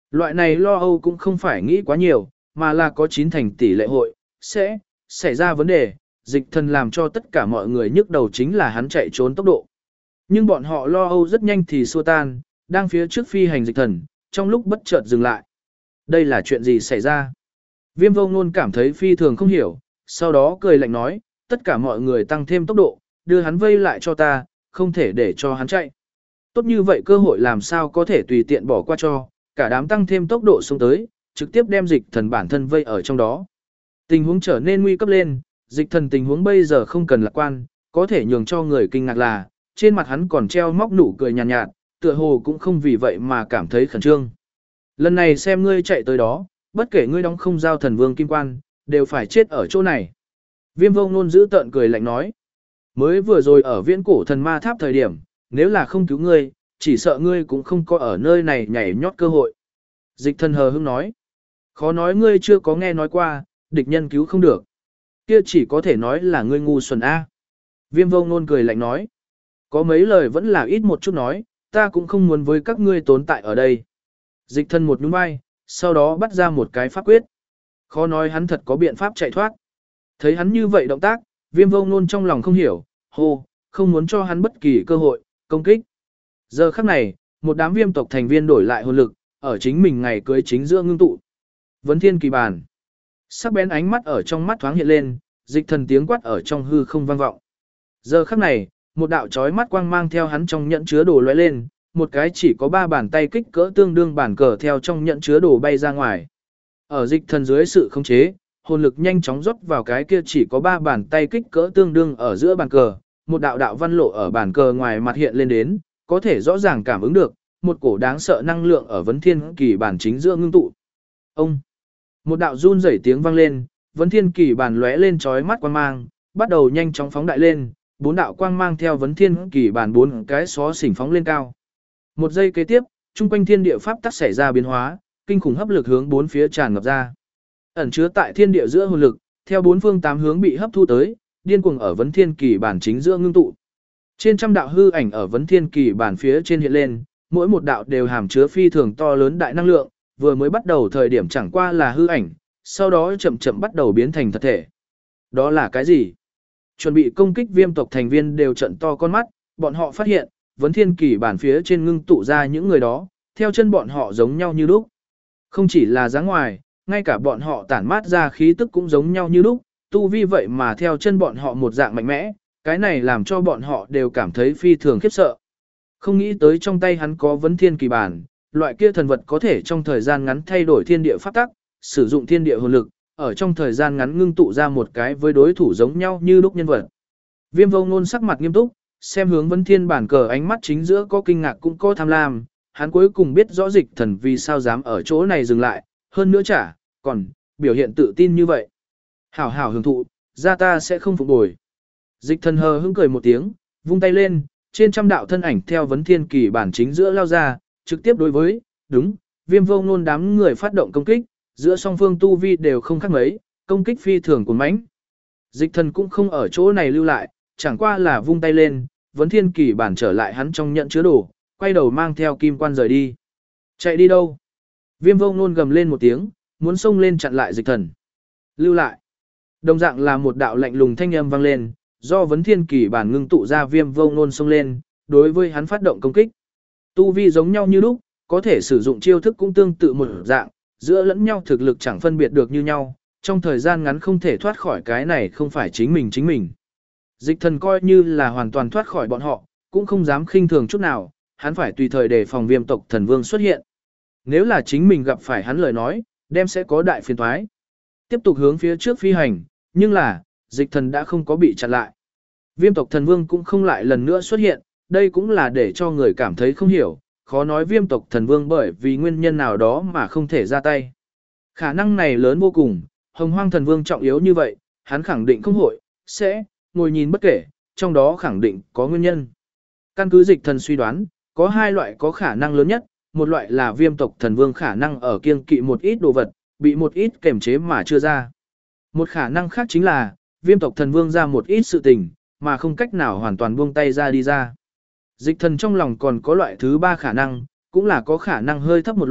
Loại này lo âu cũng không phải nghĩ quá nhiều, mà là có 9 thành tỷ lệ hội, sẽ xảy ra vấn đề, dịch thần làm cho tất cả mọi người nhức đầu chính là hắn chạy trốn tốc độ. Nhưng bọn họ lo âu rất nhanh thì xua tan, đang phía trước phi hành dịch thần, trong lúc bất chợt dừng lại. Đây là chuyện gì xảy ra? Viêm vô ngôn cảm thấy phi thường không hiểu, sau đó cười lạnh nói, tất cả mọi người tăng thêm tốc độ, đưa hắn vây lại cho ta, không thể để cho hắn chạy. Tốt như vậy cơ hội làm sao có thể tùy tiện bỏ qua cho, cả đám tăng thêm tốc độ xuống tới, trực tiếp đem dịch thần bản thân vây ở trong đó. Tình huống trở nên nguy cấp lên, dịch thần tình huống bây giờ không cần lạc quan, có thể nhường cho người kinh ngạc là, trên mặt hắn còn treo móc nụ cười nhàn nhạt, tựa hồ cũng không vì vậy mà cảm thấy khẩn trương. Lần này xem ngươi chạy tới đó, bất kể ngươi đóng không giao thần vương kim quan, đều phải chết ở chỗ này. Viêm vô ngôn giữ tợn cười lạnh nói. Mới vừa rồi ở viễn cổ thần ma tháp thời điểm, nếu là không cứu ngươi, chỉ sợ ngươi cũng không có ở nơi này nhảy nhót cơ hội. Dịch thần hờ hững nói. Khó nói ngươi chưa có nghe nói qua, địch nhân cứu không được. Kia chỉ có thể nói là ngươi ngu xuẩn A. Viêm vô ngôn cười lạnh nói. Có mấy lời vẫn là ít một chút nói, ta cũng không muốn với các ngươi tồn tại ở đây. Dịch thần một nhún vai, sau đó bắt ra một cái pháp quyết. Khó nói hắn thật có biện pháp chạy thoát. Thấy hắn như vậy động tác, viêm vô ngôn trong lòng không hiểu, hô, không muốn cho hắn bất kỳ cơ hội, công kích. Giờ khắc này, một đám viêm tộc thành viên đổi lại hồn lực, ở chính mình ngày cưới chính giữa ngưng tụ. Vấn thiên kỳ bàn. Sắc bén ánh mắt ở trong mắt thoáng hiện lên, dịch thần tiếng quát ở trong hư không vang vọng. Giờ khắc này, một đạo chói mắt quang mang theo hắn trong nhẫn chứa đồ lóe lên, một cái chỉ có 3 bàn tay kích cỡ tương đương bàn cờ theo trong nhẫn chứa đồ bay ra ngoài. Ở dịch thần dưới sự khống chế, hồn lực nhanh chóng rót vào cái kia chỉ có 3 bàn tay kích cỡ tương đương ở giữa bàn cờ, một đạo đạo văn lộ ở bàn cờ ngoài mặt hiện lên đến, có thể rõ ràng cảm ứng được, một cổ đáng sợ năng lượng ở vấn thiên kỳ bản chính giữa ngưng tụ. Ông, một đạo run rẩy tiếng vang lên, vấn thiên kỳ bản lóe lên chói mắt quang mang, bắt đầu nhanh chóng phóng đại lên, 4 đạo quang mang theo vấn thiên kỳ bản 4 cái xó xỉnh phóng lên cao. Một giây kế tiếp, trung quanh thiên địa pháp tắc xảy ra biến hóa, kinh khủng hấp lực hướng 4 phía tràn ngập ra. Ẩn chứa tại thiên địa giữa hồn lực, theo 4 phương 8 hướng bị hấp thu tới, điên cuồng ở vấn thiên kỳ bản chính giữa ngưng tụ. Trên trăm đạo hư ảnh ở vấn thiên kỳ bản phía trên hiện lên, mỗi một đạo đều hàm chứa phi thường to lớn đại năng lượng, vừa mới bắt đầu thời điểm chẳng qua là hư ảnh, sau đó chậm chậm bắt đầu biến thành thật thể. Đó là cái gì? Chuẩn bị công kích viêm tộc thành viên đều trận to con mắt, bọn họ phát hiện, vấn thiên kỳ bản phía trên ngưng tụ ra những người đó, theo chân bọn họ giống nhau như lúc. Không chỉ là dáng ngoài, ngay cả bọn họ tản mát ra khí tức cũng giống nhau như lúc, tu vi vậy mà theo chân bọn họ một dạng mạnh mẽ, cái này làm cho bọn họ đều cảm thấy phi thường khiếp sợ. Không nghĩ tới trong tay hắn có vấn thiên kỳ bản, loại kia thần vật có thể trong thời gian ngắn thay đổi thiên địa pháp tắc, sử dụng thiên địa hồn lực, ở trong thời gian ngắn ngưng tụ ra một cái với đối thủ giống nhau như lúc nhân vật. Viêm vô ngôn sắc mặt nghiêm túc, xem hướng vấn thiên bản cờ ánh mắt chính giữa có kinh ngạc cũng có tham lam, hắn cuối cùng biết rõ dịch thần vì sao dám ở chỗ này dừng lại, hơn nữa còn biểu hiện tự tin như vậy. Hảo hảo hưởng thụ, ra ta sẽ không phục bồi. Dịch thần hờ hững cười một tiếng, vung tay lên, trên trăm đạo thân ảnh theo vấn thiên kỳ bản chính giữa lao ra, trực tiếp đối với, viêm vô ngôn đám người phát động công kích, giữa song phương tu vi đều không khác mấy, công kích phi thường của mãnh. Dịch thần cũng không ở chỗ này lưu lại, chẳng qua là vung tay lên, vấn thiên kỳ bản trở lại hắn trong nhận chứa đồ, quay đầu mang theo kim quan rời đi. Chạy đi đâu? Viêm vô ngôn gầm lên một tiếng, muốn xông lên chặn lại dịch thần. Lưu lại. Đồng dạng là một đạo lạnh lùng thanh âm vang lên, do vấn thiên kỳ bản ngưng tụ ra viêm vô ngôn xông lên, đối với hắn phát động công kích. Tu vi giống nhau như lúc, có thể sử dụng chiêu thức cũng tương tự một dạng, giữa lẫn nhau thực lực chẳng phân biệt được như nhau, trong thời gian ngắn không thể thoát khỏi cái này không phải chính mình. Dịch thần coi như là hoàn toàn thoát khỏi bọn họ, cũng không dám khinh thường chút nào, hắn phải tùy thời đề phòng viêm tộc thần vương xuất hiện. Nếu là chính mình gặp phải hắn lời nói, đem sẽ có đại phiền toái. Tiếp tục hướng phía trước phi hành, nhưng là, dịch thần đã không có bị chặn lại. Viêm tộc thần vương cũng không lại lần nữa xuất hiện, đây cũng là để cho người cảm thấy không hiểu, khó nói viêm tộc thần vương bởi vì nguyên nhân nào đó mà không thể ra tay. Khả năng này lớn vô cùng, hồng hoang thần vương trọng yếu như vậy, hắn khẳng định không hội, sẽ, ngồi nhìn bất kể, trong đó khẳng định có nguyên nhân. Căn cứ dịch thần suy đoán, có 2 loại có khả năng lớn nhất, một loại là viêm tộc thần vương khả năng ở kiêng kỵ một ít đồ vật, bị một ít kềm chế mà chưa ra. Một khả năng khác chính là, viêm tộc thần vương ra một ít sự tình, mà không cách nào hoàn toàn buông tay ra đi ra. Dịch thần trong lòng còn có loại thứ 3 khả năng, cũng là có khả năng hơi thấp một loại,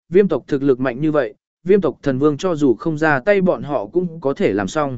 viêm tộc thực lực mạnh như vậy, viêm tộc thần vương cho dù không ra tay bọn họ cũng có thể làm xong.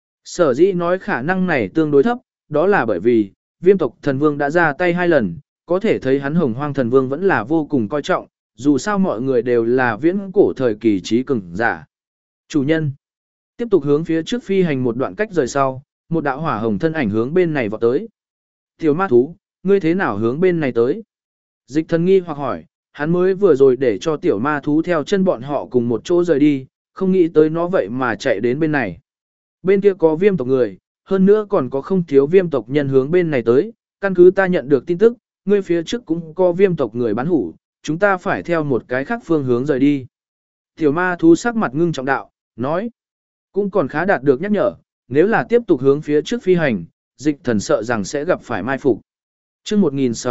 Sở dĩ nói khả năng này tương đối thấp, đó là bởi vì, viêm tộc thần vương đã ra tay 2 lần, có thể thấy hắn hồng hoang thần vương vẫn là vô cùng coi trọng, dù sao mọi người đều là viễn cổ thời kỳ trí cường giả. Chủ nhân, tiếp tục hướng phía trước phi hành một đoạn cách rời sau, một đạo hỏa hồng thân ảnh hướng bên này vọt tới. Tiểu ma thú, ngươi thế nào hướng bên này tới? Dịch thần nghi hoặc hỏi, hắn mới vừa rồi để cho tiểu ma thú theo chân bọn họ cùng một chỗ rời đi, không nghĩ tới nó vậy mà chạy đến bên này. Bên kia có viêm tộc người, hơn nữa còn có không thiếu viêm tộc nhân hướng bên này tới, căn cứ ta nhận được tin tức, ngươi phía trước cũng có viêm tộc người bán hủ, chúng ta phải theo một cái khác phương hướng rời đi. Tiểu ma thú sắc mặt ngưng trọng đạo, nói, cũng còn khá đạt được nhắc nhở, nếu là tiếp tục hướng phía trước phi hành, dịch thần sợ rằng sẽ gặp phải mai phục. Chương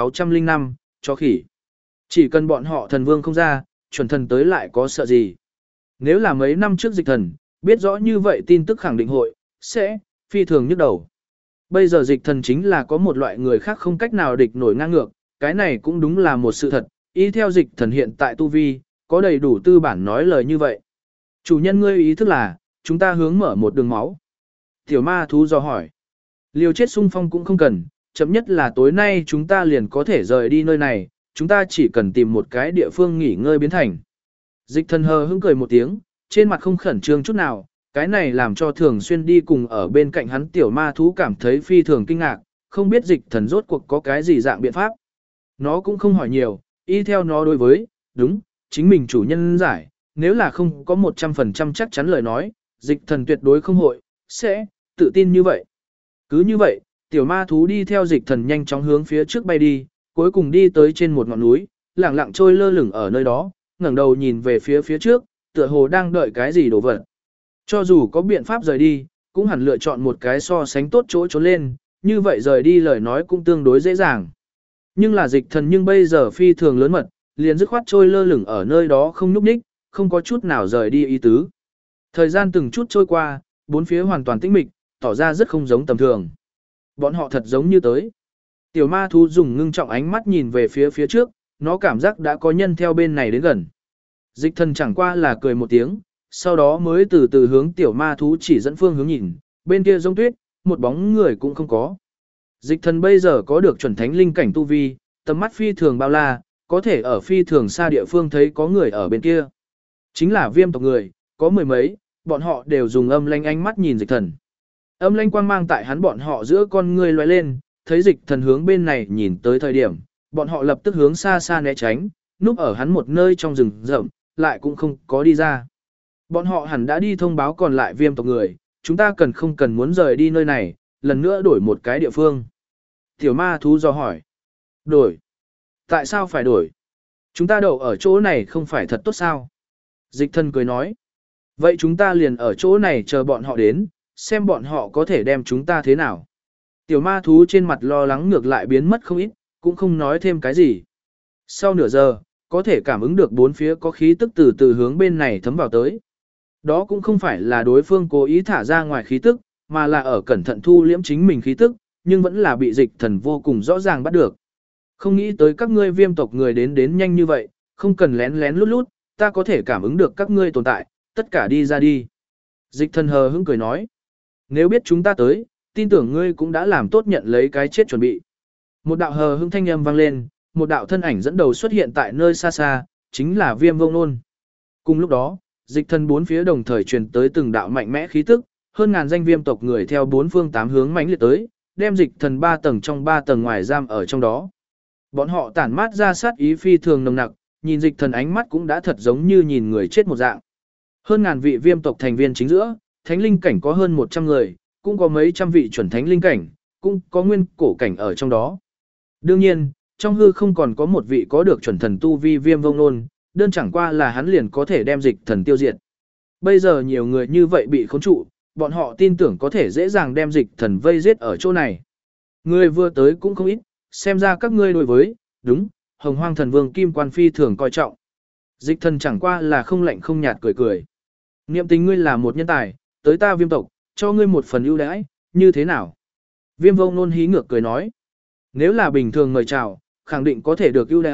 1605, chó khỉ. Chỉ cần bọn họ thần vương không ra, chuẩn thần tới lại có sợ gì. Nếu là mấy năm trước dịch thần, biết rõ như vậy tin tức khẳng định hội, sẽ, phi thường nhức đầu. Bây giờ dịch thần chính là có một loại người khác không cách nào địch nổi ngang ngược, cái này cũng đúng là một sự thật, y theo dịch thần hiện tại tu vi, có đầy đủ tư bản nói lời như vậy. Chủ nhân ngươi ý thức là, chúng ta hướng mở một đường máu. Tiểu ma thú do hỏi. Liều chết xung phong cũng không cần, chậm nhất là tối nay chúng ta liền có thể rời đi nơi này, chúng ta chỉ cần tìm một cái địa phương nghỉ ngơi biến thành. Dịch thần hờ hững cười một tiếng, trên mặt không khẩn trương chút nào, cái này làm cho thường xuyên đi cùng ở bên cạnh hắn tiểu ma thú cảm thấy phi thường kinh ngạc, không biết dịch thần rốt cuộc có cái gì dạng biện pháp. Nó cũng không hỏi nhiều, y theo nó đối với, đúng, chính mình chủ nhân giải, nếu là không có 100% chắc chắn lời nói, dịch thần tuyệt đối không hội, sẽ, tự tin như vậy. Cứ như vậy, tiểu ma thú đi theo dịch thần nhanh chóng hướng phía trước bay đi, cuối cùng đi tới trên một ngọn núi, lẳng lặng trôi lơ lửng ở nơi đó, ngẩng đầu nhìn về phía trước, tựa hồ đang đợi cái gì đổ vật. Cho dù có biện pháp rời đi, cũng hẳn lựa chọn một cái so sánh tốt chỗ trốn lên, như vậy rời đi lời nói cũng tương đối dễ dàng. Nhưng là dịch thần nhưng bây giờ phi thường lớn mật, liền dứt khoát trôi lơ lửng ở nơi đó không nhúc nhích, không có chút nào rời đi ý tứ. Thời gian từng chút trôi qua, bốn phía hoàn toàn tĩnh mịch, tỏ ra rất không giống tầm thường. Bọn họ thật giống như tới. Tiểu ma thú dùng ngưng trọng ánh mắt nhìn về phía trước, nó cảm giác đã có nhân theo bên này đến gần. Dịch thần chẳng qua là cười một tiếng, sau đó mới từ từ hướng tiểu ma thú chỉ dẫn phương hướng nhìn, bên kia giống tuyết, một bóng người cũng không có. Dịch thần bây giờ có được chuẩn thánh linh cảnh tu vi, tầm mắt phi thường bao la, có thể ở phi thường xa địa phương thấy có người ở bên kia. Chính là viêm tộc người, có mười mấy, bọn họ đều dùng âm lanh ánh mắt nhìn dịch thần. Âm lanh quang mang tại hắn bọn họ giữa con người lóe lên, thấy dịch thần hướng bên này nhìn tới thời điểm, bọn họ lập tức hướng xa xa né tránh, núp ở hắn một nơi trong rừng rậm, lại cũng không có đi ra. Bọn họ hẳn đã đi thông báo còn lại viêm tộc người, chúng ta không cần muốn rời đi nơi này, lần nữa đổi một cái địa phương. Tiểu ma thú do hỏi. Đổi? Tại sao phải đổi? Chúng ta đậu ở chỗ này không phải thật tốt sao? Dịch thần cười nói. Vậy chúng ta liền ở chỗ này chờ bọn họ đến, xem bọn họ có thể đem chúng ta thế nào. Tiểu ma thú trên mặt lo lắng ngược lại biến mất không ít, cũng không nói thêm cái gì. Sau nửa giờ, có thể cảm ứng được bốn phía có khí tức từ từ hướng bên này thấm vào tới. Đó cũng không phải là đối phương cố ý thả ra ngoài khí tức, mà là ở cẩn thận thu liễm chính mình khí tức, nhưng vẫn là bị dịch thần vô cùng rõ ràng bắt được. Không nghĩ tới các ngươi viêm tộc người đến nhanh như vậy, không cần lén lén lút lút, ta có thể cảm ứng được các ngươi tồn tại, tất cả đi ra đi. Dịch thần hờ hững cười nói. Nếu biết chúng ta tới, tin tưởng ngươi cũng đã làm tốt nhận lấy cái chết chuẩn bị. Một đạo hờ hững thanh âm vang lên, một đạo thân ảnh dẫn đầu xuất hiện tại nơi xa xa, chính là Viêm Vông Nôn. Cùng lúc đó, dịch thần bốn phía đồng thời truyền tới từng đạo mạnh mẽ khí tức, hơn ngàn danh viêm tộc người theo bốn phương tám hướng mãnh liệt tới, đem dịch thần 3 tầng trong 3 tầng ngoài giam ở trong đó. Bọn họ tản mát ra sát ý phi thường nồng nặc, nhìn dịch thần ánh mắt cũng đã thật giống như nhìn người chết một dạng. Hơn ngàn vị viêm tộc thành viên chính giữa, thánh linh cảnh có hơn 100 người, cũng có mấy trăm vị chuẩn thánh linh cảnh, cũng có nguyên cổ cảnh ở trong đó. Đương nhiên, trong hư không còn có một vị có được chuẩn thần tu vi Viêm Vông Nôn, đơn chẳng qua là hắn liền có thể đem dịch thần tiêu diệt. Bây giờ nhiều người như vậy bị khống trụ, bọn họ tin tưởng có thể dễ dàng đem dịch thần vây giết ở chỗ này. Người vừa tới cũng không ít, xem ra các ngươi đối với, đúng, Hồng Hoang Thần Vương Kim Quan Phi thường coi trọng. Dịch thần chẳng qua là không lạnh không nhạt cười cười. Niệm tình ngươi là một nhân tài, tới ta viêm tộc, cho ngươi một phần ưu đãi, như thế nào? Viêm Vông Nôn hí ngược cười nói. Nếu là bình thường mời chào, khẳng định có thể được ưu đãi,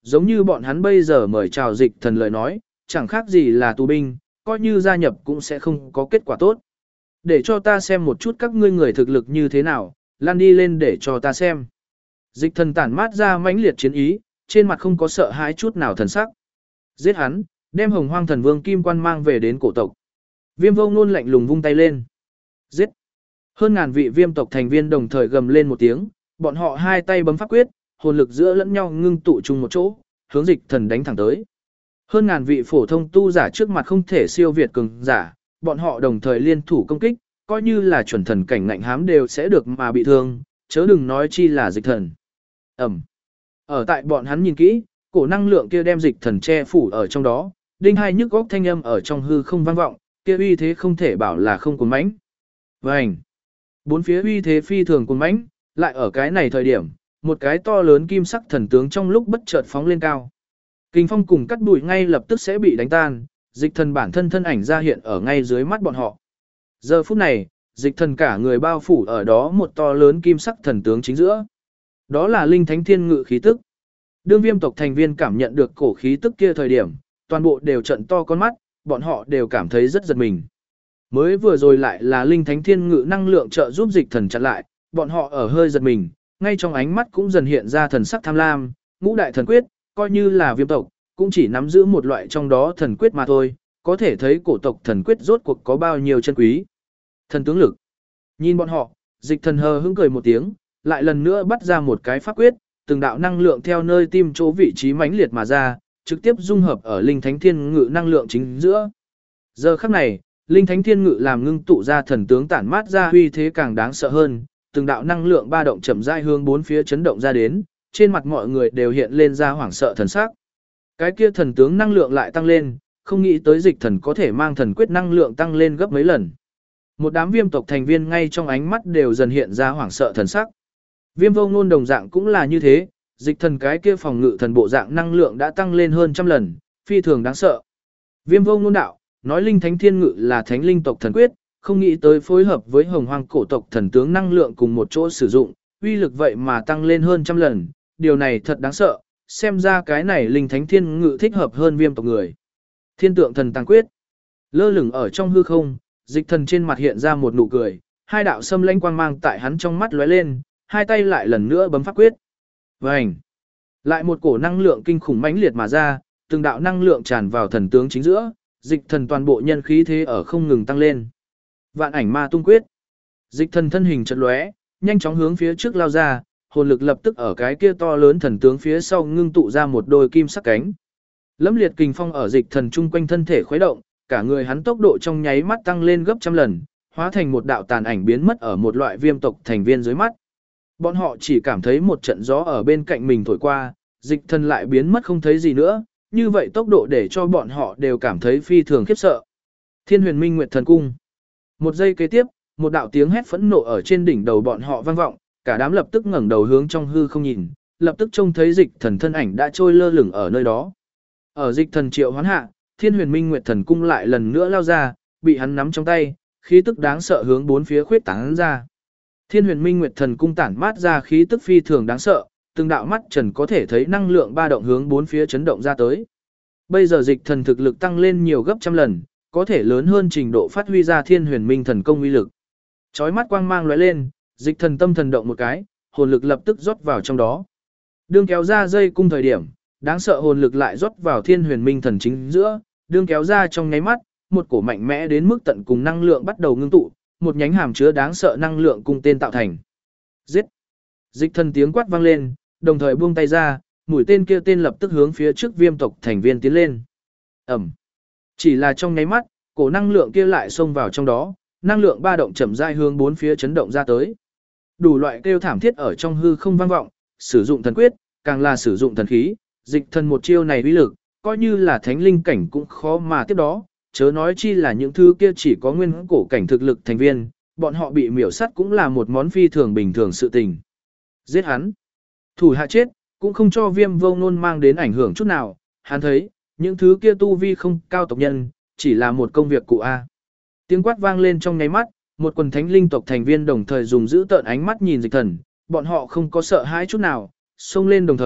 giống như bọn hắn bây giờ mời chào dịch thần lời nói, chẳng khác gì là tù binh, coi như gia nhập cũng sẽ không có kết quả tốt. Để cho ta xem một chút các ngươi người thực lực như thế nào, lan đi lên để cho ta xem. Dịch thần tản mát ra mãnh liệt chiến ý, trên mặt không có sợ hãi chút nào thần sắc. Giết hắn, đem Hồng Hoang Thần Vương Kim Quan mang về đến cổ tộc. Viêm Vô Ngôn lạnh lùng vung tay lên. Giết. Hơn ngàn vị viêm tộc thành viên đồng thời gầm lên một tiếng, bọn họ hai tay bấm pháp quyết, hồn lực giữa lẫn nhau ngưng tụ chung một chỗ, hướng dịch thần đánh thẳng tới. Hơn ngàn vị phổ thông tu giả trước mặt không thể siêu việt cường giả, bọn họ đồng thời liên thủ công kích, coi như là chuẩn thần cảnh ngạnh hám đều sẽ được mà bị thương, chớ đừng nói chi là dịch thần. Ẩm. Ở tại bọn hắn nhìn kỹ, cổ năng lượng kia đem dịch thần che phủ ở trong đó, đinh hai nhức góc thanh âm ở trong hư không vang vọng, kia uy thế không thể bảo là không cuốn mãnh. Vành. Bốn phía uy thế phi thường cuốn mãnh, lại ở cái này thời điểm, một cái to lớn kim sắc thần tướng trong lúc bất chợt phóng lên cao. Kinh phong cùng cắt bụi ngay lập tức sẽ bị đánh tan, dịch thần bản thân thân ảnh ra hiện ở ngay dưới mắt bọn họ. Giờ phút này, dịch thần cả người bao phủ ở đó một to lớn kim sắc thần tướng chính giữa. Đó là linh thánh thiên ngự khí tức. Đương viêm tộc thành viên cảm nhận được cổ khí tức kia thời điểm, toàn bộ đều trận to con mắt, bọn họ đều cảm thấy rất giật mình. Mới vừa rồi lại là linh thánh thiên ngự năng lượng trợ giúp dịch thần chặn lại, bọn họ ở hơi giật mình, ngay trong ánh mắt cũng dần hiện ra thần sắc tham lam, ngũ đại thần quyết, coi như là viêm tộc, cũng chỉ nắm giữ một loại trong đó thần quyết mà thôi, có thể thấy cổ tộc thần quyết rốt cuộc có bao nhiêu chân quý. Thần tướng lực. Nhìn bọn họ, dịch thần hờ hững cười một tiếng, lại lần nữa bắt ra một cái pháp quyết, từng đạo năng lượng theo nơi tim chỗ vị trí mãnh liệt mà ra, trực tiếp dung hợp ở linh thánh thiên ngự năng lượng chính giữa. Giờ khắc này, linh thánh thiên ngự làm ngưng tụ ra thần tướng tản mát ra uy thế càng đáng sợ hơn, từng đạo năng lượng ba động chậm rãi hướng bốn phía chấn động ra đến, trên mặt mọi người đều hiện lên ra hoảng sợ thần sắc. Cái kia thần tướng năng lượng lại tăng lên, không nghĩ tới dịch thần có thể mang thần quyết năng lượng tăng lên gấp mấy lần. Một đám viêm tộc thành viên ngay trong ánh mắt đều dần hiện ra hoảng sợ thần sắc. Viêm Vô Ngôn đồng dạng cũng là như thế, dịch thần cái kia phòng ngự thần bộ dạng năng lượng đã tăng lên hơn trăm lần, phi thường đáng sợ. Viêm Vô Ngôn đạo, nói linh thánh thiên ngự là thánh linh tộc thần quyết, không nghĩ tới phối hợp với hồng hoang cổ tộc thần tướng năng lượng cùng một chỗ sử dụng, uy lực vậy mà tăng lên hơn trăm lần, điều này thật đáng sợ, xem ra cái này linh thánh thiên ngự thích hợp hơn viêm tộc người. Thiên tượng thần tăng quyết, lơ lửng ở trong hư không, dịch thần trên mặt hiện ra một nụ cười, hai đạo xâm lãnh quang mang tại hắn trong mắt lóe lên, hai tay lại lần nữa bấm pháp quyết. Vành. Lại một cổ năng lượng kinh khủng mãnh liệt mà ra, từng đạo năng lượng tràn vào thần tướng chính giữa, dịch thần toàn bộ nhân khí thế ở không ngừng tăng lên. Vạn ảnh ma tung quyết. Dịch thần thân hình chợt lóe, nhanh chóng hướng phía trước lao ra, hồn lực lập tức ở cái kia to lớn thần tướng phía sau ngưng tụ ra một đôi kim sắc cánh. Lẫm liệt kình phong ở dịch thần chung quanh thân thể khuấy động, cả người hắn tốc độ trong nháy mắt tăng lên gấp trăm lần, hóa thành một đạo tàn ảnh biến mất ở một loại viêm tộc thành viên dưới mắt. Bọn họ chỉ cảm thấy một trận gió ở bên cạnh mình thổi qua, dịch thần lại biến mất không thấy gì nữa, như vậy tốc độ để cho bọn họ đều cảm thấy phi thường khiếp sợ. Thiên Huyền Minh Nguyệt Thần Cung. Một giây kế tiếp, một đạo tiếng hét phẫn nộ ở trên đỉnh đầu bọn họ vang vọng, cả đám lập tức ngẩng đầu hướng trong hư không nhìn, lập tức trông thấy dịch thần thân ảnh đã trôi lơ lửng ở nơi đó. Ở dịch thần triệu hoán hạ, Thiên Huyền Minh Nguyệt Thần Cung lại lần nữa lao ra, bị hắn nắm trong tay, khí tức đáng sợ hướng bốn phía khuyết tán ra. Thiên Huyền Minh Nguyệt Thần Cung tản mát ra khí tức phi thường đáng sợ, từng đạo mắt trần có thể thấy năng lượng ba động hướng bốn phía chấn động ra tới. Bây giờ dịch thần thực lực tăng lên nhiều gấp trăm lần, có thể lớn hơn trình độ phát huy ra Thiên Huyền Minh Thần Công uy lực. Chói mắt quang mang lóe lên, dịch thần tâm thần động một cái, hồn lực lập tức rót vào trong đó. Đương kéo ra dây cung thời điểm, đáng sợ hồn lực lại rót vào Thiên Huyền Minh Thần chính giữa, đương kéo ra trong nháy mắt, một cổ mạnh mẽ đến mức tận cùng năng lượng bắt đầu ngưng tụ, một nhánh hàm chứa đáng sợ năng lượng cung tên tạo thành. Giết! Dịch thần tiếng quát vang lên, đồng thời buông tay ra, mũi tên kia tên lập tức hướng phía trước viêm tộc thành viên tiến lên. Ẩm! Chỉ là trong nháy mắt, cổ năng lượng kia lại xông vào trong đó, năng lượng ba động chậm rãi hướng bốn phía chấn động ra tới. Đủ loại kêu thảm thiết ở trong hư không vang vọng, sử dụng thần quyết, càng là sử dụng thần khí, dịch thần một chiêu này uy lực, coi như là thánh linh cảnh cũng khó mà tiếp đó, chớ nói chi là những thứ kia chỉ có nguyên cổ cảnh thực lực thành viên, bọn họ bị miểu sát cũng là một món phi thường bình thường sự tình. Giết hắn. Thủ hạ chết, cũng không cho Viêm Vô Ngôn mang đến ảnh hưởng chút nào, hắn thấy, những thứ kia tu vi không cao tộc nhân, chỉ là một công việc cụ A. Tiếng quát vang lên trong nháy mắt, một quần thánh linh tộc thành viên đồng thời dùng giữ tợn ánh mắt nhìn dịch thần, bọn họ không có sợ hãi chút nào, xông lên đồng thời,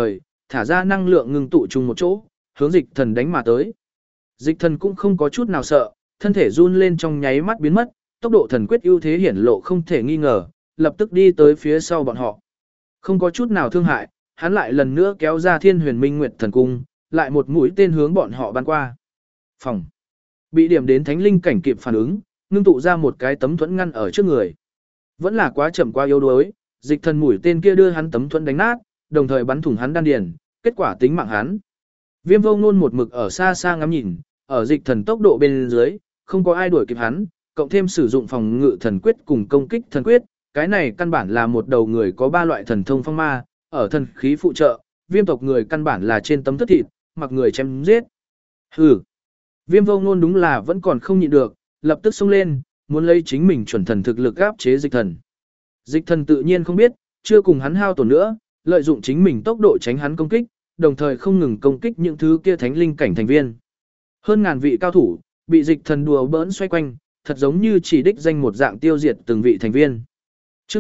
thả ra năng lượng ngưng tụ chung một chỗ, hướng dịch thần đánh mà tới. Dịch thần cũng không có chút nào sợ, thân thể run lên trong nháy mắt biến mất, tốc độ thần quyết ưu thế hiển lộ không thể nghi ngờ, lập tức đi tới phía sau bọn họ. Không có chút nào thương hại, hắn lại lần nữa kéo ra Thiên Huyền Minh Nguyệt Thần Cung, lại một mũi tên hướng bọn họ bắn qua. Phòng. Bị điểm đến thánh linh cảnh kịp phản ứng, ngưng tụ ra một cái tấm thuẫn ngăn ở trước người. Vẫn là quá chậm quá yếu đuối, dịch thần mũi tên kia đưa hắn tấm thuẫn đánh nát, đồng thời bắn thủng hắn đan điền, kết quả tính mạng hắn. Viêm Vô Ngôn một mực ở xa xa ngắm nhìn, ở dịch thần tốc độ bên dưới, không có ai đuổi kịp hắn, cộng thêm sử dụng phòng ngự thần quyết cùng công kích thần quyết, cái này căn bản là một đầu người có 3 loại thần thông phong ma, ở thần khí phụ trợ, viêm tộc người căn bản là trên tấm thất thịt, mặc người chém giết. Hừ. Viêm Vô Ngôn đúng là vẫn còn không nhịn được, lập tức xông lên, muốn lấy chính mình chuẩn thần thực lực áp chế dịch thần. Dịch thần tự nhiên không biết, chưa cùng hắn hao tổn nữa, lợi dụng chính mình tốc độ tránh hắn công kích, đồng thời không ngừng công kích những thứ kia thánh linh cảnh thành viên. Hơn ngàn vị cao thủ, bị dịch thần đùa bỡn xoay quanh, thật giống như chỉ đích danh một dạng tiêu diệt từng vị thành viên. Chương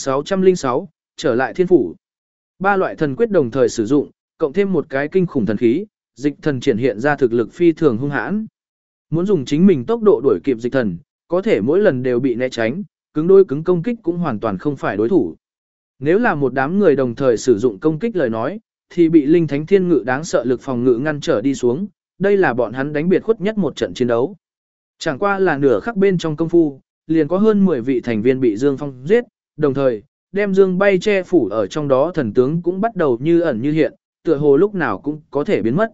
1606, trở lại thiên phủ. 3 loại thần quyết đồng thời sử dụng, cộng thêm một cái kinh khủng thần khí, dịch thần triển hiện ra thực lực phi thường hung hãn. Muốn dùng chính mình tốc độ đuổi kịp dịch thần, có thể mỗi lần đều bị né tránh, cứng đôi cứng công kích cũng hoàn toàn không phải đối thủ. Nếu là một đám người đồng thời sử dụng công kích lời nói, thì bị linh thánh thiên ngự đáng sợ lực phòng ngự ngăn trở đi xuống, đây là bọn hắn đánh biệt khuất nhất một trận chiến đấu. Chẳng qua là nửa khắc bên trong công phu, liền có hơn 10 vị thành viên bị Dương Phong giết, đồng thời, đem Dương bay che phủ ở trong đó thần tướng cũng bắt đầu như ẩn như hiện, tựa hồ lúc nào cũng có thể biến mất.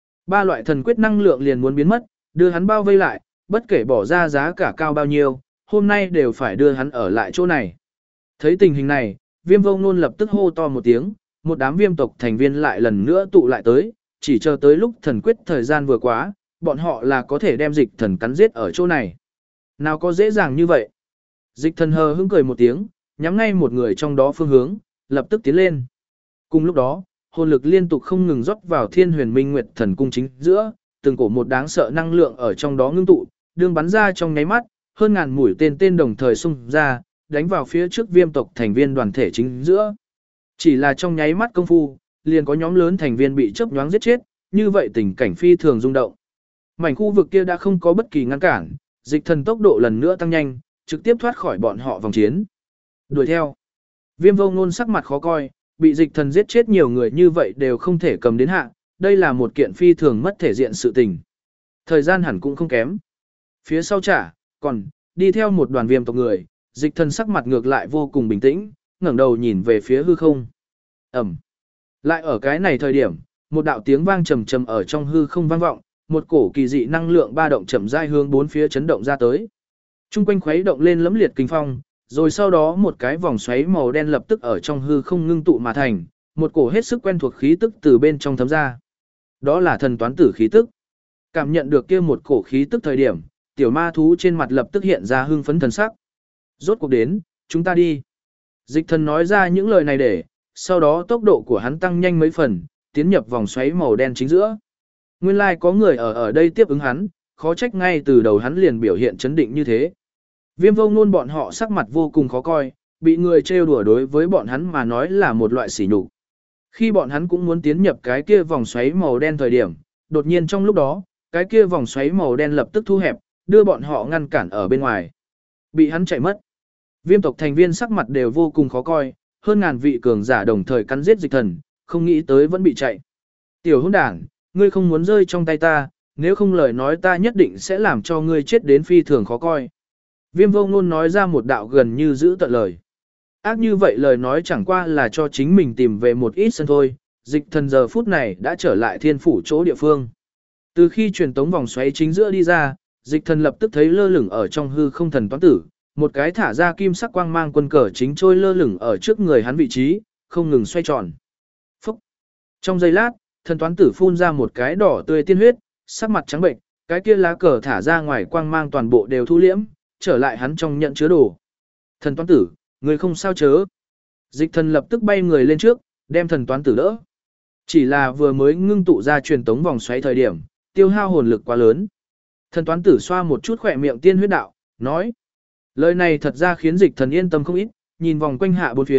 3 loại thần quyết năng lượng liền muốn biến mất, đưa hắn bao vây lại, bất kể bỏ ra giá cả cao bao nhiêu, hôm nay đều phải đưa hắn ở lại chỗ này. Thấy tình hình này, Viêm Vô Ngôn lập tức hô to một tiếng, một đám viêm tộc thành viên lại lần nữa tụ lại tới, chỉ chờ tới lúc thần quyết thời gian vừa quá, bọn họ là có thể đem dịch thần cắn giết ở chỗ này. Nào có dễ dàng như vậy. Dịch thần hờ hững cười một tiếng, nhắm ngay một người trong đó phương hướng, lập tức tiến lên. Cùng lúc đó, hồn lực liên tục không ngừng rót vào Thiên Huyền Minh Nguyệt Thần Cung chính giữa, từng cổ một đáng sợ năng lượng ở trong đó ngưng tụ, đường bắn ra trong nháy mắt, hơn ngàn mũi tên đồng thời xung ra, đánh vào phía trước viêm tộc thành viên đoàn thể chính giữa. Chỉ là trong nháy mắt công phu, liền có nhóm lớn thành viên bị chớp nhoáng giết chết, như vậy tình cảnh phi thường rung động. Mảnh khu vực kia đã không có bất kỳ ngăn cản, dịch thần tốc độ lần nữa tăng nhanh, trực tiếp thoát khỏi bọn họ vòng chiến. Đuổi theo. Viêm Vô Ngôn sắc mặt khó coi, bị dịch thần giết chết nhiều người như vậy đều không thể cầm đến hạ, đây là một kiện phi thường mất thể diện sự tình. Thời gian hẳn cũng không kém. Phía sau còn đi theo một đoàn viêm tộc người, dịch thần sắc mặt ngược lại vô cùng bình tĩnh, ngẩng đầu nhìn về phía hư không. Ầm. Lại ở cái này thời điểm, một đạo tiếng vang trầm trầm ở trong hư không vang vọng, một cổ kỳ dị năng lượng ba động chậm rãi hướng bốn phía chấn động ra tới. Trung quanh khuấy động lên lẫm liệt kinh phong, rồi sau đó một cái vòng xoáy màu đen lập tức ở trong hư không ngưng tụ mà thành, một cổ hết sức quen thuộc khí tức từ bên trong thấm ra. Đó là thần toán tử khí tức. Cảm nhận được kia một cổ khí tức thời điểm, tiểu ma thú trên mặt lập tức hiện ra hưng phấn thần sắc. Rốt cuộc đến, chúng ta đi. Dịch thần nói ra những lời này để, sau đó tốc độ của hắn tăng nhanh mấy phần, tiến nhập vòng xoáy màu đen chính giữa. Nguyên lai có người ở đây tiếp ứng hắn, khó trách ngay từ đầu hắn liền biểu hiện chấn định như thế. Viêm Vô Ngôn bọn họ sắc mặt vô cùng khó coi, bị người trêu đùa đối với bọn hắn mà nói là một loại sỉ nhục. Khi bọn hắn cũng muốn tiến nhập cái kia vòng xoáy màu đen thời điểm, đột nhiên trong lúc đó, cái kia vòng xoáy màu đen lập tức thu hẹp, đưa bọn họ ngăn cản ở bên ngoài. Bị hắn chạy mất. Viêm tộc thành viên sắc mặt đều vô cùng khó coi, hơn ngàn vị cường giả đồng thời cắn giết dịch thần, không nghĩ tới vẫn bị chạy. Tiểu hỗn đản, ngươi không muốn rơi trong tay ta, nếu không lời nói ta nhất định sẽ làm cho ngươi chết đến phi thường khó coi. Viêm Vô Ngôn nói ra một đạo gần như giữ tận lời. Ác như vậy lời nói chẳng qua là cho chính mình tìm về một ít sân thôi, dịch thần giờ phút này đã trở lại thiên phủ chỗ địa phương. Từ khi truyền tống vòng xoáy chính giữa đi ra, dịch thần lập tức thấy lơ lửng ở trong hư không thần toán tử, một cái thả ra kim sắc quang mang quân cờ chính trôi lơ lửng ở trước người hắn vị trí, không ngừng xoay tròn. Phúc! Trong giây lát, thần toán tử phun ra một cái đỏ tươi tiên huyết, sắc mặt trắng bệnh, cái kia lá cờ thả ra ngoài quang mang toàn bộ đều thu liễm, trở lại hắn trong nhận chứa đồ. Thần toán tử, người không sao chớ. Dịch thần lập tức bay người lên trước, đem thần toán tử đỡ. Chỉ là vừa mới ngưng tụ ra truyền tống vòng xoáy thời điểm, tiêu hao hồn lực quá lớn. Thần toán tử xoa một chút khỏe miệng tiên huyết đạo, nói. Lời này thật ra khiến dịch thần yên tâm không ít, nhìn vòng quanh hạ bốn phía,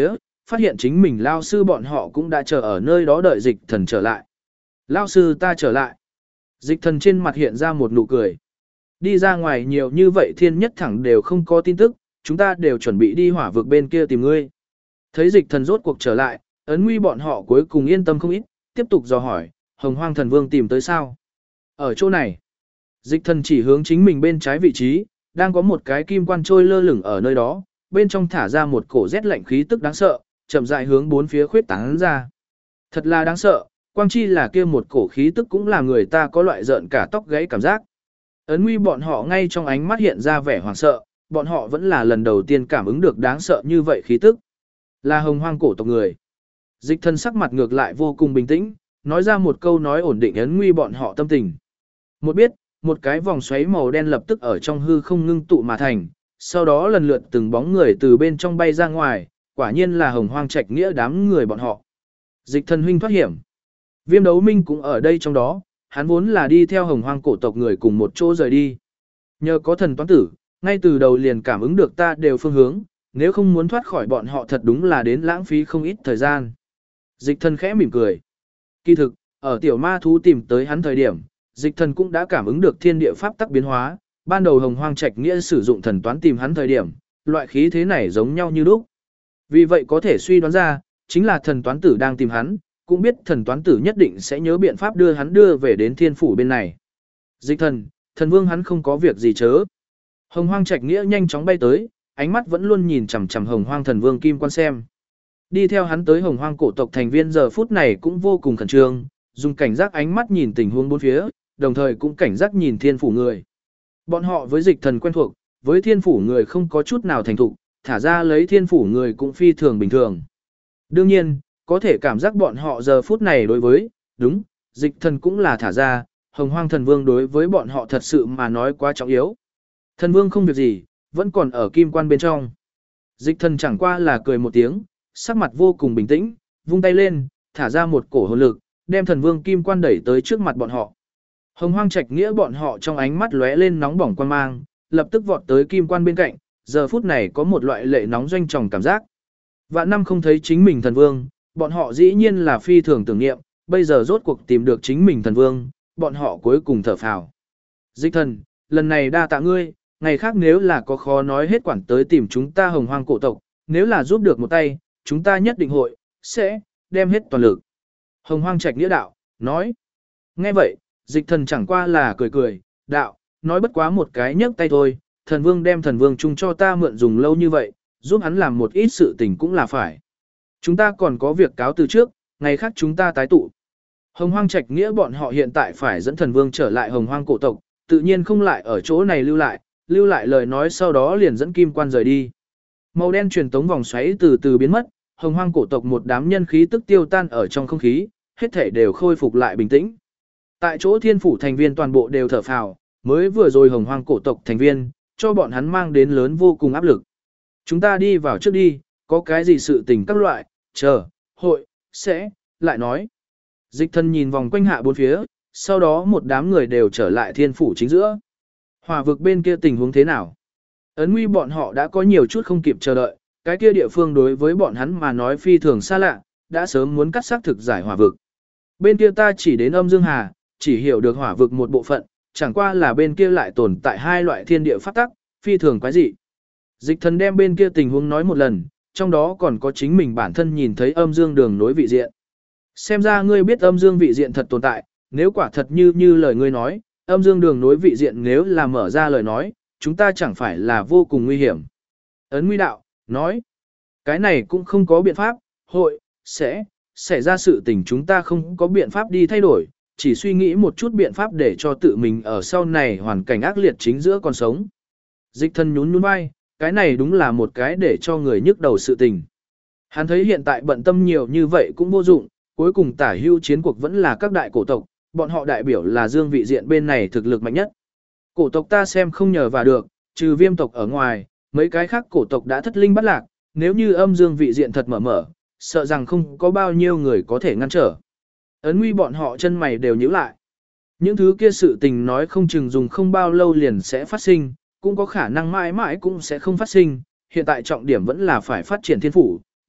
phát hiện chính mình lao sư bọn họ cũng đã chờ ở nơi đó đợi dịch thần trở lại. Lao sư ta trở lại. Dịch thần trên mặt hiện ra một nụ cười. Đi ra ngoài nhiều như vậy thiên nhất thẳng đều không có tin tức, chúng ta đều chuẩn bị đi hỏa vực bên kia tìm ngươi. Thấy dịch thần rốt cuộc trở lại, ấn nguy bọn họ cuối cùng yên tâm không ít, tiếp tục dò hỏi, Hồng Hoang thần vương tìm tới sao? Ở chỗ này, dịch thần chỉ hướng chính mình bên trái vị trí, đang có một cái kim quan trôi lơ lửng ở nơi đó, bên trong thả ra một cổ rét lạnh khí tức đáng sợ, chậm rãi hướng bốn phía khuyết tán ra. Thật là đáng sợ, quang chi là kia một cổ khí tức cũng là người ta có loại rợn cả tóc gáy cảm giác. Ấn nguy bọn họ ngay trong ánh mắt hiện ra vẻ hoảng sợ, bọn họ vẫn là lần đầu tiên cảm ứng được đáng sợ như vậy khí tức. Là Hồng Hoang cổ tộc người. Dịch thần sắc mặt ngược lại vô cùng bình tĩnh, nói ra một câu nói ổn định ấn nguy bọn họ tâm tình. Một biết, một cái vòng xoáy màu đen lập tức ở trong hư không ngưng tụ mà thành, sau đó lần lượt từng bóng người từ bên trong bay ra ngoài, quả nhiên là Hồng Hoang Trạch Nghĩa đám người bọn họ. Dịch thần huynh thoát hiểm. Viêm Đấu Minh cũng ở đây trong đó, hắn vốn là đi theo Hồng Hoang cổ tộc người cùng một chỗ rời đi. Nhờ có thần toán tử, ngay từ đầu liền cảm ứng được ta đều phương hướng, nếu không muốn thoát khỏi bọn họ thật đúng là đến lãng phí không ít thời gian. Dịch thần khẽ mỉm cười. Kỳ thực, ở tiểu ma thú tìm tới hắn thời điểm, dịch thần cũng đã cảm ứng được thiên địa pháp tắc biến hóa, ban đầu Hồng Hoang Trạch Nghĩa sử dụng thần toán tìm hắn thời điểm, loại khí thế này giống nhau như lúc. Vì vậy có thể suy đoán ra, chính là thần toán tử đang tìm hắn, cũng biết thần toán tử nhất định sẽ nhớ biện pháp đưa hắn đưa về đến thiên phủ bên này. Dịch thần, thần vương hắn không có việc gì chớ. Hồng Hoang Trạch Nghĩa nhanh chóng bay tới, ánh mắt vẫn luôn nhìn chằm chằm Hồng Hoang thần vương Kim Quan xem. Đi theo hắn tới Hồng Hoang cổ tộc thành viên giờ phút này cũng vô cùng khẩn trương, dùng cảnh giác ánh mắt nhìn tình huống bốn phía, đồng thời cũng cảnh giác nhìn thiên phủ người. Bọn họ với dịch thần quen thuộc, với thiên phủ người không có chút nào thành thục, thả ra lấy thiên phủ người cũng phi thường bình thường. Đương nhiên, có thể cảm giác bọn họ giờ phút này đối với, đúng, dịch thần cũng là thả ra, Hồng Hoang thần vương đối với bọn họ thật sự mà nói quá trọng yếu. Thần vương không việc gì, vẫn còn ở kim quan bên trong. Dịch thần chẳng qua là cười một tiếng, sắc mặt vô cùng bình tĩnh, vung tay lên, thả ra một cổ hồn lực, đem thần vương kim quan đẩy tới trước mặt bọn họ. Hồng Hoang Trạch Nghĩa bọn họ trong ánh mắt lóe lên nóng bỏng quan mang, lập tức vọt tới kim quan bên cạnh, giờ phút này có một loại lệ nóng doanh tròng cảm giác. Vạn năm không thấy chính mình thần vương, bọn họ dĩ nhiên là phi thường tưởng niệm, bây giờ rốt cuộc tìm được chính mình thần vương, bọn họ cuối cùng thở phào. Dịch thần, lần này đa tạ ngươi, ngày khác nếu là có khó nói hết quản tới tìm chúng ta Hồng Hoang cổ tộc, nếu là giúp được một tay, chúng ta nhất định sẽ đem hết toàn lực. Hồng Hoang Trạch Nghĩa đạo, nói. Nghe vậy, dịch thần chẳng qua là cười cười, đạo, nói bất quá một cái nhấc tay thôi, thần vương đem thần vương chung cho ta mượn dùng lâu như vậy, giúp hắn làm một ít sự tình cũng là phải. Chúng ta còn có việc cáo từ trước, ngày khác chúng ta tái tụ. Hồng Hoang Trạch Nghĩa bọn họ hiện tại phải dẫn thần vương trở lại Hồng Hoang cổ tộc, tự nhiên không lại ở chỗ này lưu lại lời nói sau đó liền dẫn kim quan rời đi. Màu đen truyền tống vòng xoáy từ từ biến mất, Hồng Hoang cổ tộc một đám nhân khí tức tiêu tan ở trong không khí, hết thể đều khôi phục lại bình tĩnh. Tại chỗ thiên phủ thành viên toàn bộ đều thở phào, mới vừa rồi Hồng Hoang cổ tộc thành viên, cho bọn hắn mang đến lớn vô cùng áp lực. Chúng ta đi vào trước đi, có cái gì sự tình các loại, sẽ, lại nói. Dịch thần nhìn vòng quanh hạ bốn phía, sau đó một đám người đều trở lại thiên phủ chính giữa. Hỏa vực bên kia tình huống thế nào? Ấn nguy bọn họ đã có nhiều chút không kịp chờ đợi, cái kia địa phương đối với bọn hắn mà nói phi thường xa lạ, đã sớm muốn cắt xác thực giải hỏa vực. Bên kia ta chỉ đến âm Dương Hà, chỉ hiểu được hỏa vực một bộ phận, chẳng qua là bên kia lại tồn tại hai loại thiên địa pháp tắc, phi thường quái dị. Dịch thần đem bên kia tình huống nói một lần, trong đó còn có chính mình bản thân nhìn thấy âm dương đường nối vị diện. Xem ra ngươi biết âm dương vị diện thật tồn tại, nếu quả thật như lời ngươi nói, âm dương đường nối vị diện nếu là mở ra lời nói, chúng ta chẳng phải là vô cùng nguy hiểm. Ấn nguy đạo, nói, cái này cũng không có biện pháp, sẽ xảy ra sự tình chúng ta không có biện pháp đi thay đổi, chỉ suy nghĩ một chút biện pháp để cho tự mình ở sau này hoàn cảnh ác liệt chính giữa còn sống. Dịch thần nhún vai, cái này đúng là một cái để cho người nhức đầu sự tình. Hắn thấy hiện tại bận tâm nhiều như vậy cũng vô dụng, cuối cùng tả hưu chiến cuộc vẫn là các đại cổ tộc, bọn họ đại biểu là dương vị diện bên này thực lực mạnh nhất. Cổ tộc ta xem không nhờ vào được, trừ viêm tộc ở ngoài, mấy cái khác cổ tộc đã thất linh bắt lạc, nếu như âm dương vị diện thật mở, sợ rằng không có bao nhiêu người có thể ngăn trở. Ấn nguy bọn họ chân mày đều nhíu lại. Những thứ kia sự tình nói không chừng dùng không bao lâu liền sẽ phát sinh, cũng có khả năng mãi mãi cũng sẽ không phát sinh, hiện tại trọng điểm vẫn là phải phát triển thiên phủ,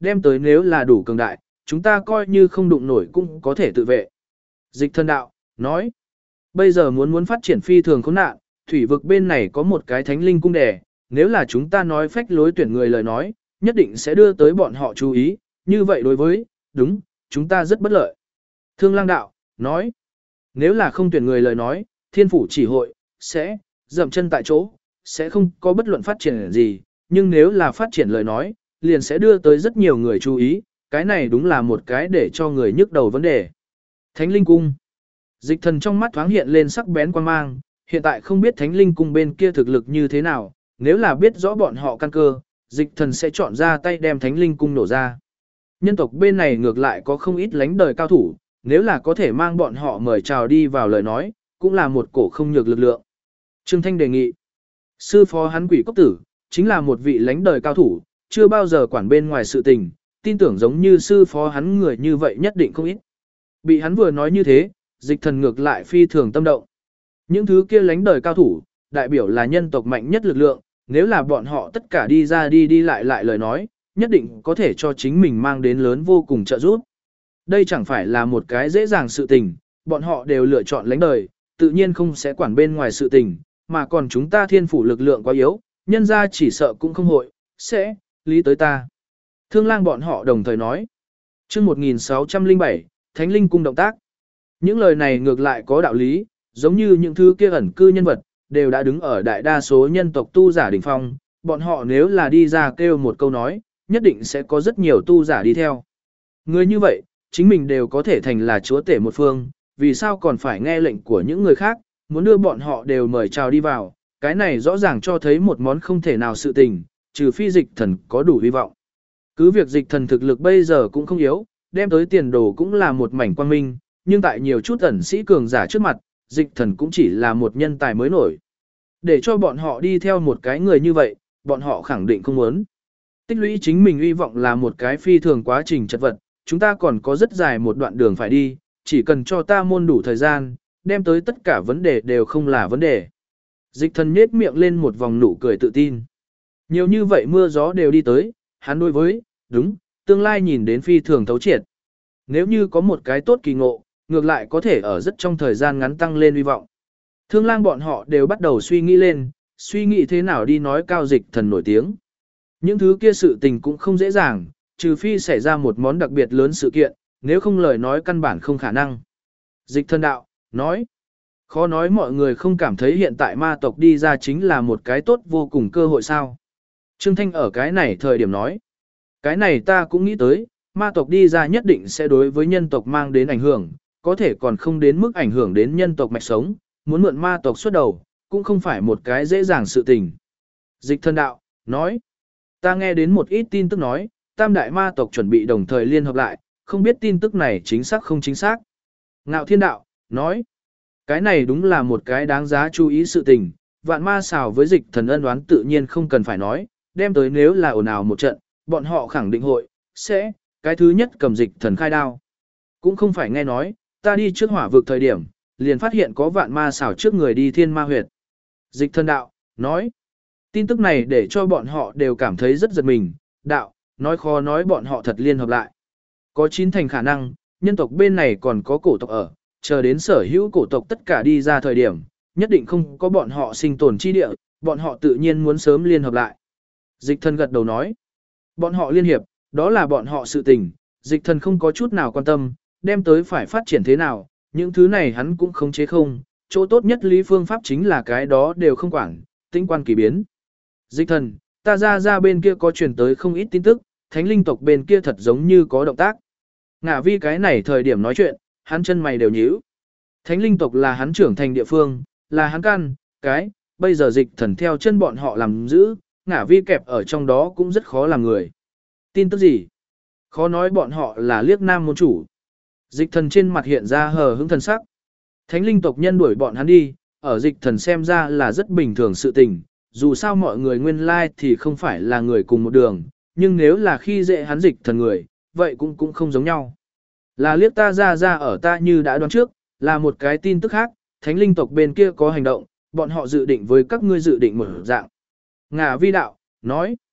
đem tới nếu là đủ cường đại, chúng ta coi như không đụng nổi cũng có thể tự vệ. Dịch thần đạo, nói, bây giờ muốn phát triển phi thường khốn nạn, thủy vực bên này có một cái thánh linh cung đẻ, nếu là chúng ta nói phách lối tuyển người lời nói, nhất định sẽ đưa tới bọn họ chú ý, như vậy đối với, đúng, chúng ta rất bất lợi. Thương Lang đạo, nói, nếu là không tuyển người lời nói, thiên phủ chỉ hội, sẽ, dậm chân tại chỗ, sẽ không có bất luận phát triển gì, nhưng nếu là phát triển lời nói, liền sẽ đưa tới rất nhiều người chú ý, cái này đúng là một cái để cho người nhức đầu vấn đề. Thánh linh cung. Dịch thần trong mắt thoáng hiện lên sắc bén quan mang, hiện tại không biết thánh linh cung bên kia thực lực như thế nào, nếu là biết rõ bọn họ căn cơ, dịch thần sẽ chọn ra tay đem thánh linh cung nổ ra. Nhân tộc bên này ngược lại có không ít lánh đời cao thủ, nếu là có thể mang bọn họ mời chào đi vào lời nói, cũng là một cổ không nhược lực lượng. Trương Thanh đề nghị, sư phó hắn Quỷ Cốc Tử, chính là một vị lánh đời cao thủ, chưa bao giờ quản bên ngoài sự tình, tin tưởng giống như sư phó hắn người như vậy nhất định không ít. Bị hắn vừa nói như thế, dịch thần ngược lại phi thường tâm động. Những thứ kia lánh đời cao thủ, đại biểu là nhân tộc mạnh nhất lực lượng, nếu là bọn họ tất cả đi ra đi lại lời nói, nhất định có thể cho chính mình mang đến lớn vô cùng trợ giúp. Đây chẳng phải là một cái dễ dàng sự tình, bọn họ đều lựa chọn lánh đời, tự nhiên không sẽ quản bên ngoài sự tình, mà còn chúng ta thiên phủ lực lượng quá yếu, nhân ra chỉ sợ cũng không hội, sẽ, lý tới ta. Thương Lang bọn họ đồng thời nói. Chương 1607, Thánh Linh cung động tác. Những lời này ngược lại có đạo lý, giống như những thứ kia ẩn cư nhân vật, đều đã đứng ở đại đa số nhân tộc tu giả đỉnh phong, bọn họ nếu là đi ra kêu một câu nói, nhất định sẽ có rất nhiều tu giả đi theo. Người như vậy, chính mình đều có thể thành là chúa tể một phương, vì sao còn phải nghe lệnh của những người khác, muốn đưa bọn họ đều mời chào đi vào, cái này rõ ràng cho thấy một món không thể nào sự tình, trừ phi dịch thần có đủ hy vọng. Cứ việc dịch thần thực lực bây giờ cũng không yếu, đem tới tiền đồ cũng là một mảnh quang minh, nhưng tại nhiều chút ẩn sĩ cường giả trước mặt, dịch thần cũng chỉ là một nhân tài mới nổi. Để cho bọn họ đi theo một cái người như vậy, bọn họ khẳng định không muốn. Tích lũy chính mình hy vọng là một cái phi thường quá trình chật vật, chúng ta còn có rất dài một đoạn đường phải đi, chỉ cần cho ta môn đủ thời gian, đem tới tất cả vấn đề đều không là vấn đề. Dịch thần nhếch miệng lên một vòng nụ cười tự tin. Nhiều như vậy mưa gió đều đi tới, hắn đối với, đúng, tương lai nhìn đến phi thường thấu triệt. Nếu như có một cái tốt kỳ ngộ, ngược lại có thể ở rất trong thời gian ngắn tăng lên hy vọng. Thương Lang bọn họ đều bắt đầu suy nghĩ lên, suy nghĩ thế nào đi nói cao dịch thần nổi tiếng. Những thứ kia sự tình cũng không dễ dàng, trừ phi xảy ra một món đặc biệt lớn sự kiện, nếu không lời nói căn bản không khả năng. Dịch thần đạo, nói. Khó nói mọi người không cảm thấy hiện tại ma tộc đi ra chính là một cái tốt vô cùng cơ hội sao. Trương Thanh ở cái này thời điểm nói. Cái này ta cũng nghĩ tới, ma tộc đi ra nhất định sẽ đối với nhân tộc mang đến ảnh hưởng, có thể còn không đến mức ảnh hưởng đến nhân tộc mạch sống, muốn mượn ma tộc xuất đầu, cũng không phải một cái dễ dàng sự tình. Dịch thần đạo, nói. Ta nghe đến một ít tin tức nói, tam đại ma tộc chuẩn bị đồng thời liên hợp lại, không biết tin tức này chính xác không chính xác. Ngạo Thiên đạo, nói. Cái này đúng là một cái đáng giá chú ý sự tình, vạn ma xào với dịch thần ân oán tự nhiên không cần phải nói, đem tới nếu là ồn ào một trận, bọn họ khẳng định hội, sẽ, cái thứ nhất cầm dịch thần khai đao. Cũng không phải nghe nói, ta đi trước hỏa vực thời điểm, liền phát hiện có vạn ma xảo trước người đi thiên ma huyệt. Dịch thần đạo, nói. Tin tức này để cho bọn họ đều cảm thấy rất giật mình, đạo, nói khó nói bọn họ thật liên hợp lại. Có 9 thành khả năng, nhân tộc bên này còn có cổ tộc ở, chờ đến sở hữu cổ tộc tất cả đi ra thời điểm, nhất định không có bọn họ sinh tồn chi địa, bọn họ tự nhiên muốn sớm liên hợp lại. Dịch thần gật đầu nói, bọn họ liên hiệp, đó là bọn họ sự tình, dịch thần không có chút nào quan tâm, đem tới phải phát triển thế nào, những thứ này hắn cũng không chế không, chỗ tốt nhất lý phương pháp chính là cái đó đều không quản, tinh quan kỳ biến. Dịch thần, ta ra bên kia có truyền tới không ít tin tức, thánh linh tộc bên kia thật giống như có động tác. Ngả vi cái này thời điểm nói chuyện, hắn chân mày đều nhíu. Thánh linh tộc là hắn trưởng thành địa phương, là hắn căn, cái, bây giờ dịch thần theo chân bọn họ làm giữ, ngả vi kẹp ở trong đó cũng rất khó làm người. Tin tức gì? Khó nói bọn họ là liếc nam môn chủ. Dịch thần trên mặt hiện ra hờ hững thần sắc. Thánh linh tộc nhân đuổi bọn hắn đi, ở dịch thần xem ra là rất bình thường sự tình, dù sao mọi người nguyên lai thì không phải là người cùng một đường, nhưng nếu là khi dễ hắn dịch thần người, vậy cũng không giống nhau. Là liếc ta ra ở ta như đã đoán trước, là một cái tin tức khác, thánh linh tộc bên kia có hành động, bọn họ dự định với các ngươi dự định một dạng. Ngà vi đạo, nói,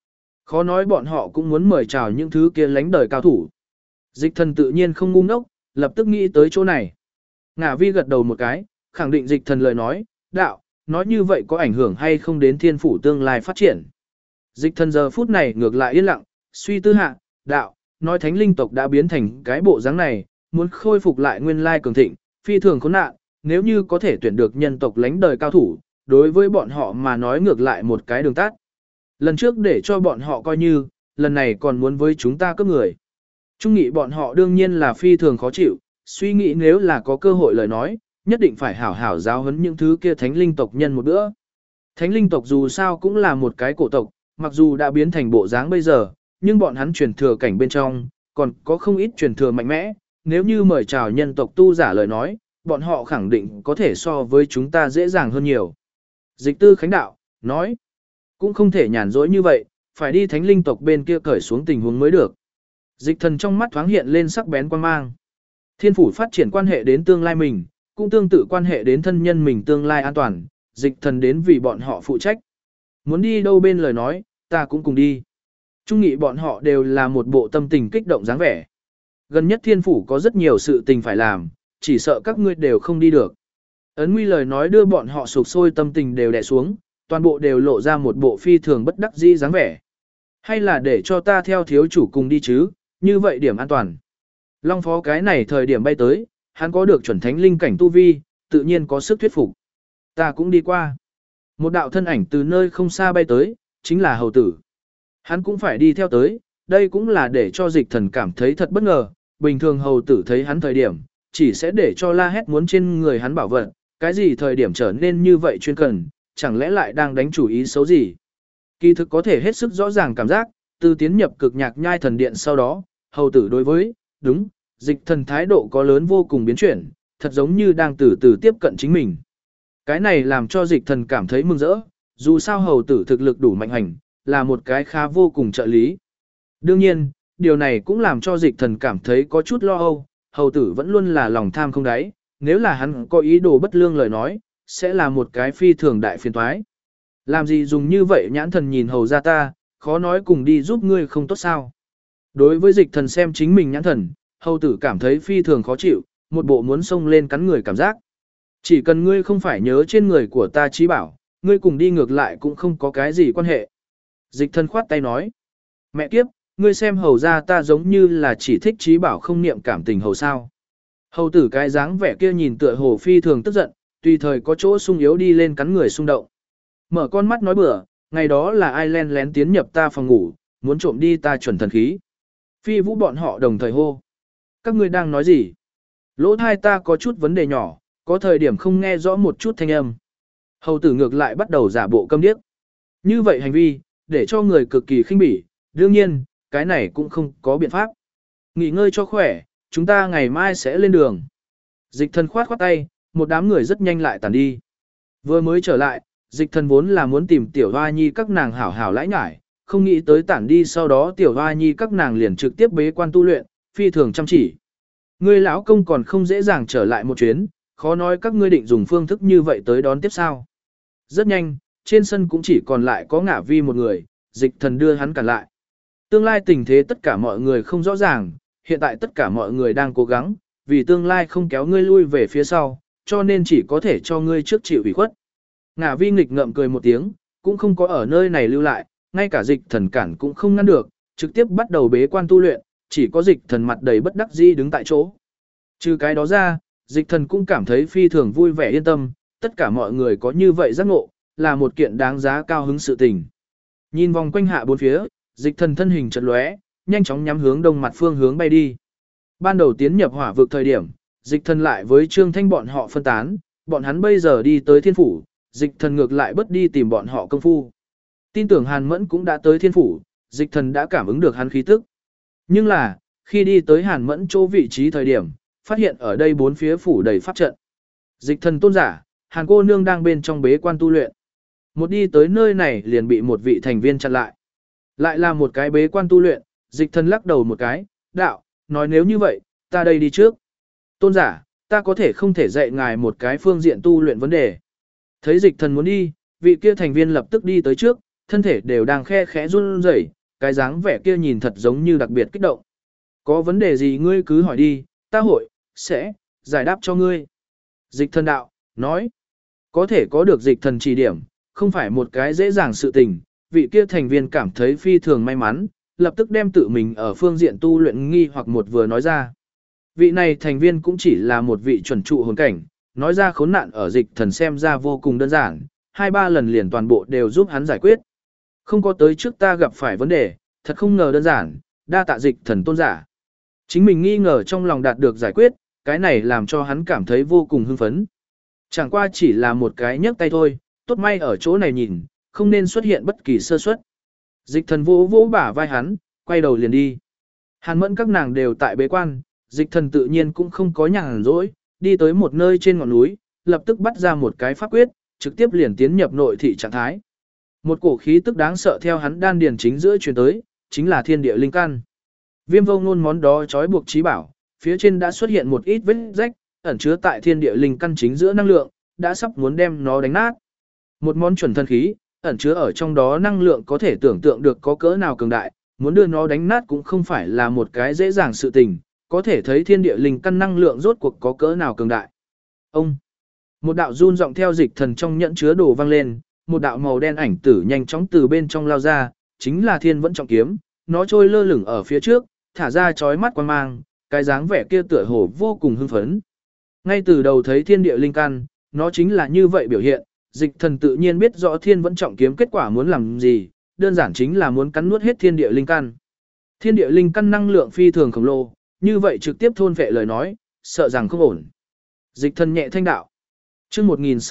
Khó nói bọn họ cũng muốn mời chào những thứ kia lánh đời cao thủ. Dịch thần tự nhiên không ngu ngốc, lập tức nghĩ tới chỗ này. Ngả vi gật đầu một cái, khẳng định dịch thần lời nói, đạo, nói như vậy có ảnh hưởng hay không đến thiên phủ tương lai phát triển. Dịch thần giờ phút này ngược lại yên lặng, suy tư hạ, đạo, nói thánh linh tộc đã biến thành cái bộ dáng này, muốn khôi phục lại nguyên lai cường thịnh, phi thường khốn nạn, nếu như có thể tuyển được nhân tộc lánh đời cao thủ, đối với bọn họ mà nói ngược lại một cái đường tắt. Lần trước để cho bọn họ coi như, lần này còn muốn với chúng ta cướp người. Trung nghị bọn họ đương nhiên là phi thường khó chịu, suy nghĩ nếu là có cơ hội lời nói, nhất định phải hảo hảo giáo huấn những thứ kia thánh linh tộc nhân một bữa. Thánh linh tộc dù sao cũng là một cái cổ tộc, mặc dù đã biến thành bộ dáng bây giờ, nhưng bọn hắn truyền thừa cảnh bên trong, còn có không ít truyền thừa mạnh mẽ, nếu như mời chào nhân tộc tu giả lời nói, bọn họ khẳng định có thể so với chúng ta dễ dàng hơn nhiều. Dịch tư khánh đạo, nói, cũng không thể nhàn rỗi như vậy, phải đi thánh linh tộc bên kia cởi xuống tình huống mới được. Dịch thần trong mắt thoáng hiện lên sắc bén quan mang. Thiên phủ phát triển quan hệ đến tương lai mình, cũng tương tự quan hệ đến thân nhân mình tương lai an toàn, dịch thần đến vì bọn họ phụ trách. Muốn đi đâu bên lời nói, ta cũng cùng đi. Trung nghị bọn họ đều là một bộ tâm tình kích động dáng vẻ. Gần nhất thiên phủ có rất nhiều sự tình phải làm, chỉ sợ các ngươi đều không đi được. Ấn Nguy lời nói đưa bọn họ sụp sôi tâm tình đều đè xuống, toàn bộ đều lộ ra một bộ phi thường bất đắc dĩ dáng vẻ. Hay là để cho ta theo thiếu chủ cùng đi chứ, như vậy điểm an toàn. Long phó cái này thời điểm bay tới, hắn có được chuẩn thánh linh cảnh tu vi, tự nhiên có sức thuyết phục. Ta cũng đi qua. Một đạo thân ảnh từ nơi không xa bay tới, chính là hầu tử. Hắn cũng phải đi theo tới, đây cũng là để cho dịch thần cảm thấy thật bất ngờ, bình thường hầu tử thấy hắn thời điểm, chỉ sẽ để cho la hét muốn trên người hắn bảo vật, cái gì thời điểm trở nên như vậy chuyên cần, chẳng lẽ lại đang đánh chủ ý xấu gì. Kỳ thực có thể hết sức rõ ràng cảm giác, từ tiến nhập cực nhạc nhai thần điện sau đó, hầu tử đối với, đúng, dịch thần thái độ có lớn vô cùng biến chuyển, thật giống như đang từ từ tiếp cận chính mình. Cái này làm cho dịch thần cảm thấy mừng rỡ, dù sao hầu tử thực lực đủ mạnh hành, là một cái khá vô cùng trợ lý. Đương nhiên, điều này cũng làm cho dịch thần cảm thấy có chút lo âu, hầu tử vẫn luôn là lòng tham không đáy, nếu là hắn có ý đồ bất lương lời nói, sẽ là một cái phi thường đại phiền toái. Làm gì dùng như vậy nhãn thần nhìn hầu ra ta, khó nói cùng đi giúp ngươi không tốt sao. Đối với dịch thần xem chính mình nhãn thần, hầu tử cảm thấy phi thường khó chịu, một bộ muốn xông lên cắn người cảm giác. Chỉ cần ngươi không phải nhớ trên người của ta trí bảo, ngươi cùng đi ngược lại cũng không có cái gì quan hệ. Dịch thần khoát tay nói, mẹ kiếp, ngươi xem hầu ra ta giống như là chỉ thích trí bảo không niệm cảm tình hầu sao. Hầu tử cái dáng vẻ kia nhìn tựa hồ phi thường tức giận, tùy thời có chỗ sung yếu đi lên cắn người xung động. Mở con mắt nói bừa, ngày đó là ai len lén tiến nhập ta phòng ngủ, muốn trộm đi ta chuẩn thần khí. Phi vũ bọn họ đồng thời hô. Các ngươi đang nói gì? Lỗ thai ta có chút vấn đề nhỏ, có thời điểm không nghe rõ một chút thanh âm. Hầu tử ngược lại bắt đầu giả bộ câm điếc. Như vậy hành vi, để cho người cực kỳ khinh bỉ, đương nhiên, cái này cũng không có biện pháp. Nghỉ ngơi cho khỏe, chúng ta ngày mai sẽ lên đường. Dịch thần khoát khoát tay, một đám người rất nhanh lại tàn đi. Vừa mới trở lại, dịch thần vốn là muốn tìm tiểu hoa nhi các nàng hảo hảo lãi nhải, không nghĩ tới tản đi sau đó tiểu hoa nhi các nàng liền trực tiếp bế quan tu luyện, phi thường chăm chỉ. Ngươi lão công còn không dễ dàng trở lại một chuyến, khó nói các ngươi định dùng phương thức như vậy tới đón tiếp sao. Rất nhanh, trên sân cũng chỉ còn lại có Ngả Vi một người, dịch thần đưa hắn cản lại. Tương lai tình thế tất cả mọi người không rõ ràng, hiện tại tất cả mọi người đang cố gắng, vì tương lai không kéo ngươi lui về phía sau, cho nên chỉ có thể cho ngươi trước chịu ủy khuất. Ngả Vi nghịch ngợm cười một tiếng, cũng không có ở nơi này lưu lại, ngay cả dịch thần cản cũng không ngăn được, trực tiếp bắt đầu bế quan tu luyện, chỉ có dịch thần mặt đầy bất đắc dĩ đứng tại chỗ. Trừ cái đó ra, dịch thần cũng cảm thấy phi thường vui vẻ yên tâm, tất cả mọi người có như vậy giác ngộ, là một kiện đáng giá cao hứng sự tình. Nhìn vòng quanh hạ bốn phía, dịch thần thân hình chợt lóe, nhanh chóng nhắm hướng đông mặt phương hướng bay đi. Ban đầu tiến nhập hỏa vực thời điểm, dịch thần lại với Trương Thanh bọn họ phân tán, bọn hắn bây giờ đi tới thiên phủ, dịch thần ngược lại bất đi tìm bọn họ công phu. Tin tưởng Hàn Mẫn cũng đã tới thiên phủ, dịch thần đã cảm ứng được hắn khí tức. Nhưng là, khi đi tới Hàn Mẫn chỗ vị trí thời điểm, phát hiện ở đây bốn phía phủ đầy pháp trận. Dịch thần tôn giả, Hàn cô nương đang bên trong bế quan tu luyện. Một đi tới nơi này liền bị một vị thành viên chặn lại. Lại là một cái bế quan tu luyện, dịch thần lắc đầu một cái, đạo, nói nếu như vậy, ta đây đi trước. Tôn giả, ta có thể không thể dạy ngài một cái phương diện tu luyện vấn đề. Thấy dịch thần muốn đi, vị kia thành viên lập tức đi tới trước, thân thể đều đang khe khẽ run rẩy, cái dáng vẻ kia nhìn thật giống như đặc biệt kích động. Có vấn đề gì ngươi cứ hỏi đi, ta sẽ giải đáp cho ngươi. Dịch thần đạo, nói, có thể có được dịch thần chỉ điểm, không phải một cái dễ dàng sự tình, vị kia thành viên cảm thấy phi thường may mắn, lập tức đem tự mình ở phương diện tu luyện nghi hoặc một vừa nói ra. Vị này thành viên cũng chỉ là một vị chuẩn trụ hồn cảnh, nói ra khốn nạn ở dịch thần xem ra vô cùng đơn giản, 2-3 lần liền toàn bộ đều giúp hắn giải quyết. Không có tới trước ta gặp phải vấn đề, thật không ngờ đơn giản, đa tạ dịch thần tôn giả. Chính mình nghi ngờ trong lòng đạt được giải quyết, cái này làm cho hắn cảm thấy vô cùng hưng phấn. Chẳng qua chỉ là một cái nhấc tay thôi, tốt may ở chỗ này nhìn, không nên xuất hiện bất kỳ sơ suất. Dịch thần vỗ vỗ bả vai hắn, quay đầu liền đi. Hàn mẫn các nàng đều tại bế quan, dịch thần tự nhiên cũng không có nhàn rỗi, đi tới một nơi trên ngọn núi, lập tức bắt ra một cái pháp quyết, trực tiếp liền tiến nhập nội thị trạng thái. Một cổ khí tức đáng sợ theo hắn đan điền chính giữa truyền tới, chính là thiên địa linh căn. Viêm vô ngôn món đó trói buộc trí bảo, phía trên đã xuất hiện một ít vết rách, ẩn chứa tại thiên địa linh căn chính giữa năng lượng, đã sắp muốn đem nó đánh nát. Một món chuẩn thần khí, ẩn chứa ở trong đó năng lượng có thể tưởng tượng được có cỡ nào cường đại, muốn đưa nó đánh nát cũng không phải là một cái dễ dàng sự tình, có thể thấy thiên địa linh căn năng lượng rốt cuộc có cỡ nào cường đại. Ông, một đạo run giọng theo dịch thần trong nhẫn chứa đồ vang lên, một đạo màu đen ảnh tử nhanh chóng từ bên trong lao ra, chính là thiên vẫn trọng kiếm, nó trôi lơ lửng ở phía trước, thả ra chói mắt quang mang, cái dáng vẻ kia tựa hồ vô cùng hưng phấn. Ngay từ đầu thấy thiên địa linh căn, nó chính là như vậy biểu hiện, dịch thần tự nhiên biết rõ thiên vẫn trọng kiếm kết quả muốn làm gì, đơn giản chính là muốn cắn nuốt hết thiên địa linh căn. Thiên địa linh căn năng lượng phi thường khổng lồ, như vậy trực tiếp thôn vệ lời nói, sợ rằng không ổn. Dịch thần nhẹ thanh đạo. Chương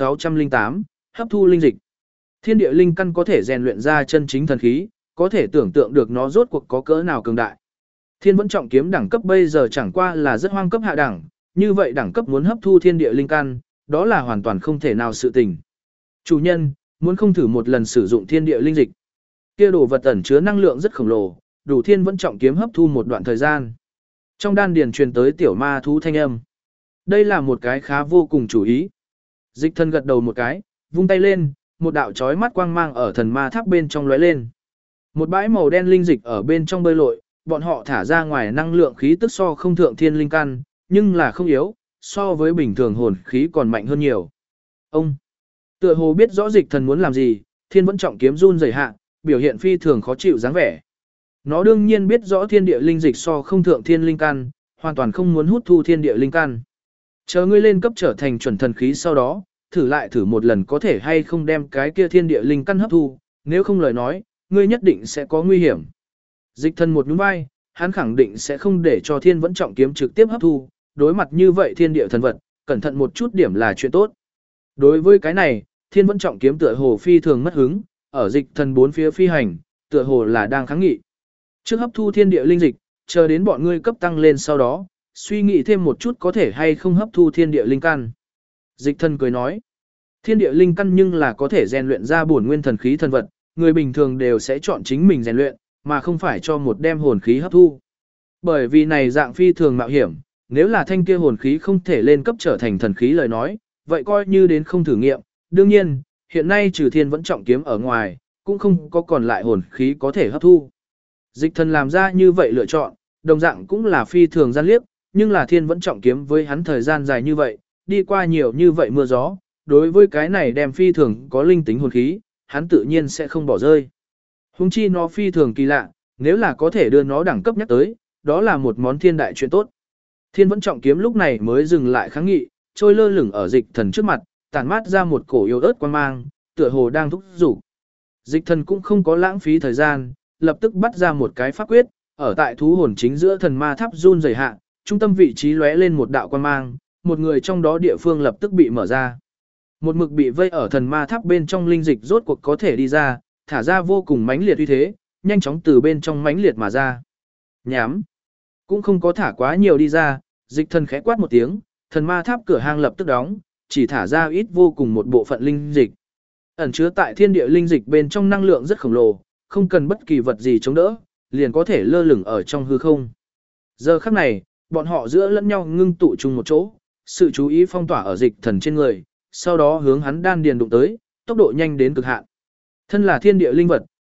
1608, hấp thu linh dịch. Thiên địa linh căn có thể rèn luyện ra chân chính thần khí, có thể tưởng tượng được nó rốt cuộc có cỡ nào cường đại. Thiên vẫn trọng kiếm đẳng cấp bây giờ chẳng qua là rất hoang cấp hạ đẳng, như vậy đẳng cấp muốn hấp thu thiên địa linh căn, đó là hoàn toàn không thể nào sự tình. Chủ nhân, muốn không thử một lần sử dụng thiên địa linh dịch. Kia đồ vật ẩn chứa năng lượng rất khổng lồ, đủ thiên vẫn trọng kiếm hấp thu một đoạn thời gian. Trong đan điền truyền tới tiểu ma thú thanh âm. Đây là một cái khá vô cùng chủ ý. Dịch thần gật đầu một cái, vung tay lên, một đạo chói mắt quang mang ở thần ma tháp bên trong lóe lên. Một bãi màu đen linh dịch ở bên trong bơi lội, bọn họ thả ra ngoài năng lượng khí tức so không thượng thiên linh căn, nhưng là không yếu, so với bình thường hồn khí còn mạnh hơn nhiều. Ông, tựa hồ biết rõ dịch thần muốn làm gì, thiên vẫn trọng kiếm run rẩy hạ, biểu hiện phi thường khó chịu dáng vẻ. Nó đương nhiên biết rõ thiên địa linh dịch so không thượng thiên linh căn, hoàn toàn không muốn hút thu thiên địa linh căn. Chờ ngươi lên cấp trở thành chuẩn thần khí sau đó, thử một lần có thể hay không đem cái kia thiên địa linh căn hấp thu, nếu không lời nói, ngươi nhất định sẽ có nguy hiểm. Dịch thần một nhún vai, hắn khẳng định sẽ không để cho thiên vẫn trọng kiếm trực tiếp hấp thu, đối mặt như vậy thiên địa thần vật, cẩn thận một chút điểm là chuyện tốt. Đối với cái này, thiên vẫn trọng kiếm tựa hồ phi thường mất hứng, ở dịch thần bốn phía phi hành, tựa hồ là đang kháng nghị. Trước hấp thu thiên địa linh dịch, chờ đến bọn ngươi cấp tăng lên sau đó, suy nghĩ thêm một chút có thể hay không hấp thu thiên địa linh căn. Dịch thần cười nói, thiên địa linh căn nhưng là có thể rèn luyện ra bổn nguyên thần khí thần vật, người bình thường đều sẽ chọn chính mình rèn luyện, mà không phải cho một đem hồn khí hấp thu. Bởi vì này dạng phi thường mạo hiểm, nếu là thanh kia hồn khí không thể lên cấp trở thành thần khí lời nói, vậy coi như đến không thử nghiệm. Đương nhiên, hiện nay trừ thiên vẫn trọng kiếm ở ngoài, cũng không có còn lại hồn khí có thể hấp thu. Dịch thần làm ra như vậy lựa chọn, đồng dạng cũng là phi thường gian liếc, nhưng là thiên vẫn trọng kiếm với hắn thời gian dài như vậy, đi qua nhiều như vậy mưa gió, đối với cái này đem phi thường có linh tính hồn khí, hắn tự nhiên sẽ không bỏ rơi. Hùng chi nó phi thường kỳ lạ, nếu là có thể đưa nó đẳng cấp nhắc tới, đó là một món thiên đại chuyện tốt. Thiên vẫn trọng kiếm lúc này mới dừng lại kháng nghị, trôi lơ lửng ở dịch thần trước mặt, tản mát ra một cổ yếu ớt quang mang, tựa hồ đang thúc giục. Dịch thần cũng không có lãng phí thời gian, lập tức bắt ra một cái pháp quyết, ở tại thú hồn chính giữa thần ma tháp run rẩy hạ, trung tâm vị trí lóe lên một đạo quang mang, một người trong đó địa phương lập tức bị mở ra. Một mực bị vây ở thần ma tháp bên trong linh dịch rốt cuộc có thể đi ra, thả ra vô cùng mãnh liệt uy thế, nhanh chóng từ bên trong mãnh liệt mà ra. Nhám, cũng không có thả quá nhiều đi ra, dịch thần khẽ quát một tiếng, thần ma tháp cửa hang lập tức đóng, chỉ thả ra ít vô cùng một bộ phận linh dịch. Ẩn chứa tại thiên địa linh dịch bên trong năng lượng rất khổng lồ, không cần bất kỳ vật gì chống đỡ, liền có thể lơ lửng ở trong hư không. Giờ khắc này, bọn họ giữa lẫn nhau ngưng tụ chung một chỗ, sự chú ý phong tỏa ở dịch thần trên người, sau đó hướng hắn đan điền đụng tới, tốc độ nhanh đến cực hạn. Thân là thiên địa linh vật,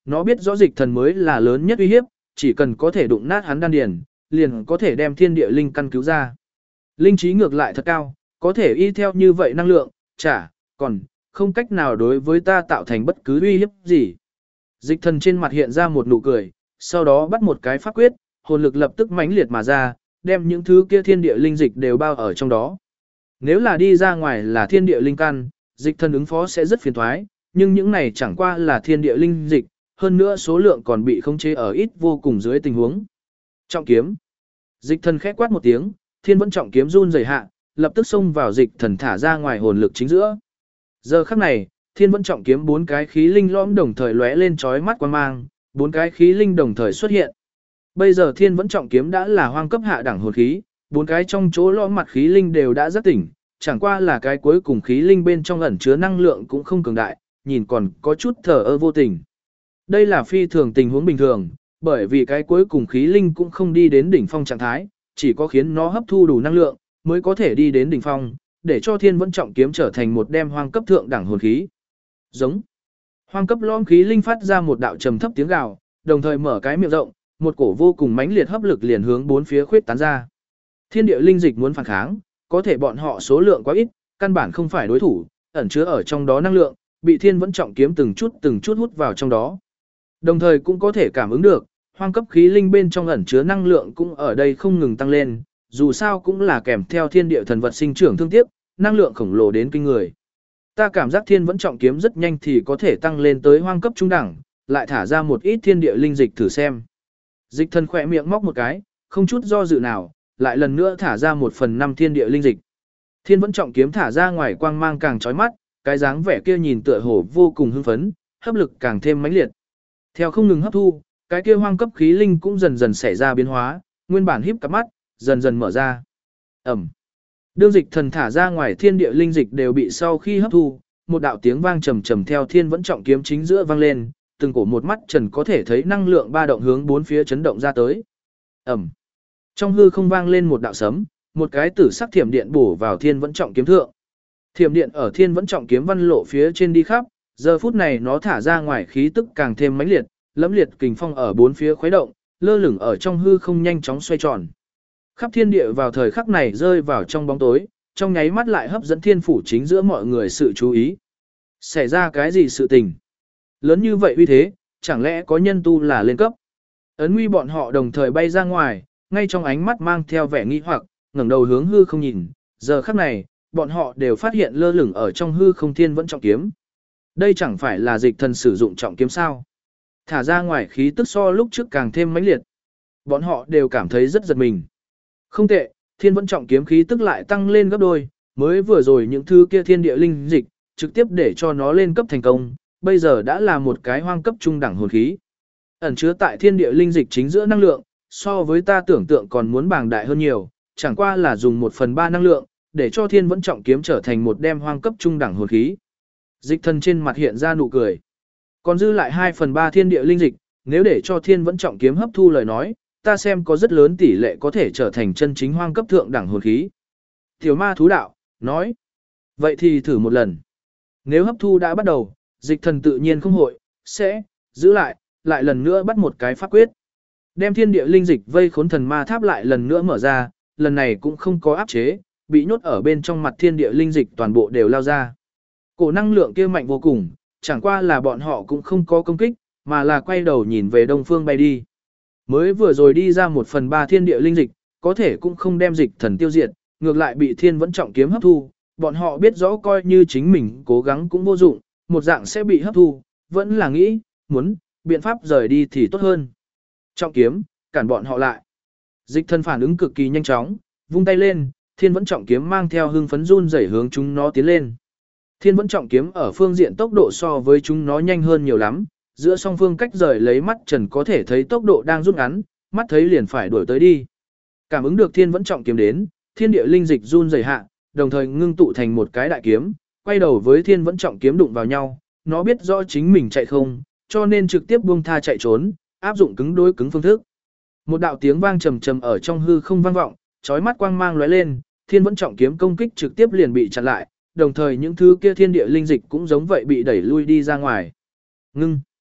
nó biết rõ dịch thần mới là lớn nhất uy hiếp, chỉ cần có thể đụng nát hắn đan điền, liền có thể đem thiên địa linh căn cứu ra. Linh trí ngược lại thật cao, có thể y theo như vậy năng lượng, còn không cách nào đối với ta tạo thành bất cứ uy hiếp gì. Dịch thần trên mặt hiện ra một nụ cười, sau đó bắt một cái pháp quyết, hồn lực lập tức mãnh liệt mà ra, đem những thứ kia thiên địa linh dịch đều bao ở trong đó. Nếu là đi ra ngoài là thiên địa linh căn, dịch thần ứng phó sẽ rất phiền toái, nhưng những này chẳng qua là thiên địa linh dịch, hơn nữa số lượng còn bị khống chế ở ít vô cùng dưới tình huống. Trọng kiếm. Dịch thần khẽ quát một tiếng, thiên vẫn trọng kiếm run rẩy hạ, lập tức xông vào dịch thần thả ra ngoài hồn lực chính giữa. Giờ khắc này, thiên vẫn trọng kiếm 4 cái khí linh lõm đồng thời lóe lên chói mắt quang mang, 4 cái khí linh đồng thời xuất hiện. Bây giờ thiên vẫn trọng kiếm đã là hoang cấp hạ đẳng hồn khí, 4 cái trong chỗ lõm mặt khí linh đều đã rất tỉnh, chẳng qua là cái cuối cùng khí linh bên trong ẩn chứa năng lượng cũng không cường đại, nhìn còn có chút thờ ơ vô tình. Đây là phi thường tình huống bình thường, bởi vì cái cuối cùng khí linh cũng không đi đến đỉnh phong trạng thái, chỉ có khiến nó hấp thu đủ năng lượng, mới có thể đi đến đỉnh phong, để cho thiên vẫn trọng kiếm trở thành một đem hoang cấp thượng đẳng hồn khí. Giống. Hoang cấp lõm khí linh phát ra một đạo trầm thấp tiếng gào, đồng thời mở cái miệng rộng, một cổ vô cùng mãnh liệt hấp lực liền hướng bốn phía khuyết tán ra. Thiên địa linh dịch muốn phản kháng, có thể bọn họ số lượng quá ít, căn bản không phải đối thủ, ẩn chứa ở trong đó năng lượng, bị thiên vẫn trọng kiếm từng chút hút vào trong đó. Đồng thời cũng có thể cảm ứng được, hoang cấp khí linh bên trong ẩn chứa năng lượng cũng ở đây không ngừng tăng lên, dù sao cũng là kèm theo thiên địa thần vật sinh trưởng thương tiếc, năng lượng khổng lồ đến kinh người. Ta cảm giác thiên vẫn trọng kiếm rất nhanh thì có thể tăng lên tới hoang cấp trung đẳng, lại thả ra một ít thiên địa linh dịch thử xem. Dịch thần khỏe miệng móc một cái, không chút do dự nào, lại lần nữa thả ra 1/5 thiên địa linh dịch. Thiên vẫn trọng kiếm thả ra ngoài quang mang càng chói mắt, cái dáng vẻ kia nhìn tựa hồ vô cùng hưng phấn, hấp lực càng thêm mãnh liệt. Theo không ngừng hấp thu, cái kia hoang cấp khí linh cũng dần dần xảy ra biến hóa, nguyên bản híp cặp mắt, dần dần mở ra. Ẩm. Đương dịch thần thả ra ngoài thiên địa linh dịch đều bị sau khi hấp thu, một đạo tiếng vang trầm trầm theo thiên vẫn trọng kiếm chính giữa vang lên, từng cổ một mắt trần có thể thấy năng lượng ba động hướng bốn phía chấn động ra tới. Ẩm. Trong hư không vang lên một đạo sấm, một cái tử sắc thiểm điện bổ vào thiên vẫn trọng kiếm thượng. Thiểm điện ở thiên vẫn trọng kiếm văn lộ phía trên đi khắp, giờ phút này nó thả ra ngoài khí tức càng thêm mãnh liệt, lẫm liệt kình phong ở bốn phía khuấy động, lơ lửng ở trong hư không nhanh chóng xoay tròn. Khắp thiên địa vào thời khắc này rơi vào trong bóng tối, trong nháy mắt lại hấp dẫn thiên phủ chính giữa mọi người sự chú ý. Xảy ra cái gì sự tình? Lớn như vậy uy thế, chẳng lẽ có nhân tu là lên cấp? Ấn Nguy bọn họ đồng thời bay ra ngoài, ngay trong ánh mắt mang theo vẻ nghi hoặc, ngẩng đầu hướng hư không nhìn, giờ khắc này, bọn họ đều phát hiện lơ lửng ở trong hư không thiên vẫn trọng kiếm. Đây chẳng phải là dịch thần sử dụng trọng kiếm sao? Thả ra ngoài khí tức so lúc trước càng thêm mãnh liệt. Bọn họ đều cảm thấy rất giật mình. Không tệ, thiên vẫn trọng kiếm khí tức lại tăng lên gấp đôi, mới vừa rồi những thứ kia thiên địa linh dịch, trực tiếp để cho nó lên cấp thành công, bây giờ đã là một cái hoang cấp trung đẳng hồn khí. Ẩn chứa tại thiên địa linh dịch chính giữa năng lượng, so với ta tưởng tượng còn muốn bàng đại hơn nhiều, chẳng qua là dùng 1/3 năng lượng, để cho thiên vẫn trọng kiếm trở thành một đem hoang cấp trung đẳng hồn khí. Dịch thần trên mặt hiện ra nụ cười. Còn dư lại 2/3 thiên địa linh dịch, nếu để cho thiên vẫn trọng kiếm hấp thu lời nói, ta xem có rất lớn tỷ lệ có thể trở thành chân chính hoang cấp thượng đẳng hồn khí. Tiểu ma thú đạo, nói. Vậy thì thử một lần. Nếu hấp thu đã bắt đầu, dịch thần tự nhiên không hội, sẽ, giữ lại lần nữa bắt một cái pháp quyết. Đem thiên địa linh dịch vây khốn thần ma tháp lại lần nữa mở ra, lần này cũng không có áp chế, bị nhốt ở bên trong mặt thiên địa linh dịch toàn bộ đều lao ra. Cổ năng lượng kia mạnh vô cùng, chẳng qua là bọn họ cũng không có công kích, mà là quay đầu nhìn về đông phương bay đi. Mới vừa rồi đi ra 1/3 thiên địa linh dịch, có thể cũng không đem dịch thần tiêu diệt, ngược lại bị thiên vẫn trọng kiếm hấp thu, bọn họ biết rõ coi như chính mình cố gắng cũng vô dụng, một dạng sẽ bị hấp thu, vẫn là nghĩ, muốn, biện pháp rời đi thì tốt hơn. Trọng kiếm, cản bọn họ lại. Dịch thần phản ứng cực kỳ nhanh chóng, vung tay lên, thiên vẫn trọng kiếm mang theo hưng phấn run rẩy hướng chúng nó tiến lên. Thiên vẫn trọng kiếm ở phương diện tốc độ so với chúng nó nhanh hơn nhiều lắm, giữa song phương cách rời lấy mắt trần có thể thấy tốc độ đang rút ngắn, mắt thấy liền phải đuổi tới đi. Cảm ứng được thiên vẫn trọng kiếm đến, thiên địa linh dịch run rẩy hạ, đồng thời ngưng tụ thành một cái đại kiếm, quay đầu với thiên vẫn trọng kiếm đụng vào nhau, nó biết rõ chính mình chạy không, cho nên trực tiếp buông tha chạy trốn, áp dụng cứng đối cứng phương thức. Một đạo tiếng vang trầm trầm ở trong hư không vang vọng, chói mắt quang mang lóe lên, thiên vẫn trọng kiếm công kích trực tiếp liền bị chặn lại, đồng thời những thứ kia thiên địa linh dịch cũng giống vậy bị đẩy lui đi ra ngoài. Ngưng.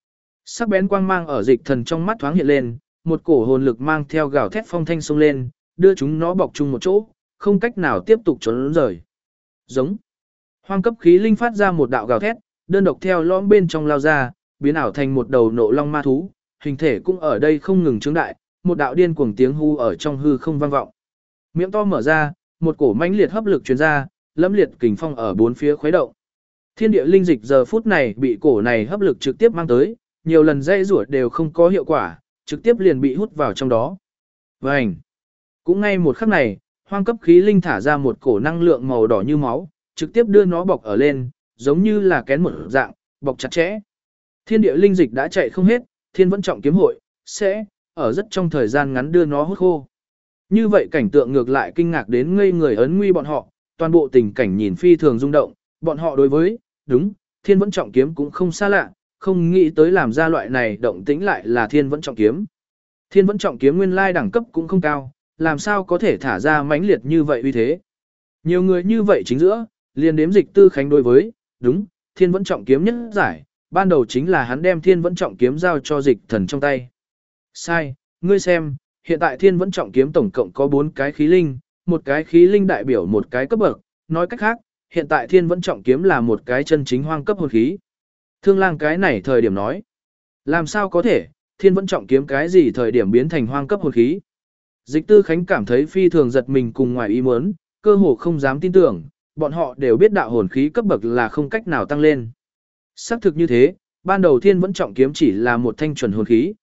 Sắc bén quang mang ở dịch thần trong mắt thoáng hiện lên, một cổ hồn lực mang theo gào thét phong thanh xông lên, đưa chúng nó bọc chung một chỗ, không cách nào tiếp tục trốn rời. Giống. Hoang cấp khí linh phát ra một đạo gào thét, đơn độc theo lõm bên trong lao ra, biến ảo thành một đầu nộ long ma thú, hình thể cũng ở đây không ngừng trướng đại, một đạo điên cuồng tiếng hu ở trong hư không vang vọng. Miệng to mở ra, một cổ mãnh liệt hấp lực truyền ra, lẫm liệt kình phong ở bốn phía khuấy động. Thiên địa linh dịch giờ phút này bị cổ này hấp lực trực tiếp mang tới, nhiều lần dây rủa đều không có hiệu quả, trực tiếp liền bị hút vào trong đó. Vành. Cũng ngay một khắc này, hoang cấp khí linh thả ra một cổ năng lượng màu đỏ như máu, trực tiếp đưa nó bọc ở lên, giống như là kén một dạng, bọc chặt chẽ. Thiên địa linh dịch đã chạy không hết, thiên vẫn trọng kiếm hội, sẽ, ở rất trong thời gian ngắn đưa nó hút khô. Như vậy cảnh tượng ngược lại kinh ngạc đến ngây người ấn nguy bọn họ, toàn bộ tình cảnh nhìn phi thường rung động, bọn họ đối với, đúng, thiên vẫn trọng kiếm cũng không xa lạ, không nghĩ tới làm ra loại này động tĩnh lại là thiên vẫn trọng kiếm. Thiên vẫn trọng kiếm nguyên lai đẳng cấp cũng không cao, làm sao có thể thả ra mãnh liệt như vậy uy thế. Nhiều người như vậy chính giữa, liền đếm dịch tư khánh đối với, đúng, thiên vẫn trọng kiếm nhất giải, ban đầu chính là hắn đem thiên vẫn trọng kiếm giao cho dịch thần trong tay. Sai, ngươi xem, hiện tại thiên vẫn trọng kiếm tổng cộng có 4 cái khí linh, một cái khí linh đại biểu một cái cấp bậc, nói cách khác, hiện tại thiên vẫn trọng kiếm là một cái chân chính hoang cấp hồn khí. Thương lang cái này thời điểm nói, làm sao có thể, thiên vẫn trọng kiếm cái gì thời điểm biến thành hoang cấp hồn khí. Dịch tư khánh cảm thấy phi thường giật mình cùng ngoài ý muốn, cơ hồ không dám tin tưởng, bọn họ đều biết đạo hồn khí cấp bậc là không cách nào tăng lên. Xác thực như thế, ban đầu thiên vẫn trọng kiếm chỉ là một thanh chuẩn hồn khí,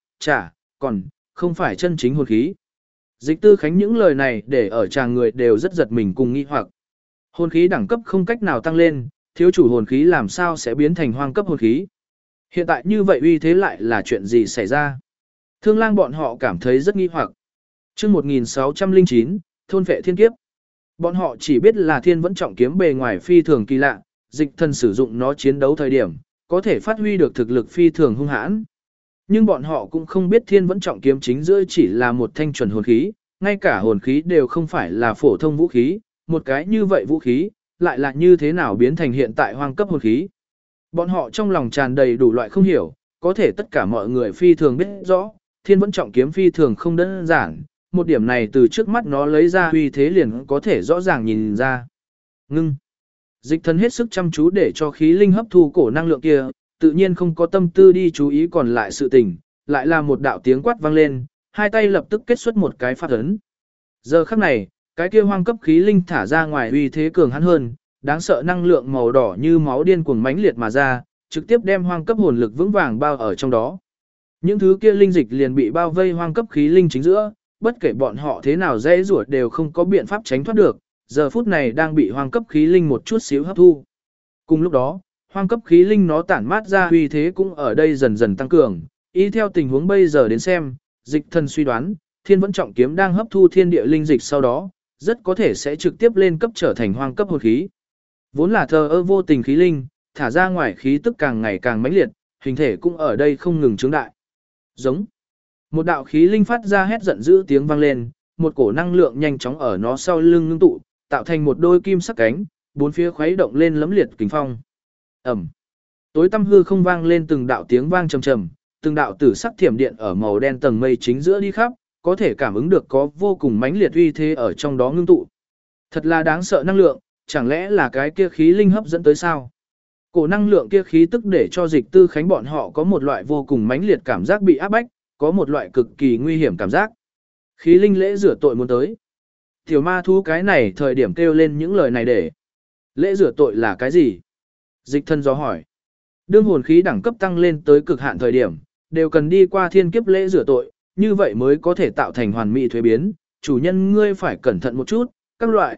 còn không phải chân chính hồn khí. Dịch tư khánh những lời này để ở chàng người đều rất giật mình cùng nghi hoặc. Hồn khí đẳng cấp không cách nào tăng lên, thiếu chủ hồn khí làm sao sẽ biến thành hoang cấp hồn khí. Hiện tại như vậy uy thế lại là chuyện gì xảy ra? Thương lang bọn họ cảm thấy rất nghi hoặc. Chương 1609, thôn vệ thiên kiếp. Bọn họ chỉ biết là thiên vẫn trọng kiếm bề ngoài phi thường kỳ lạ, dịch thần sử dụng nó chiến đấu thời điểm, có thể phát huy được thực lực phi thường hung hãn. Nhưng bọn họ cũng không biết thiên vẫn trọng kiếm chính giữa chỉ là một thanh chuẩn hồn khí, ngay cả hồn khí đều không phải là phổ thông vũ khí, một cái như vậy vũ khí, lại là như thế nào biến thành hiện tại hoang cấp hồn khí. Bọn họ trong lòng tràn đầy đủ loại không hiểu, có thể tất cả mọi người phi thường biết rõ, thiên vẫn trọng kiếm phi thường không đơn giản, một điểm này từ trước mắt nó lấy ra uy thế liền có thể rõ ràng nhìn ra. Ngưng. Dịch thần hết sức chăm chú để cho khí linh hấp thu cổ năng lượng kia, tự nhiên không có tâm tư đi chú ý còn lại sự tình, lại là một đạo tiếng quát vang lên, hai tay lập tức kết xuất một cái phát ấn. Giờ khắc này, cái kia hoang cấp khí linh thả ra ngoài uy thế cường hắn hơn, đáng sợ năng lượng màu đỏ như máu điên cuồng mãnh liệt mà ra, trực tiếp đem hoang cấp hồn lực vững vàng bao ở trong đó. Những thứ kia linh dịch liền bị bao vây hoang cấp khí linh chính giữa, bất kể bọn họ thế nào dễ rủa đều không có biện pháp tránh thoát được, giờ phút này đang bị hoang cấp khí linh một chút xíu hấp thu. Cùng lúc đó, hoang cấp khí linh nó tản mát ra uy thế cũng ở đây dần dần tăng cường, ý theo tình huống bây giờ đến xem, dịch thần suy đoán, thiên vẫn trọng kiếm đang hấp thu thiên địa linh dịch sau đó, rất có thể sẽ trực tiếp lên cấp trở thành hoang cấp hồn khí. Vốn là thờ ơ vô tình khí linh, thả ra ngoài khí tức càng ngày càng mãnh liệt, hình thể cũng ở đây không ngừng trướng đại. Giống. Một đạo khí linh phát ra hét giận dữ tiếng vang lên, một cổ năng lượng nhanh chóng ở nó sau lưng ngưng tụ, tạo thành một đôi kim sắc cánh, bốn phía khuấy động lên lấm liệt kình phong. Ầm. Tối tăm hư không vang lên từng đạo tiếng vang trầm trầm, từng đạo tử sắc thiểm điện ở màu đen tầng mây chính giữa đi khắp, có thể cảm ứng được có vô cùng mãnh liệt uy thế ở trong đó ngưng tụ. Thật là đáng sợ năng lượng, chẳng lẽ là cái kia khí linh hấp dẫn tới sao? Cổ năng lượng kia khí tức để cho dịch tư khánh bọn họ có một loại vô cùng mãnh liệt cảm giác bị áp bách, có một loại cực kỳ nguy hiểm cảm giác. Khí linh lễ rửa tội muốn tới. Tiểu ma thú cái này thời điểm kêu lên những lời này để. Lễ rửa tội là cái gì? Dịch thân do hỏi. Đương hồn khí đẳng cấp tăng lên tới cực hạn thời điểm, đều cần đi qua thiên kiếp lễ rửa tội, như vậy mới có thể tạo thành hoàn mỹ thuế biến. Chủ nhân ngươi phải cẩn thận một chút, các loại,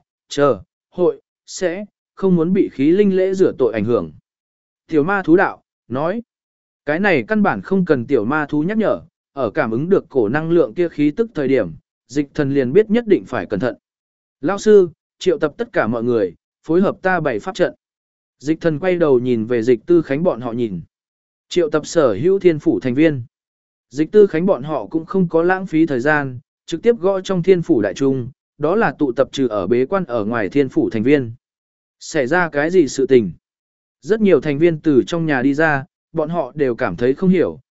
hội, sẽ, không muốn bị khí linh lễ rửa tội ảnh hưởng. Tiểu ma thú đạo, nói. Cái này căn bản không cần tiểu ma thú nhắc nhở, ở cảm ứng được cổ năng lượng kia khí tức thời điểm, dịch thần liền biết nhất định phải cẩn thận. Lão sư, triệu tập tất cả mọi người, phối hợp ta bày pháp trận. Dịch thần quay đầu nhìn về dịch tư khánh bọn họ nhìn. Triệu tập sở hữu thiên phủ thành viên. Dịch tư khánh bọn họ cũng không có lãng phí thời gian, trực tiếp gõ trong thiên phủ đại trung, đó là tụ tập trừ ở bế quan ở ngoài thiên phủ thành viên. Xảy ra cái gì sự tình? Rất nhiều thành viên từ trong nhà đi ra, bọn họ đều cảm thấy không hiểu,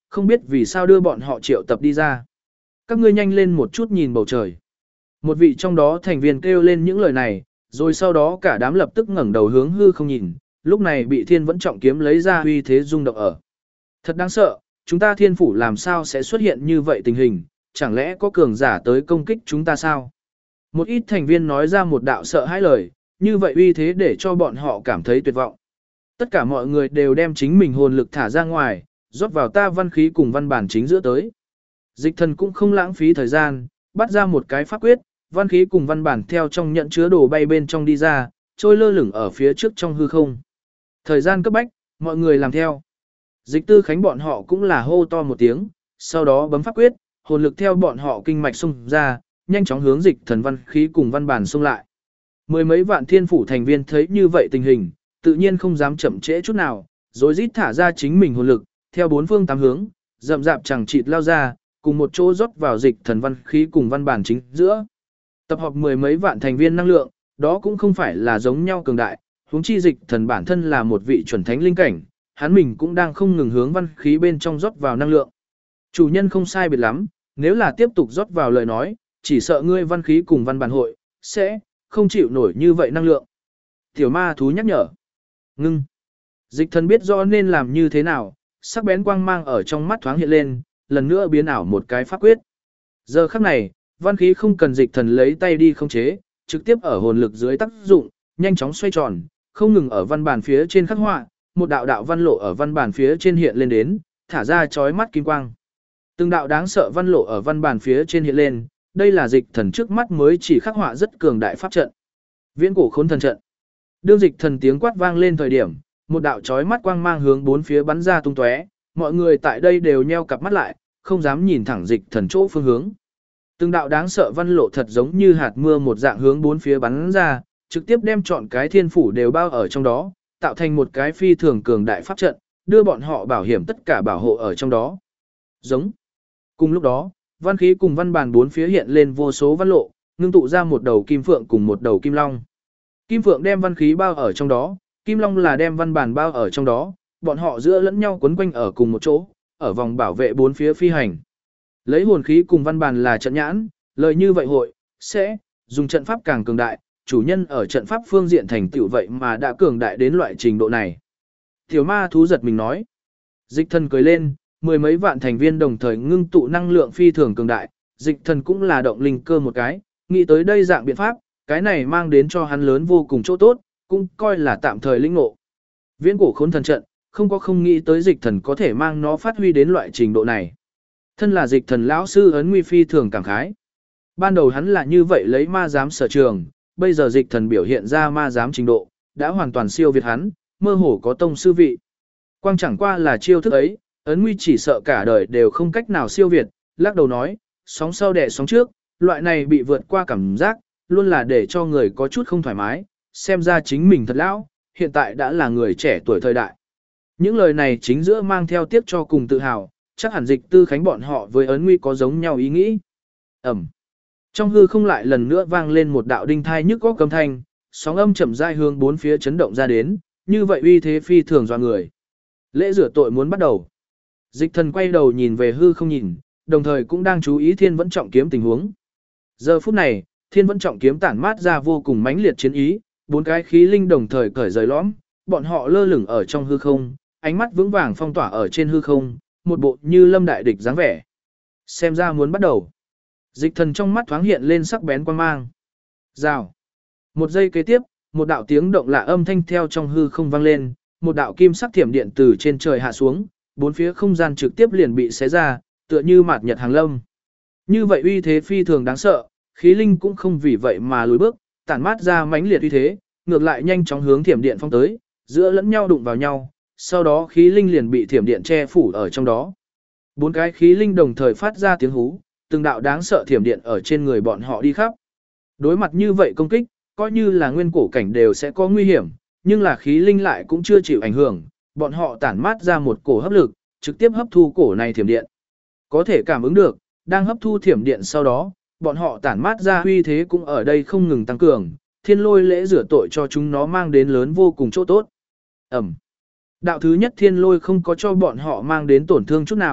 không biết vì sao đưa bọn họ triệu tập đi ra. Các ngươi nhanh lên một chút nhìn bầu trời. Một vị trong đó thành viên kêu lên những lời này, rồi sau đó cả đám lập tức ngẩng đầu hướng hư không nhìn, lúc này bị Thiên Vẫn Trọng Kiếm lấy ra uy thế rung động ở. Thật đáng sợ, chúng ta Thiên Phủ làm sao sẽ xuất hiện như vậy tình hình, chẳng lẽ có cường giả tới công kích chúng ta sao? Một ít thành viên nói ra một đạo sợ hãi lời, như vậy uy thế để cho bọn họ cảm thấy tuyệt vọng. Tất cả mọi người đều đem chính mình hồn lực thả ra ngoài, rót vào ta văn khí cùng văn bản chính giữa tới. Dịch thần cũng không lãng phí thời gian, bắt ra một cái pháp quyết, văn khí cùng văn bản theo trong nhận chứa đồ bay bên trong đi ra, trôi lơ lửng ở phía trước trong hư không. Thời gian cấp bách, mọi người làm theo. Dịch Tư Khánh bọn họ cũng là hô to một tiếng, sau đó bấm pháp quyết, hồn lực theo bọn họ kinh mạch xung ra, nhanh chóng hướng dịch thần văn khí cùng văn bản xung lại. Mười mấy vạn Thiên Phủ thành viên thấy như vậy tình hình, tự nhiên không dám chậm trễ chút nào, rồi rít thả ra chính mình hồn lực, theo bốn phương tám hướng, rậm rạp chẳng chịt lao ra, cùng một chỗ rót vào dịch thần văn khí cùng văn bản chính giữa. Tập hợp mười mấy vạn thành viên năng lượng, đó cũng không phải là giống nhau cường đại, huống chi dịch thần bản thân là một vị chuẩn thánh linh cảnh, hắn mình cũng đang không ngừng hướng văn khí bên trong rót vào năng lượng. Chủ nhân không sai biệt lắm, nếu là tiếp tục rót vào lời nói, chỉ sợ ngươi văn khí cùng văn bản hội, sẽ không chịu nổi như vậy năng lượng. Tiểu ma thú nhắc nhở. Ngưng. Dịch thần biết rõ nên làm như thế nào, sắc bén quang mang ở trong mắt thoáng hiện lên, lần nữa biến ảo một cái pháp quyết. Giờ khắc này, văn khí không cần dịch thần lấy tay đi khống chế, trực tiếp ở hồn lực dưới tác dụng, nhanh chóng xoay tròn, không ngừng ở văn bản phía trên khắc họa, một đạo đạo văn lộ ở văn bản phía trên hiện lên đến, thả ra chói mắt kim quang. Từng đạo đáng sợ văn lộ ở văn bản phía trên hiện lên, đây là dịch thần trước mắt mới chỉ khắc họa rất cường đại pháp trận. Viễn cổ khốn thần trận. Đương dịch thần tiếng quát vang lên thời điểm, một đạo chói mắt quang mang hướng bốn phía bắn ra tung tóe, mọi người tại đây đều nheo cặp mắt lại, không dám nhìn thẳng dịch thần chỗ phương hướng. Từng đạo đáng sợ văn lộ thật giống như hạt mưa một dạng hướng bốn phía bắn ra, trực tiếp đem trọn cái Thiên Phủ đều bao ở trong đó, tạo thành một cái phi thường cường đại pháp trận, đưa bọn họ bảo hiểm tất cả bảo hộ ở trong đó. Giống. Cùng lúc đó, văn khí cùng văn bản bốn phía hiện lên vô số văn lộ, ngưng tụ ra một đầu kim phượng cùng một đầu kim long. Kim phượng đem văn khí bao ở trong đó, kim long là đem văn bản bao ở trong đó, bọn họ giữa lẫn nhau quấn quanh ở cùng một chỗ, ở vòng bảo vệ bốn phía phi hành. Lấy hồn khí cùng văn bản là trận nhãn, lời như vậy hội, sẽ, dùng trận pháp càng cường đại, chủ nhân ở trận pháp phương diện thành tựu vậy mà đã cường đại đến loại trình độ này. Tiểu ma thú giật mình nói. Dịch thần cười lên, mười mấy vạn thành viên đồng thời ngưng tụ năng lượng phi thường cường đại, dịch thần cũng là động linh cơ một cái, nghĩ tới đây dạng biện pháp, cái này mang đến cho hắn lớn vô cùng chỗ tốt, cũng coi là tạm thời lĩnh ngộ. Viễn cổ khốn thần trận, không nghĩ tới dịch thần có thể mang nó phát huy đến loại trình độ này. Thân là dịch thần lão sư ấn nguy phi thường cảm khái. Ban đầu hắn là như vậy lấy ma giám sở trường, bây giờ dịch thần biểu hiện ra ma giám trình độ, đã hoàn toàn siêu việt hắn, mơ hồ có tông sư vị. Quang chẳng qua là chiêu thức ấy, ấn nguy chỉ sợ cả đời đều không cách nào siêu việt, lắc đầu nói, sóng sau đẻ sóng trước, loại này bị vượt qua cảm giác, luôn là để cho người có chút không thoải mái, xem ra chính mình thật lão, hiện tại đã là người trẻ tuổi thời đại. Những lời này chính giữa mang theo tiếc cho cùng tự hào, chắc hẳn dịch Tư Khánh bọn họ với ấn nguy có giống nhau ý nghĩ. Ẩm. Trong hư không lại lần nữa vang lên một đạo đinh thai nhức góc âm thanh, sóng âm chậm rãi hướng bốn phía chấn động ra đến, như vậy uy thế phi thường dọa người. Lễ rửa tội muốn bắt đầu. Dịch thần quay đầu nhìn về hư không nhìn, đồng thời cũng đang chú ý Thiên Vẫn Trọng Kiếm tình huống. Giờ phút này, Thiên Vẫn Trọng Kiếm tản mát ra vô cùng mãnh liệt chiến ý, bốn cái khí linh đồng thời cởi rời lõm, bọn họ lơ lửng ở trong hư không, ánh mắt vững vàng phong tỏa ở trên hư không, một bộ như lâm đại địch dáng vẻ. Xem ra muốn bắt đầu. Dịch thần trong mắt thoáng hiện lên sắc bén quan mang. Rào. Một giây kế tiếp, một đạo tiếng động lạ âm thanh theo trong hư không vang lên, một đạo kim sắc thiểm điện từ trên trời hạ xuống, bốn phía không gian trực tiếp liền bị xé ra, tựa như mạt nhật hàng lâm. Như vậy uy thế phi thường đáng sợ, khí linh cũng không vì vậy mà lùi bước, tản mát ra mãnh liệt uy thế, ngược lại nhanh chóng hướng thiểm điện phong tới, giữa lẫn nhau đụng vào nhau, sau đó khí linh liền bị thiểm điện che phủ ở trong đó. Bốn cái khí linh đồng thời phát ra tiếng hú, từng đạo đáng sợ thiểm điện ở trên người bọn họ đi khắp. Đối mặt như vậy công kích, coi như là nguyên cổ cảnh đều sẽ có nguy hiểm, nhưng là khí linh lại cũng chưa chịu ảnh hưởng, bọn họ tản mát ra một cổ hấp lực, trực tiếp hấp thu cổ này thiểm điện. Có thể cảm ứng được, đang hấp thu thiểm điện sau đó, bọn họ tản mát ra uy thế cũng ở đây không ngừng tăng cường, thiên lôi lễ rửa tội cho chúng nó mang đến lớn vô cùng chỗ tốt. Ẩm. Đạo thứ nhất thiên lôi không có cho bọn họ mang đến tổn thương chút nào,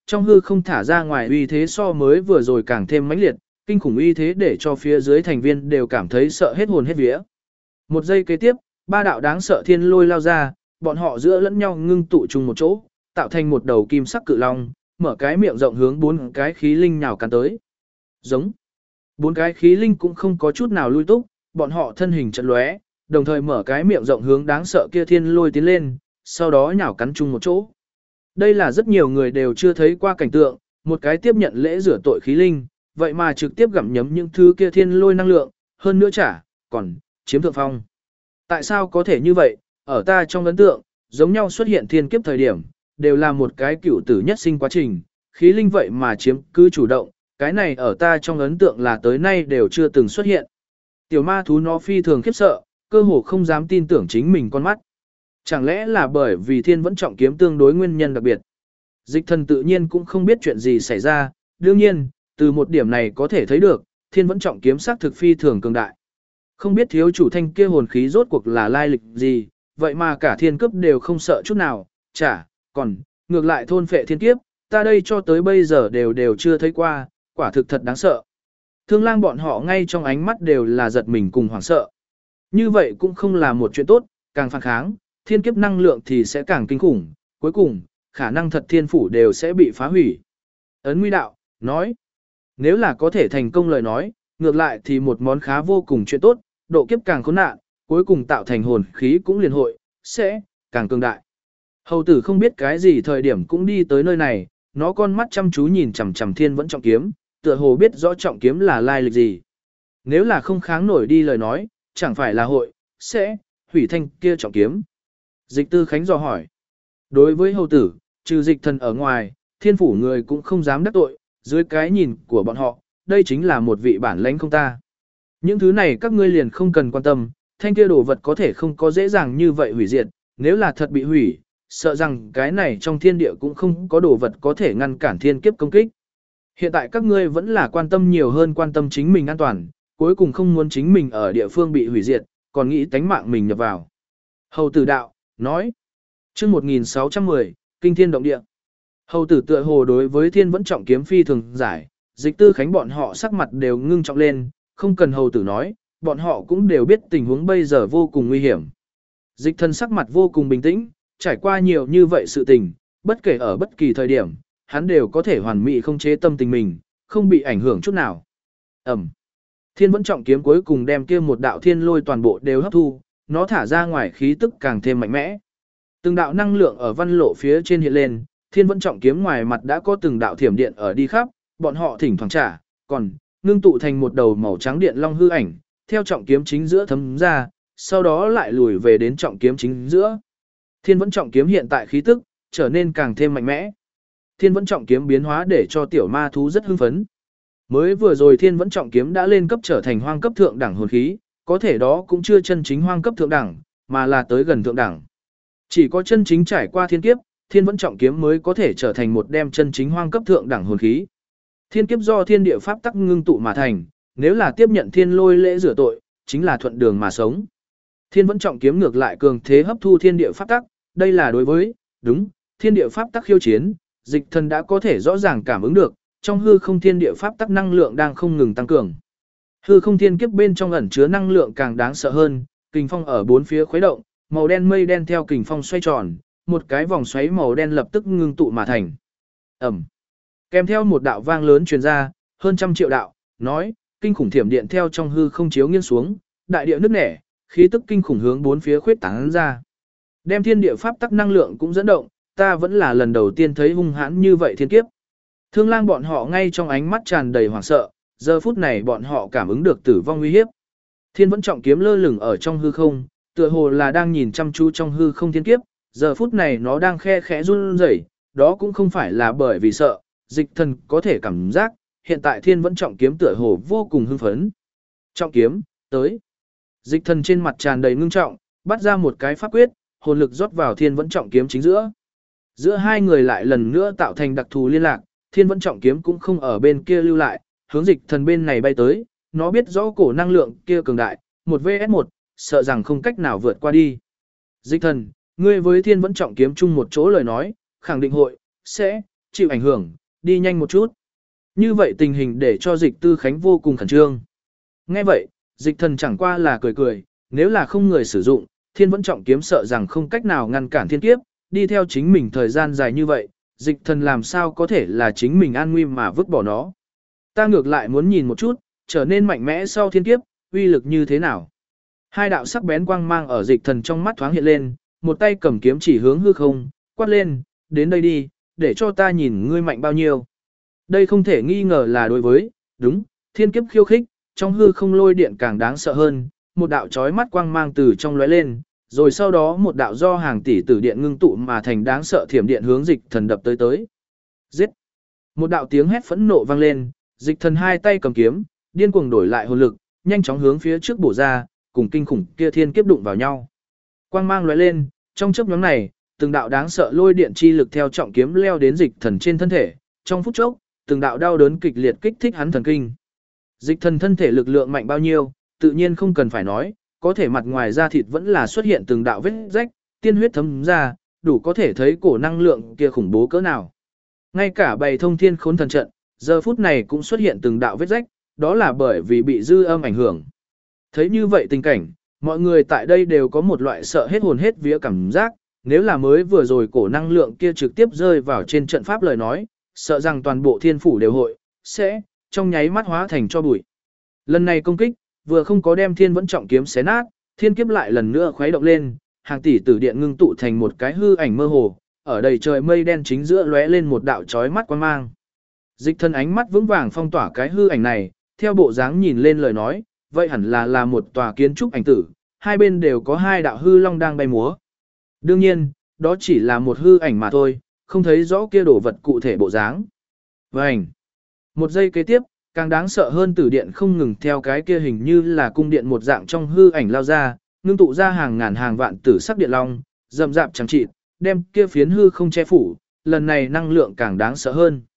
trong hư không thả ra ngoài uy thế so mới vừa rồi càng thêm mãnh liệt, kinh khủng uy thế để cho phía dưới thành viên đều cảm thấy sợ hết hồn hết vía. Một giây kế tiếp, ba đạo đáng sợ thiên lôi lao ra, bọn họ giữa lẫn nhau ngưng tụ chung một chỗ, tạo thành một đầu kim sắc cự long, mở cái miệng rộng hướng bốn cái khí linh nhào cắn tới. Giống. Bốn cái khí linh cũng không có chút nào lui túc, bọn họ thân hình chật lóe, đồng thời mở cái miệng rộng hướng đáng sợ kia thiên lôi tiến lên, sau đó nhào cắn chung một chỗ. Đây là rất nhiều người đều chưa thấy qua cảnh tượng, một cái tiếp nhận lễ rửa tội khí linh, vậy mà trực tiếp gặm nhấm những thứ kia thiên lôi năng lượng, hơn nữa còn chiếm thượng phong. Tại sao có thể như vậy? Ở ta trong ấn tượng, giống nhau xuất hiện thiên kiếp thời điểm, đều là một cái cựu tử nhất sinh quá trình, khí linh vậy mà chiếm cứ chủ động, cái này ở ta trong ấn tượng là tới nay đều chưa từng xuất hiện. Tiểu ma thú nó phi thường khiếp sợ, cơ hồ không dám tin tưởng chính mình con mắt. Chẳng lẽ là bởi vì thiên vẫn trọng kiếm tương đối nguyên nhân đặc biệt? Dịch thần tự nhiên cũng không biết chuyện gì xảy ra, đương nhiên, từ một điểm này có thể thấy được, thiên vẫn trọng kiếm xác thực phi thường cường đại. Không biết thiếu chủ thanh kia hồn khí rốt cuộc là lai lịch gì, vậy mà cả thiên cấp đều không sợ chút nào, còn, ngược lại thôn phệ thiên kiếp, ta đây cho tới bây giờ đều chưa thấy qua, quả thực thật đáng sợ. Thương lang bọn họ ngay trong ánh mắt đều là giật mình cùng hoảng sợ. Như vậy cũng không là một chuyện tốt, càng phản kháng, thiên kiếp năng lượng thì sẽ càng kinh khủng, cuối cùng, khả năng thật thiên phủ đều sẽ bị phá hủy. Ấn Nguy Đạo, nói, nếu là có thể thành công lời nói, ngược lại thì một món khá vô cùng chuyện tốt, độ kiếp càng khốn nạn, cuối cùng tạo thành hồn khí cũng liền hội, sẽ càng cường đại. Hầu tử không biết cái gì thời điểm cũng đi tới nơi này, nó con mắt chăm chú nhìn chằm chằm thiên vẫn trọng kiếm, tựa hồ biết rõ trọng kiếm là lai lịch gì. Nếu là không kháng nổi đi lời nói, chẳng phải là hội, sẽ hủy thanh kia trọng kiếm. Dịch Tư Khánh dò hỏi. Đối với hầu tử, trừ dịch thần ở ngoài, thiên phủ người cũng không dám đắc tội, dưới cái nhìn của bọn họ, đây chính là một vị bản lãnh không ta. Những thứ này các ngươi liền không cần quan tâm, thanh kia đồ vật có thể không có dễ dàng như vậy hủy diệt, nếu là thật bị hủy, sợ rằng cái này trong thiên địa cũng không có đồ vật có thể ngăn cản thiên kiếp công kích. Hiện tại các ngươi vẫn là quan tâm nhiều hơn quan tâm chính mình an toàn, cuối cùng không muốn chính mình ở địa phương bị hủy diệt, còn nghĩ tánh mạng mình nhập vào. Hầu tử đạo, nói, chương 1610, kinh thiên động địa. Hầu tử tựa hồ đối với thiên vẫn trọng kiếm phi thường giải, dịch Tư Khánh bọn họ sắc mặt đều ngưng trọng lên, không cần hầu tử nói, bọn họ cũng đều biết tình huống bây giờ vô cùng nguy hiểm. Dịch thần sắc mặt vô cùng bình tĩnh, trải qua nhiều như vậy sự tình, bất kể ở bất kỳ thời điểm, hắn đều có thể hoàn mỹ không chế tâm tình mình, không bị ảnh hưởng chút nào. Ẩm. Thiên vẫn trọng kiếm cuối cùng đem kia một đạo thiên lôi toàn bộ đều hấp thu, nó thả ra ngoài khí tức càng thêm mạnh mẽ. Từng đạo năng lượng ở văn lộ phía trên hiện lên, thiên vẫn trọng kiếm ngoài mặt đã có từng đạo thiểm điện ở đi khắp, bọn họ thỉnh thoảng còn ngưng tụ thành một đầu màu trắng điện long hư ảnh, theo trọng kiếm chính giữa thấm ra, sau đó lại lùi về đến trọng kiếm chính giữa. Thiên vẫn trọng kiếm hiện tại khí tức trở nên càng thêm mạnh mẽ. Thiên vẫn trọng kiếm biến hóa để cho tiểu ma thú rất hưng phấn. Mới vừa rồi thiên vẫn trọng kiếm đã lên cấp trở thành hoang cấp thượng đẳng hồn khí, có thể đó cũng chưa chân chính hoang cấp thượng đẳng, mà là tới gần thượng đẳng. Chỉ có chân chính trải qua thiên kiếp, thiên vẫn trọng kiếm mới có thể trở thành một đem chân chính hoang cấp thượng đẳng hồn khí. Thiên kiếp do thiên địa pháp tắc ngưng tụ mà thành, nếu là tiếp nhận thiên lôi lễ rửa tội, chính là thuận đường mà sống. Thiên vẫn trọng kiếm ngược lại cường thế hấp thu thiên địa pháp tắc, đây là đối với, thiên địa pháp tắc khiêu chiến, dịch thần đã có thể rõ ràng cảm ứng được, trong hư không thiên địa pháp tắc năng lượng đang không ngừng tăng cường. Hư không thiên kiếp bên trong ẩn chứa năng lượng càng đáng sợ hơn, kình phong ở bốn phía khuấy động, màu đen mây đen theo kình phong xoay tròn, một cái vòng xoáy màu đen lập tức ngưng tụ mà thành. Ẩm. Kèm theo một đạo vang lớn truyền ra, hơn trăm triệu đạo, nói, kinh khủng thiểm điện theo trong hư không chiếu nghiêng xuống, đại địa nứt nẻ, khí tức kinh khủng hướng bốn phía khuyết tán ra. Đem thiên địa pháp tắc năng lượng cũng dẫn động, ta vẫn là lần đầu tiên thấy hung hãn như vậy thiên kiếp. Thương lang bọn họ ngay trong ánh mắt tràn đầy hoảng sợ, giờ phút này bọn họ cảm ứng được tử vong nguy hiếp. Thiên vẫn trọng kiếm lơ lửng ở trong hư không, tựa hồ là đang nhìn chăm chú trong hư không thiên kiếp, giờ phút này nó đang khe khẽ run rẩy, đó cũng không phải là bởi vì sợ, dịch thần có thể cảm giác, hiện tại thiên vẫn trọng kiếm tựa hồ vô cùng hưng phấn. Trọng kiếm, tới. Dịch thần trên mặt tràn đầy ngưng trọng, bắt ra một cái pháp quyết, hồn lực rót vào thiên vẫn trọng kiếm chính giữa. Giữa hai người lại lần nữa tạo thành đặc thù liên lạc, thiên vẫn trọng kiếm cũng không ở bên kia lưu lại, hướng dịch thần bên này bay tới, nó biết rõ cổ năng lượng kia cường đại, 1vs1, sợ rằng không cách nào vượt qua đi. Dịch thần, ngươi với thiên vẫn trọng kiếm chung một chỗ lời nói, khẳng định hội, sẽ, chịu ảnh hưởng, đi nhanh một chút. Như vậy tình hình để cho Dịch Tư Khánh vô cùng khẩn trương. Nghe vậy, Dịch Thần chẳng qua là cười cười, nếu là không người sử dụng, Thiên Vẫn Trọng kiếm sợ rằng không cách nào ngăn cản thiên kiếp, đi theo chính mình thời gian dài như vậy, Dịch Thần làm sao có thể là chính mình an nguy mà vứt bỏ nó. Ta ngược lại muốn nhìn một chút, trở nên mạnh mẽ sau thiên kiếp, uy lực như thế nào. Hai đạo sắc bén quang mang ở Dịch Thần trong mắt thoáng hiện lên, một tay cầm kiếm chỉ hướng hư không, quát lên, đến đây đi, để cho ta nhìn ngươi mạnh bao nhiêu. Đây không thể nghi ngờ là đối với, đúng, thiên kiếp khiêu khích, trong hư không lôi điện càng đáng sợ hơn, một đạo chói mắt quang mang từ trong lóe lên, rồi sau đó một đạo do hàng tỷ tử điện ngưng tụ mà thành đáng sợ thiểm điện hướng Dịch Thần đập tới. Giết! Một đạo tiếng hét phẫn nộ vang lên, Dịch Thần hai tay cầm kiếm, điên cuồng đổi lại hồn lực, nhanh chóng hướng phía trước bổ ra, cùng kinh khủng kia thiên kiếp đụng vào nhau. Quang mang lóe lên, trong chớp nhoáng này, từng đạo đáng sợ lôi điện chi lực theo trọng kiếm leo đến Dịch Thần trên thân thể, trong phút chốc, từng đạo đau đớn kịch liệt kích thích hắn thần kinh. Dịch Thần thân thể lực lượng mạnh bao nhiêu, tự nhiên không cần phải nói, có thể mặt ngoài da thịt vẫn là xuất hiện từng đạo vết rách, tiên huyết thấm ra, đủ có thể thấy cổ năng lượng kia khủng bố cỡ nào. Ngay cả bày thông thiên khốn thần trận, giờ phút này cũng xuất hiện từng đạo vết rách, đó là bởi vì bị dư âm ảnh hưởng. Thấy như vậy tình cảnh, mọi người tại đây đều có một loại sợ hết hồn hết vía cảm giác, nếu là mới vừa rồi cổ năng lượng kia trực tiếp rơi vào trên trận pháp lời nói, sợ rằng toàn bộ thiên phủ đều hội, sẽ, trong nháy mắt hóa thành cho bụi. Lần này công kích, vừa không có đem Thiên Vẫn Trọng kiếm xé nát, thiên kiếp lại lần nữa khuấy động lên, hàng tỷ tử điện ngưng tụ thành một cái hư ảnh mơ hồ, ở đầy trời mây đen chính giữa lóe lên một đạo chói mắt quang mang. Dịch Thần ánh mắt vững vàng phong tỏa cái hư ảnh này, theo bộ dáng nhìn lên lời nói, vậy hẳn là một tòa kiến trúc ảnh tử, hai bên đều có hai đạo hư long đang bay múa. Đương nhiên, đó chỉ là một hư ảnh mà thôi, không thấy rõ kia đồ vật cụ thể bộ dáng. Vành. Một giây kế tiếp, càng đáng sợ hơn tử điện không ngừng theo cái kia hình như là cung điện một dạng trong hư ảnh lao ra, ngưng tụ ra hàng ngàn hàng vạn tử sắc điện long, rậm rạp chẳng chịt, đem kia phiến hư không che phủ, lần này năng lượng càng đáng sợ hơn.